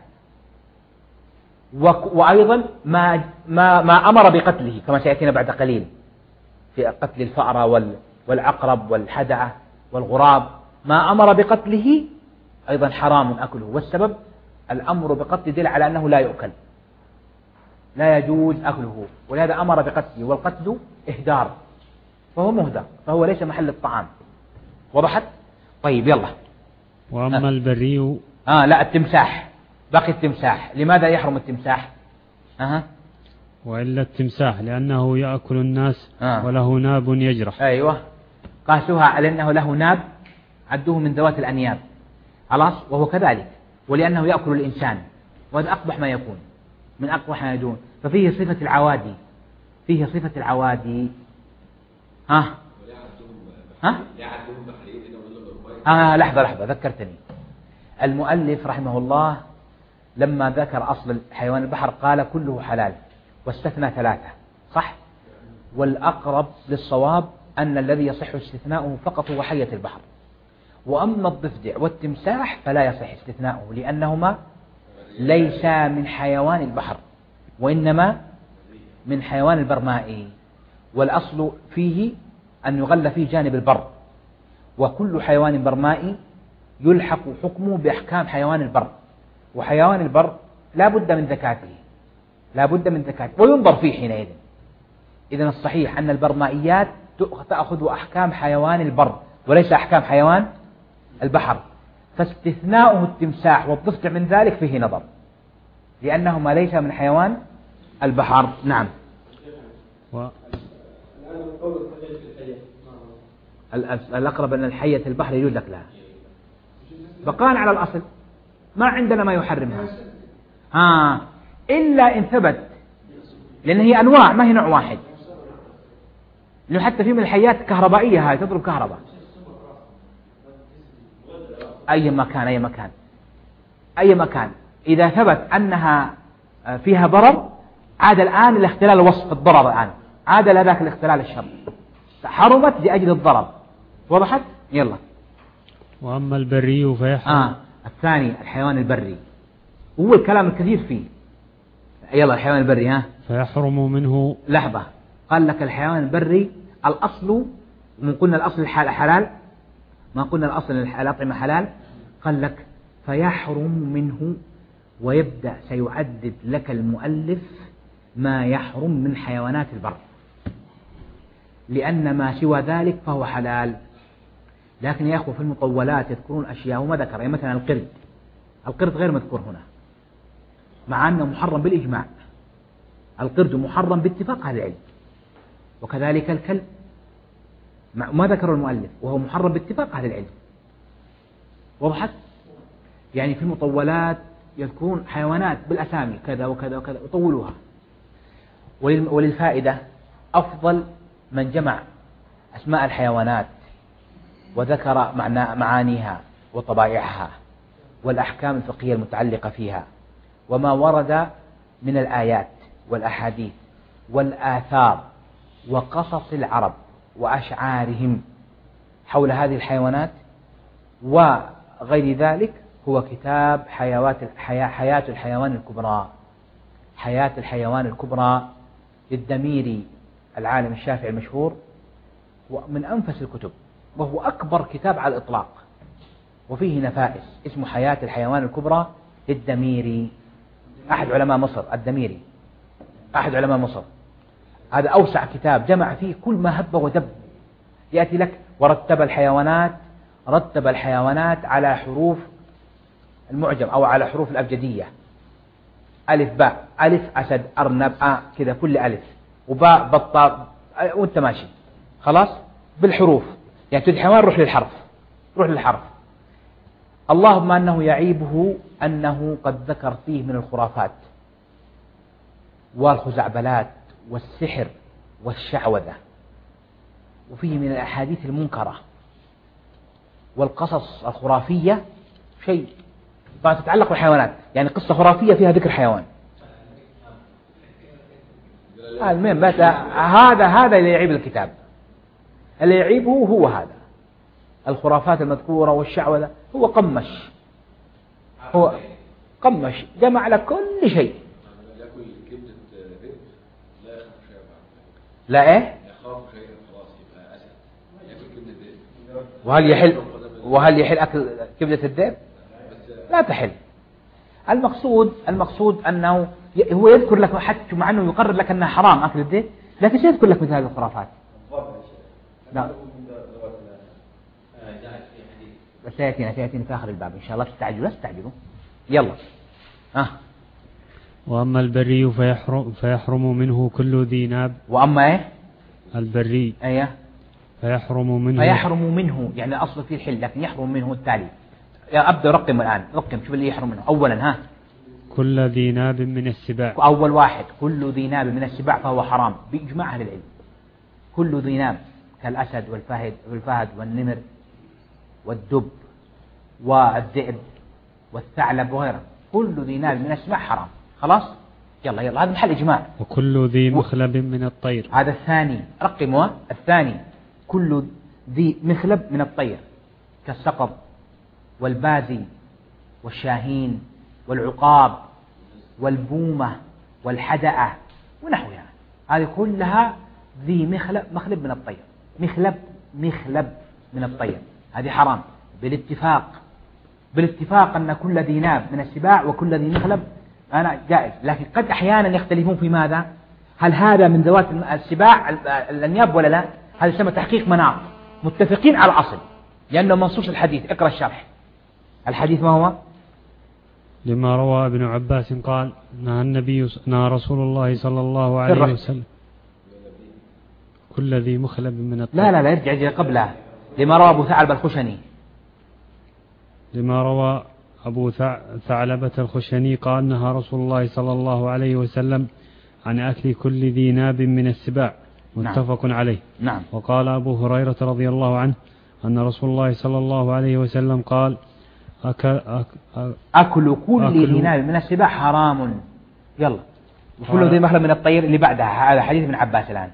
وأيضا ما, ما, ما أمر بقتله كما سيأتينا بعد قليل في قتل الفأرة والعقرب والحدعة والغراب، ما أمر بقتله أيضا حرام أكله. والسبب الأمر بقتله دل على أنه لا يؤكل، لا يجوز أكله، ولهذا أمر بقتله، والقتل إهدار فهو مهدر، فهو ليس محل الطعام. وضحت؟ طيب يلا. وأما آه. البري آه لا التمساح، بقي التمساح. لماذا يحرم التمساح؟ أه. وإلا التمساح لأنه يأكل الناس آه. وله ناب يجرح. أيوة، قاسوها على أنه له ناب، عدوه من ذوات الأنياب، خلاص، وهو كذلك. ولأنه يأكل الإنسان، وهذا أقبح ما يكون، من أقبح ما يدون. ففيه صفة العوادي، فيه صفة العوادي. ها ها آه لحظة لحظة ذكرتني. المؤلف رحمه الله لما ذكر أصل حيوان البحر قال كله حلال واستثنى ثلاثة، صح؟ والأقرب للصواب أن الذي يصح استثناؤه فقط هو حية البحر. وأما الضفدع والتمساح فلا يصح استثناؤه، لأنهما ليسا من حيوان البحر وإنما من حيوان البرمائي، والأصل فيه أن يغل فيه جانب البر، وكل حيوان برمائي يلحق حكمه بأحكام حيوان البر، وحيوان البر لا بد من ذكاته، لا بد من ذكاته وينظر فيه حينئذ. إذن الصحيح أن البرمائيات تأخذ أحكام حيوان البر وليس أحكام حيوان البحر، فاستثناؤه التمساح والضفدع من ذلك فيه نظر، لأنهما ليس من حيوان البحر. نعم. و... الأقرب أن الحية البحر يجوز لك لها بقاء على الأصل، ما عندنا ما يحرمها ها إلا إن ثبت، لأن هي أنواع ما هي نوع واحد، لأنه حتى في من الحيات كهربائية هاي تضرب كهرباء. أي مكان أي مكان أي مكان إذا ثبت أنها فيها ضرر عاد الآن الاختلال وصف الضرر، الآن عاد لذاك الاختلال الشر، حرمت لأجل الضرر. وضحت؟ يلا. وأما البري فيحرم. آه. الثاني الحيوان البري، هو الكلام الكثير فيه. يلا الحيوان البري ها فيحرم منه. لحظة، قال لك الحيوان البري الأصل، من قلنا الأصل حلال، ما قلنا الأصل الأطعمة حلال، قال لك فيحرم منه، ويبدأ سيعدد لك المؤلف ما يحرم من حيوانات البر، لأن ما سوى ذلك فهو حلال. لكن يا أخوة في المطولات يذكرون أشياء وما ذكر، يعني مثلا القرد، القرد غير مذكور هنا مع أنه محرم بالإجماع، القرد محرم باتفاق أهل العلم، وكذلك الكلب ما ذكره المؤلف وهو محرم باتفاق أهل العلم. وضحت؟ يعني في المطولات يذكرون حيوانات بالأسامي كذا وكذا وكذا وطولوها. وللفائدة أفضل من جمع أسماء الحيوانات وذكر معنى معانيها وطبائعها والأحكام الفقهية المتعلقة فيها وما ورد من الآيات والأحاديث والآثار وقصص العرب وأشعارهم حول هذه الحيوانات وغير ذلك، هو كتاب حيوات حياة الحيوان الكبرى، حياة الحيوان الكبرى للدميري العالم الشافعي المشهور، ومن أنفس الكتب، وهو أكبر كتاب على الإطلاق وفيه نفائس، اسمه حياة الحيوان الكبرى للدميري، أحد علماء مصر، الدميري أحد علماء مصر، هذا أوسع كتاب جمع فيه كل ما هب ودب. يأتي لك ورتب الحيوانات، رتب الحيوانات على حروف المعجم أو على حروف الأبجدية، ألف باء، ألف أسد أرنب آ كذا كل ألف، وباء بطة، وانت ماشي خلاص بالحروف، يعني تجد حيوان روح للحرف، روح للحرف. اللهم أنه يعيبه أنه قد ذكر فيه من الخرافات والخزعبلات والسحر والشعوذة، وفيه من الأحاديث المنكرة والقصص الخرافية شيء طبعا تتعلق بالحيوانات، يعني قصة خرافية فيها ذكر حيوان. المهم بس هذا هذا اللي يعيب الكتاب، اللي يعيبه هو هذا الخرافات المذكورة والشعوذة. هو قمش، هو قمش جمع لك كل شيء. لا ايه وهل يحل وهل يحل أكل كبدة الذئب؟ لا تحل. المقصود المقصود أنه هو يذكر لك حتى مع أنه يقرر لك أنها حرام أكل الذئب، لكن سيذكر لك مثل هذه الخرافات. نعم. بس سيأتينا سيأتينا في آخر الباب إن شاء الله. تستعجلوا لا تستعجلوا. يلا. آه. وأما البري فيحرم, فيحرم منه كل ذي ناب. وأما إيه؟ البري أيه فيحرم منه فيحرم منه يعني أصل فيه الحل، لكن يحرم منه التالي. يا أبدأ رقم الآن، رقم شوف اللي يحرم منه. أولا ها كل ذي ناب من السباع. أول واحد كل ذي ناب من السباع فهو حرام بإجماع أهل العلم. كل ذي ناب كالأسد والفهد والفهد والنمر والدب والذئب والثعلب وغيره، كل ذي ناب من السباع حرام. خلاص يلا يلا هذا محل إجماع. وكل ذي مخلب من الطير. هذا الثاني رقمه الثاني كل ذي مخلب من الطير كالصقر والبازي والشاهين والعقاب والبومة والحدأة ونحوها، هذه كلها ذي مخلب مخلب من الطير. مخلب مخلب من الطير هذه حرام بالاتفاق بالاتفاق أن كل ذي ناب من السباع وكل ذي مخلب أنا جائز، لكن قد أحيانا يختلفون في ماذا؟ هل هذا من ذوات السباع الأنياب ولا لا؟ هذا يسمى تحقيق مناط. متفقين على الأصل لأنه منصوص الحديث. اقرأ الشرح. الحديث ما هو؟ لما روى ابن عباس قال نهى النبي نهى رسول الله صلى الله عليه وسلم كل ذي مخلب من الطير. لا لا لا يرجع يرجع قبلها. لما روى أبو ثعلبة الخشني لما روى أبو ثعلبة الخشني قال نهى رسول الله صلى الله عليه وسلم عن أكل كل ذي ناب من السباع متفق نعم. عليه. نعم. وقال أبو هريرة رضي الله عنه أن رسول الله صلى الله عليه وسلم قال أكل, أكل, أكل كل ذي ناب من السباع حرام. يلا وكل ذي مخلب من الطير اللي بعدها. هذا حديث ابن عباس الآن.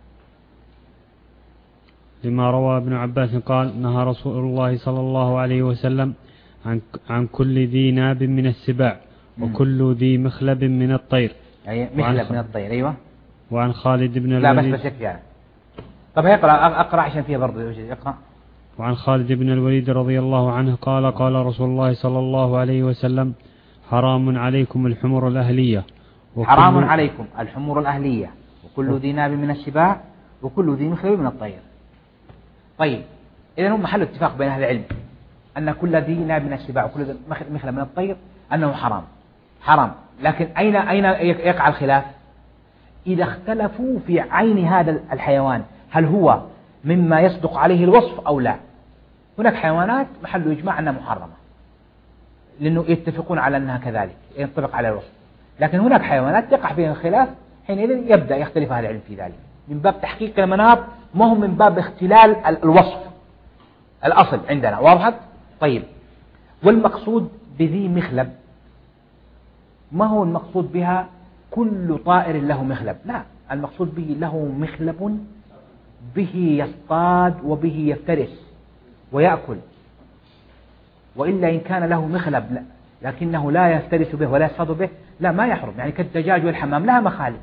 لما روى ابن عباس قال نهى رسول الله صلى الله عليه وسلم عن عن كل ذي ناب من السباع وكل ذي مخلب من الطير. أي مخلب من الطير. أيوة. وعن خالد بن لا الوليد. بس بس يعني. طب اقرأ اقرأ عشان فيها برضه اقرأ. وعن خالد بن الوليد رضي الله عنه قال قال رسول الله صلى الله عليه وسلم حرام عليكم الحمر الأهلية. حرام عليكم الحمر الأهلية وكل ذي ناب من السباع وكل ذي مخلب من الطير. طيب إذا هم محل اتفاق بين أهل العلم أن كل ذي ناب من السباع وكل ذي مخلب من الطير أنه حرام حرام. لكن أين أين يقع الخلاف؟ إذا اختلفوا في عين هذا الحيوان هل هو مما يصدق عليه الوصف أو لا. هناك حيوانات محل إجماع أنها محرمة لأنه يتفقون على أنها كذلك ينطبق على الوصف، لكن هناك حيوانات يقع فيها الخلاف، حينئذ يبدأ يختلف أهل العلم في ذلك من باب تحقيق المناط ما هو من باب اختلال الوصف الأصل عندنا. واضح؟ طيب والمقصود بذي مخلب ما هو المقصود بها كل طائر له مخلب؟ لا، المقصود به له مخلب به يصطاد وبه يفترس ويأكل، وإلا إن كان له مخلب لا لكنه لا يفترس به ولا يصطاد به لا ما يحرم. يعني كالدجاج والحمام لها مخالب.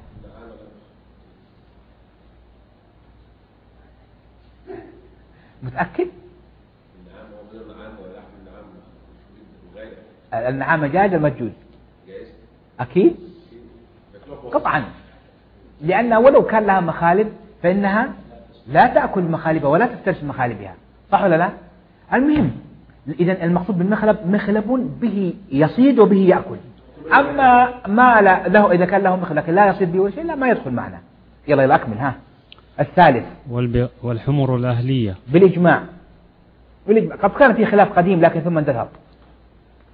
متأكد؟ النعام جائز ولا مجوز؟ أكيد قطعا، لأن ولو كان لها مخالب فإنها لا تأكل مخالبها ولا تفترس مخالبها، صح ولا لا؟ المهم إذن المقصود بالمخلب مخلب به يصيد وبه يأكل. أما ما لا له إذا كان له مخلب لكن لا يصيد به ولا شيء لا ما يدخل معنا. يلا يلا أكمل. ها الثالث والحمر الأهلية بالإجماع. بالإجماع قد كان في خلاف قديم لكن ثم اندثر.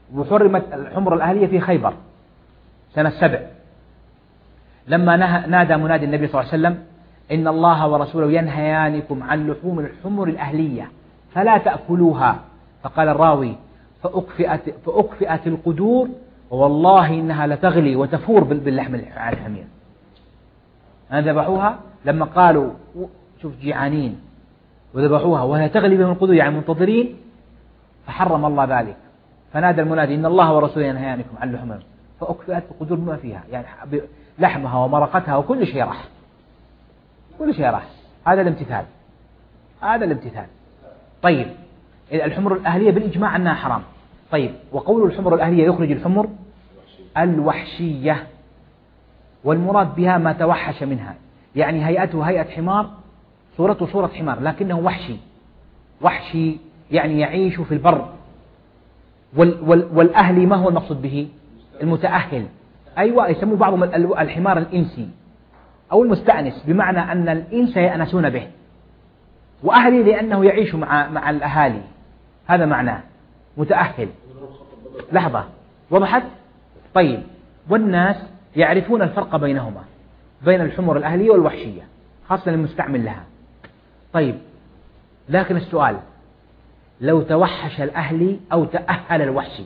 وحرمت الحمر الأهلية في خيبر سنة سبع، لما نادى منادي النبي صلى الله عليه وسلم إن الله ورسوله ينهيانكم عن لحوم الحمر الأهلية فلا تأكلوها، فقال الراوي فأكفئت, فأكفئت القدور والله إنها لتغلي وتفور باللحم الحمير. ذبحوها لما قالوا شوف جيعانين وذبحوها وهي تغلي بهم القدور يعني منتظرين، فحرم الله ذلك، فنادى المنادي إن الله ورسوله ينهيانكم عن لحوم، فأكفئت القدور ما فيها يعني لحمها ومرقتها وكل شيء راح، كل شيء راح. هذا الامتثال، هذا الامتثال. طيب الحمر الأهلية بالإجماع أنها حرام. طيب وقول الحمر الأهلية يخرج الحمر الوحشية، والمراد بها ما توحش منها، يعني هيئته هيئة حمار، صورته صورة حمار لكنه وحشي، وحشي يعني يعيش في البر. وال وال والأهلي ما هو المقصود به؟ المتأهل. أيوة يسموه بعضهم الحمار الإنسي أو المستأنس، بمعنى أن الإنس يأنسون به، وأهلي لأنه يعيش مع مع الأهالي، هذا معناه متأهل. لحظة وضحت؟ طيب والناس يعرفون الفرق بينهما، بين الحمر الأهلية والوحشية، خاصة المستعمل لها. طيب لكن السؤال لو توحش الأهلي أو تأهل الوحشي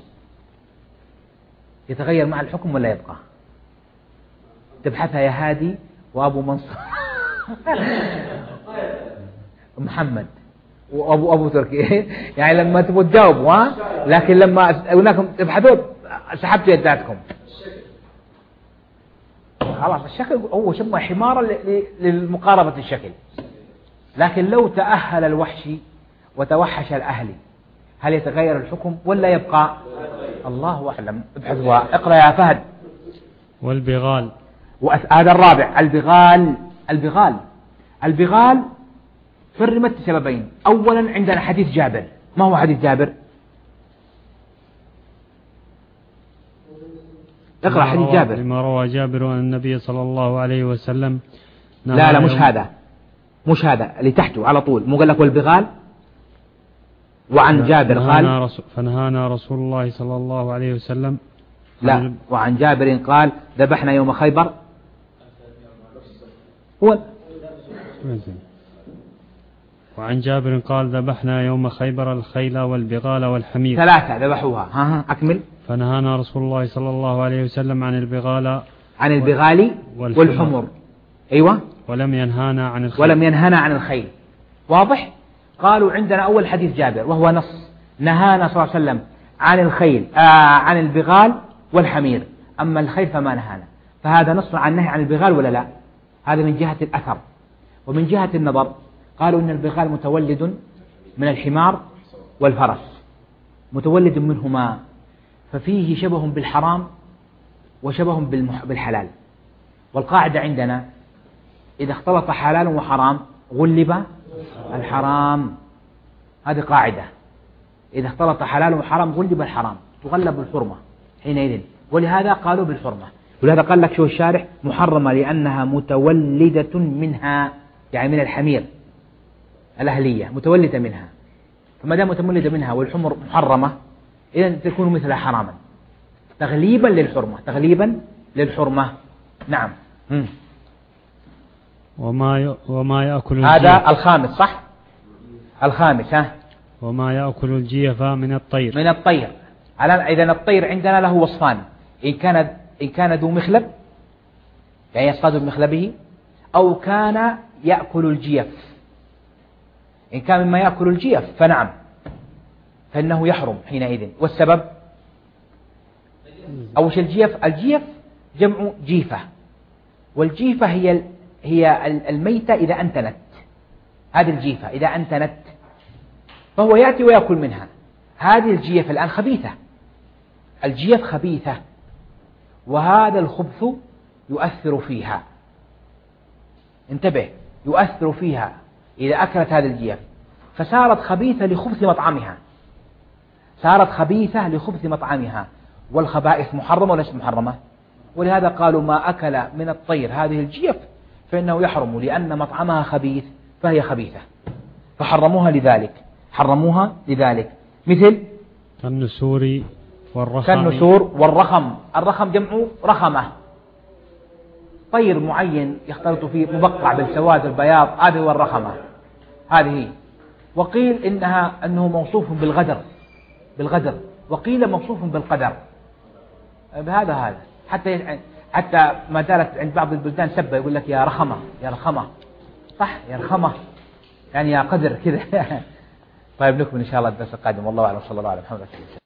يتغير مع الحكم ولا يبقى؟ تبحثها يا هادي وأبو منصور محمد وأبو أبو تركي يعني لما تبغوا تجاوبوا ها، لكن لما هناكم تبحثوا سحبتوا يداتكم. خلاص الشكل هو شبه حمارا للمقاربة الشكل، لكن لو تأهل الوحشي وتوحش الأهلي هل يتغير الحكم ولا يبقى؟ الله أعلم. ابحثوا اقرأ يا فهد. والبغال، هذا الرابع البغال. البغال البغال حرمت لسببين. أولا عندنا حديث جابر. ما هو حديث جابر؟ اقرأ حديث جابر. لما روى جابر أن النبي صلى الله عليه وسلم لا لا مش هذا، مش هذا اللي تحته على طول، مو قال لك والبغال. وعن جابر قال فنهانا رسول الله صلى الله عليه وسلم. لا وعن جابر قال ذبحنا يوم خيبر. هو وعن جابر قال ذبحنا يوم خيبر الخيل والبغال والحمير. ثلاثة ذبحوها. ها ها أكمل. فنهانا رسول الله صلى الله عليه وسلم عن البغال عن البغال والحمر. أيوة. ولم ينهانا عن الخيل. ولم ينهانا عن الخيل. واضح؟ قالوا عندنا أول حديث جابر وهو نص نهانا صلى الله عليه وسلم عن الخيل آه عن البغال والحمير، أما الخيل فما نهانا، فهذا نص عن النهي عن البغال ولا لا؟ هذا من جهة الأثر. ومن جهة النظر قالوا إن البغال متولد من الحمار والفرس، متولد منهما، ففيه شبه بالحرام وشبه بالحلال. والقاعدة عندنا إذا اختلط حلال وحرام غلب الحرام، هذه قاعدة. إذا اختلط حلال وحرام غلب الحرام، تغلب الحرمة حينئذ، ولهذا قالوا بالحرمة. ولهذا قال لك شو الشارح محرمة لأنها متولدة منها، يعني من الحمير الأهلية متولدة منها، فما دام متولدة منها والحمر محرمة إذا تكون مثلها حراما تغليبا للحرمة، تغليبا للحرمة. نعم. م. وما ي... وما يأكل هذا الجيف. الخامس صح؟ الخامس ها. وما يأكل الجيف من الطير. من الطير. إذن الطير عندنا له وصفان، إن كان إن كان ذو مخلب يعني يصطاد بمخلبه، أو كان يأكل الجيف. إن كان مما يأكل الجيف فنعم، فإنه يحرم حينئذ. والسبب أول شيء الجيف، الجيف جمع جيفة، والجيفة هي هي الميتة إذا أنتنت. هذه الجيفة إذا أنتنت فهو يأتي ويأكل منها. هذه الجيف الآن خبيثة، الجيف خبيثة، وهذا الخبث يؤثر فيها. انتبه، يؤثر فيها إذا أكلت هذه الجيف، فصارت خبيثة لخبث مطعمها، صارت خبيثة لخبث مطعمها. والخبائث محرمة وليست محرمة، ولهذا قالوا ما أكل من الطير هذه الجيف فإنه يحرم، لأن مطعمها خبيث فهي خبيثة، فحرموها لذلك، حرموها لذلك. مثل النسور والرخم كالنسور والرخم. الرخم جمع رخمة، طير معين يختلط فيه مبقع بالسواد البياض، هذه هو الرخمة هذه. وقيل إنها أنه موصوف بالغدر بالغدر وقيل موصوف بالقدر. بهذا هذا حتى حتى ما زالت عند بعض البلدان سبة، يقول لك يا رخمة يا رخمة، صح يا رخمة يعني يا قدر كذا. طيب نكمل إن شاء الله الدرس القادم، والله أعلم. صلى الله على محمد.